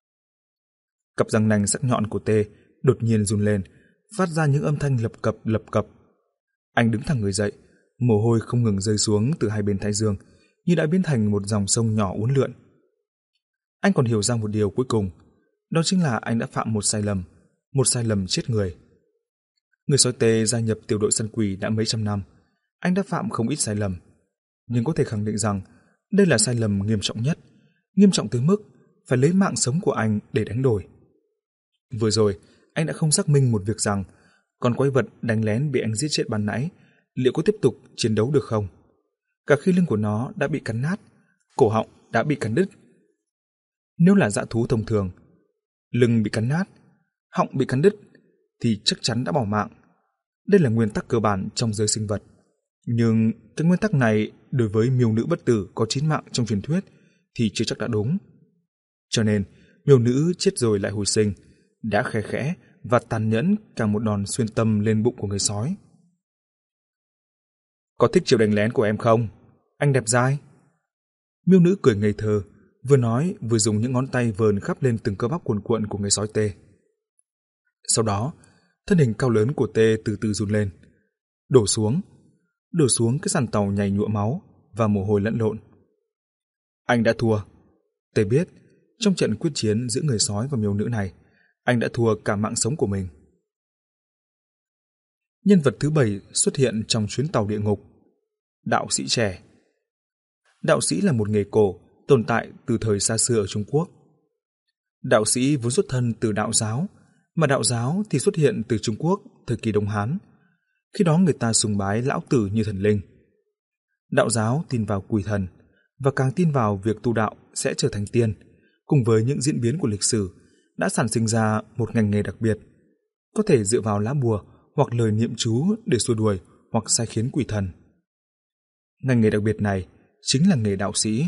Cặp răng nanh sắc nhọn của Tê đột nhiên run lên, phát ra những âm thanh lập cập lập cập. Anh đứng thẳng người dậy, mồ hôi không ngừng rơi xuống từ hai bên thái dương, như đã biến thành một dòng sông nhỏ uốn lượn. Anh còn hiểu ra một điều cuối cùng, đó chính là anh đã phạm một sai lầm, một sai lầm chết người. Người sói Tê gia nhập tiểu đội săn quỷ đã mấy trăm năm, anh đã phạm không ít sai lầm, nhưng có thể khẳng định rằng đây là sai lầm nghiêm trọng nhất, nghiêm trọng tới mức phải lấy mạng sống của anh để đánh đổi. Vừa rồi, anh đã không xác minh một việc rằng con quái vật đánh lén bị anh giết chết ban nãy liệu có tiếp tục chiến đấu được không? Cả khi lưng của nó đã bị cắn nát, cổ họng đã bị cắn đứt. Nếu là dã thú thông thường, lưng bị cắn nát, họng bị cắn đứt thì chắc chắn đã bỏ mạng. Đây là nguyên tắc cơ bản trong giới sinh vật. Nhưng cái nguyên tắc này đối với miêu nữ bất tử có chín mạng trong truyền thuyết thì chưa chắc đã đúng. Cho nên, miêu nữ chết rồi lại hồi sinh, đã khe khẽ và tàn nhẫn càng một đòn xuyên tâm lên bụng của người sói. Có thích chiều đánh lén của em không? Anh đẹp dai. Miêu nữ cười ngây thơ, vừa nói vừa dùng những ngón tay vờn khắp lên từng cơ bắp cuồn cuộn của người sói Tê. Sau đó, thân hình cao lớn của Tê từ từ run lên, đổ xuống, đổ xuống cái sàn tàu nhầy nhụa máu và mồ hôi lẫn lộn. Anh đã thua. Tê biết, trong trận quyết chiến giữa người sói và miêu nữ này, anh đã thua cả mạng sống của mình. Nhân vật thứ bảy xuất hiện trong chuyến tàu địa ngục. Đạo sĩ trẻ. Đạo sĩ là một nghề cổ tồn tại từ thời xa xưa ở Trung Quốc. Đạo sĩ vốn xuất thân từ đạo giáo, mà đạo giáo thì xuất hiện từ Trung Quốc thời kỳ Đông Hán. Khi đó người ta sùng bái lão tử như thần linh. Đạo giáo tin vào quỷ thần và càng tin vào việc tu đạo sẽ trở thành tiên, cùng với những diễn biến của lịch sử đã sản sinh ra một ngành nghề đặc biệt, có thể dựa vào lá bùa hoặc lời niệm chú để xua đuổi hoặc sai khiến quỷ thần. Ngành nghề đặc biệt này chính là nghề đạo sĩ.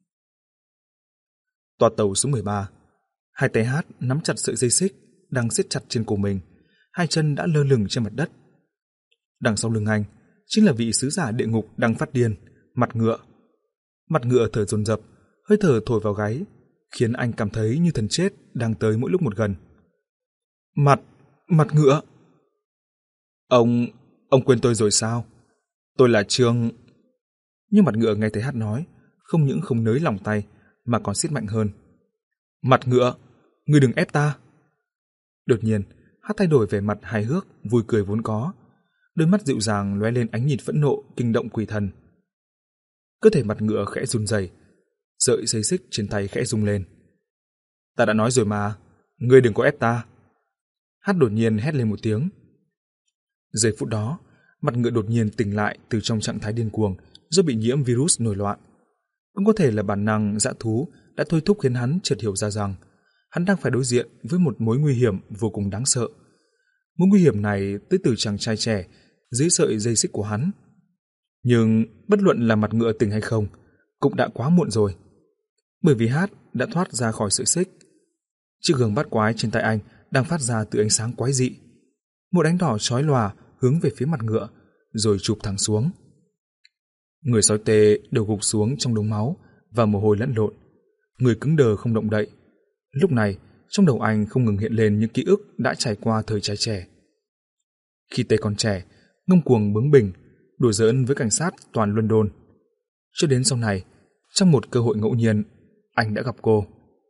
Toa tàu số mười ba, hai tay Hát nắm chặt sợi dây xích đang siết chặt trên cổ mình, hai chân đã lơ lửng trên mặt đất. Đằng sau lưng anh chính là vị sứ giả địa ngục đang phát điên, mặt ngựa. Mặt ngựa thở dồn dập, hơi thở thổi vào gáy, khiến anh cảm thấy như thần chết đang tới mỗi lúc một gần. Mặt, mặt ngựa. Ông, ông quên tôi rồi sao? Tôi là Trương. Nhưng mặt ngựa nghe thấy Hát nói, không những không nới lỏng tay mà còn siết mạnh hơn. Mặt ngựa, ngươi đừng ép ta. Đột nhiên, Hát thay đổi vẻ mặt hài hước, vui cười vốn có, đôi mắt dịu dàng lóe lên ánh nhìn phẫn nộ kinh động quỷ thần. Cơ thể mặt ngựa khẽ run rẩy, sợi dây xích trên tay khẽ rung lên. Ta đã nói rồi mà, ngươi đừng có ép ta. Hát đột nhiên hét lên một tiếng. Giây phút đó, mặt ngựa đột nhiên tỉnh lại từ trong trạng thái điên cuồng do bị nhiễm virus nổi loạn. Cũng có thể là bản năng dã thú đã thôi thúc khiến hắn chợt hiểu ra rằng hắn đang phải đối diện với một mối nguy hiểm vô cùng đáng sợ. Mối nguy hiểm này tới từ chàng trai trẻ dưới sợi dây xích của hắn. Nhưng bất luận là mặt ngựa tỉnh hay không, cũng đã quá muộn rồi. Bởi vì Hát đã thoát ra khỏi sợi xích. Chiếc gương bát quái trên tay anh đang phát ra từ ánh sáng quái dị. Một ánh đỏ chói lòa hướng về phía mặt ngựa, rồi chụp thẳng xuống. Người sói tê đều gục xuống trong đống máu và mồ hôi lẫn lộn. Người cứng đờ không động đậy. Lúc này, trong đầu anh không ngừng hiện lên những ký ức đã trải qua thời trai trẻ. Khi Tê còn trẻ, ngông cuồng bướng bỉnh, đùa giỡn với cảnh sát toàn London. Cho đến sau này, trong một cơ hội ngẫu nhiên, anh đã gặp cô.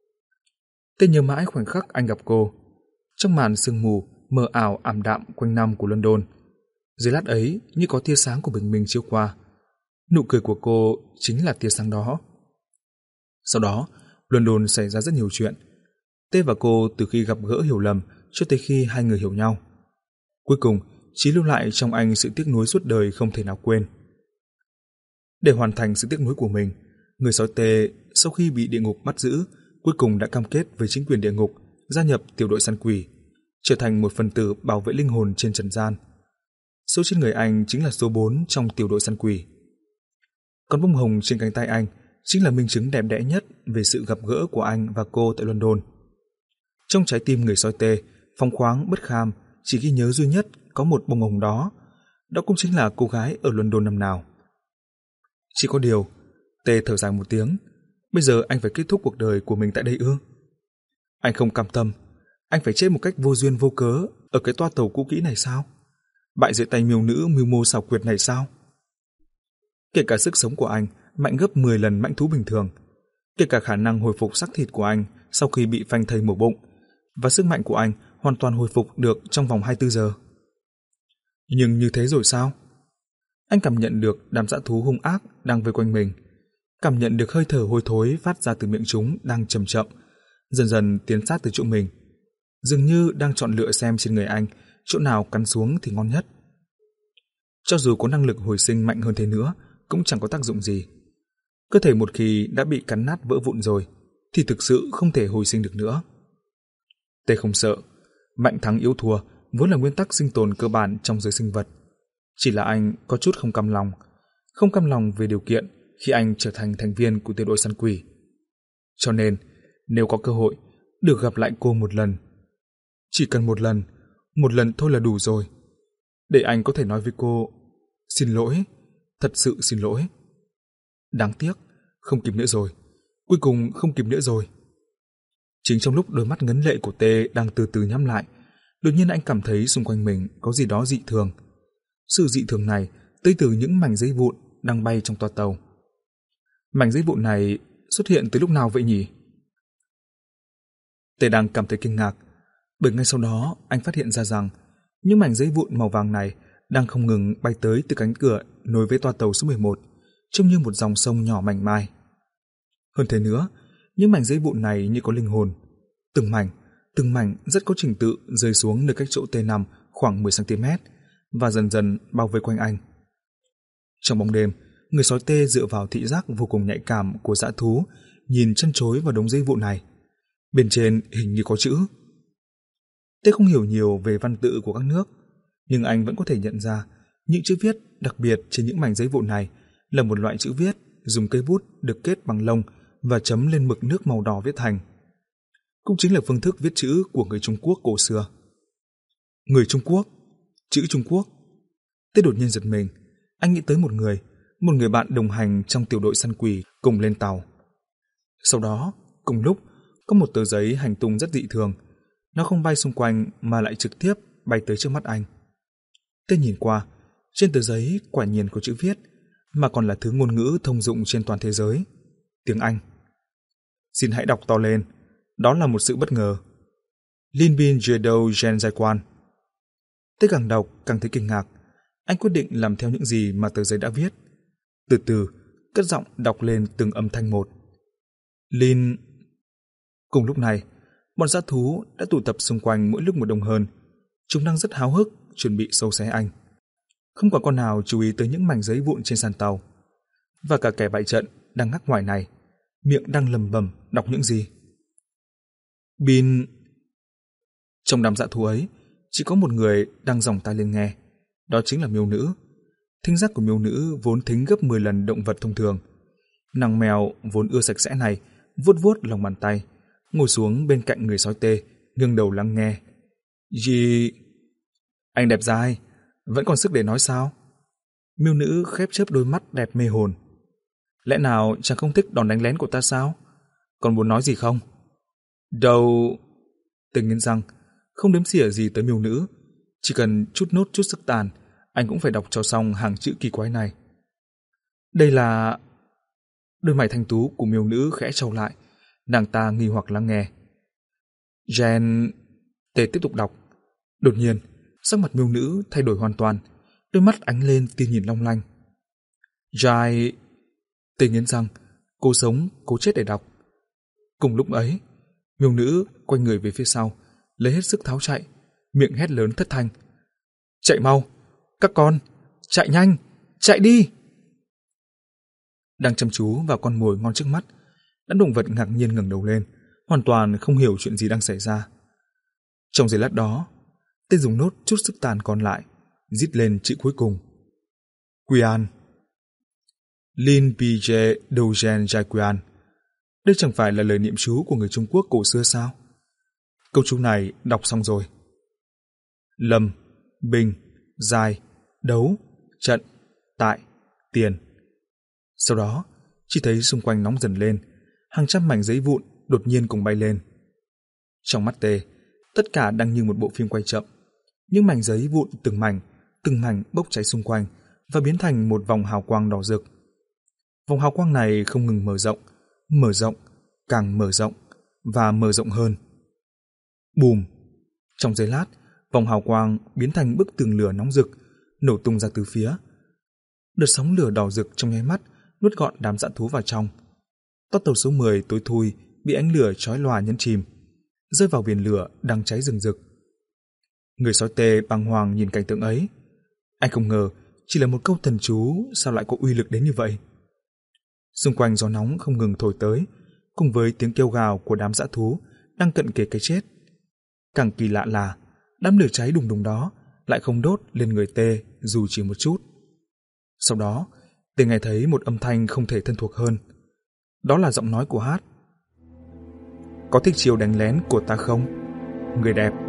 Tê nhớ mãi khoảnh khắc anh gặp cô. Trong màn sương mù mờ ảo ảm đạm quanh năm của London, dưới lát ấy như có tia sáng của bình minh chiếu qua. Nụ cười của cô chính là tia sáng đó. Sau đó, London xảy ra rất nhiều chuyện. Tê và cô từ khi gặp gỡ hiểu lầm cho tới khi hai người hiểu nhau. Cuối cùng, chỉ lưu lại trong anh sự tiếc nuối suốt đời không thể nào quên. Để hoàn thành sự tiếc nuối của mình, người sói Tê sau khi bị địa ngục bắt giữ, cuối cùng đã cam kết với chính quyền địa ngục gia nhập tiểu đội săn quỷ, trở thành một phần tử bảo vệ linh hồn trên trần gian. Số trên người anh chính là số bốn trong tiểu đội săn quỷ. Còn bông hồng trên cánh tay anh chính là minh chứng đẹp đẽ nhất về sự gặp gỡ của anh và cô tại London. Trong trái tim người sói Tê, phóng khoáng bất kham, chỉ ghi nhớ duy nhất có một bông hồng đó, đó cũng chính là cô gái ở London năm nào. Chỉ có điều, Tê thở dài một tiếng, bây giờ anh phải kết thúc cuộc đời của mình tại đây ư? Anh không cam tâm, anh phải chết một cách vô duyên vô cớ ở cái toa tàu cũ kỹ này sao? Bại dưới tay miêu nữ mưu mô xảo quyệt này sao? Kể cả sức sống của anh mạnh gấp mười lần mãnh thú bình thường, kể cả khả năng hồi phục xác thịt của anh sau khi bị phanh thây mổ bụng, và sức mạnh của anh hoàn toàn hồi phục được trong vòng hai mươi bốn giờ. Nhưng như thế rồi sao? Anh cảm nhận được đám dã thú hung ác đang vây quanh mình, cảm nhận được hơi thở hôi thối phát ra từ miệng chúng đang chậm chậm, dần dần tiến sát từ chỗ mình, dường như đang chọn lựa xem trên người anh chỗ nào cắn xuống thì ngon nhất. Cho dù có năng lực hồi sinh mạnh hơn thế nữa, cũng chẳng có tác dụng gì. Cơ thể một khi đã bị cắn nát vỡ vụn rồi, thì thực sự không thể hồi sinh được nữa. Tê không sợ, mạnh thắng yếu thua vốn là nguyên tắc sinh tồn cơ bản trong giới sinh vật. Chỉ là anh có chút không cam lòng, không cam lòng về điều kiện khi anh trở thành thành viên của tiểu đội săn quỷ. Cho nên, nếu có cơ hội được gặp lại cô một lần, chỉ cần một lần, một lần thôi là đủ rồi, để anh có thể nói với cô, xin lỗi, thật sự xin lỗi. Đáng tiếc, không kịp nữa rồi, cuối cùng không kịp nữa rồi. Chính trong lúc đôi mắt ngấn lệ của Tê đang từ từ nhắm lại, đột nhiên anh cảm thấy xung quanh mình có gì đó dị thường. Sự dị thường này tới từ những mảnh giấy vụn đang bay trong toa tàu. Mảnh giấy vụn này xuất hiện từ lúc nào vậy nhỉ? Tê đang cảm thấy kinh ngạc, bởi ngay sau đó anh phát hiện ra rằng những mảnh giấy vụn màu vàng này đang không ngừng bay tới từ cánh cửa nối với toa tàu số mười một, trông như một dòng sông nhỏ mảnh mai. Hơn thế nữa, những mảnh giấy vụn này như có linh hồn. Từng mảnh, từng mảnh rất có trình tự rơi xuống nơi cách chỗ Tê nằm khoảng mười xăng ti mét và dần dần bao vây quanh anh. Trong bóng đêm, người sói Tê dựa vào thị giác vô cùng nhạy cảm của dã thú, nhìn chân chối vào đống giấy vụn này. Bên trên hình như có chữ. Tê không hiểu nhiều về văn tự của các nước, nhưng anh vẫn có thể nhận ra những chữ viết đặc biệt trên những mảnh giấy vụn này là một loại chữ viết dùng cây bút được kết bằng lông và chấm lên mực nước màu đỏ viết thành. Cũng chính là phương thức viết chữ của người Trung Quốc cổ xưa. Người Trung Quốc, chữ Trung Quốc. Tê đột nhiên giật mình, anh nghĩ tới một người, một người bạn đồng hành trong tiểu đội săn quỷ cùng lên tàu. Sau đó, cùng lúc, có một tờ giấy hành tung rất dị thường. Nó không bay xung quanh mà lại trực tiếp bay tới trước mắt anh. Tê nhìn qua, trên tờ giấy quả nhiên có chữ viết, mà còn là thứ ngôn ngữ thông dụng trên toàn thế giới, tiếng Anh. Xin hãy đọc to lên, đó là một sự bất ngờ. Linh bin Jedo Gen Giai Quan. Tê càng đọc càng thấy kinh ngạc, anh quyết định làm theo những gì mà tờ giấy đã viết. Từ từ, cất giọng đọc lên từng âm thanh một. Lin. Cùng lúc này, bọn dã thú đã tụ tập xung quanh mỗi lúc một đông hơn. Chúng đang rất háo hức, chuẩn bị xâu xé anh. Không có con nào chú ý tới những mảnh giấy vụn trên sàn tàu. Và cả kẻ bại trận đang ngắc ngoài này, miệng đang lầm bầm đọc những gì. Bin. Trong đám dã thú ấy, chỉ có một người đang giòng tai lên nghe. Đó chính là miêu nữ. Thính giác của miêu nữ vốn thính gấp mười lần động vật thông thường. Nàng mèo vốn ưa sạch sẽ này vuốt vuốt lòng bàn tay, ngồi xuống bên cạnh người sói tê, ngẩng đầu lắng nghe. Gì? Anh đẹp dai, vẫn còn sức để nói sao? Miêu nữ khép chớp đôi mắt đẹp mê hồn. Lẽ nào chàng không thích đòn đánh lén của ta sao? Còn muốn nói gì không? Đâu... Tê nghiến răng, không đếm xỉa gì tới miêu nữ. Chỉ cần chút nốt chút sức tàn, anh cũng phải đọc cho xong hàng chữ kỳ quái này. Đây là... Đôi mày thanh tú của miêu nữ khẽ trao lại, nàng ta nghi hoặc lắng nghe. Gen... Tê tiếp tục đọc. Đột nhiên, sắc mặt miêu nữ thay đổi hoàn toàn, đôi mắt ánh lên tia nhìn long lanh. Jai... Tê nghiến răng, cố sống, cố chết để đọc. Cùng lúc ấy, miêu nữ quay người về phía sau, lấy hết sức tháo chạy, miệng hét lớn thất thanh. Chạy mau! Các con! Chạy nhanh! Chạy đi! Đang chăm chú vào con mồi ngon trước mắt, đã động vật ngạc nhiên ngẩng đầu lên, hoàn toàn không hiểu chuyện gì đang xảy ra. Trong giây lát đó, Tê dùng nốt chút sức tàn còn lại, rít lên chữ cuối cùng. Qian. Lin Pije Dogen Jai Qian. Đây chẳng phải là lời niệm chú của người Trung Quốc cổ xưa sao? Câu chú này đọc xong rồi. Lâm, bình, giai, đấu, trận, tại, tiền. Sau đó, chỉ thấy xung quanh nóng dần lên, hàng trăm mảnh giấy vụn đột nhiên cùng bay lên. Trong mắt Tê, tất cả đang như một bộ phim quay chậm. Những mảnh giấy vụn từng mảnh, từng mảnh bốc cháy xung quanh và biến thành một vòng hào quang đỏ rực. Vòng hào quang này không ngừng mở rộng, mở rộng, càng mở rộng và mở rộng hơn. Bùm! Trong giây lát, vòng hào quang biến thành bức tường lửa nóng rực, nổ tung ra từ phía. Đợt sóng lửa đỏ rực trong nháy mắt nuốt gọn đám dã thú vào trong. Toa tàu số mười tối thui bị ánh lửa chói lòa nhấn chìm, rơi vào biển lửa đang cháy rừng rực. Người sói Tê bàng hoàng nhìn cảnh tượng ấy. Anh không ngờ chỉ là một câu thần chú sao lại có uy lực đến như vậy. Xung quanh gió nóng không ngừng thổi tới, cùng với tiếng kêu gào của đám dã thú đang cận kề cái chết. Càng kỳ lạ là đám lửa cháy đùng đùng đó lại không đốt lên người Tê dù chỉ một chút. Sau đó, Tê nghe thấy một âm thanh không thể thân thuộc hơn. Đó là giọng nói của Hát. Có thích chiều đánh lén của ta không, người đẹp?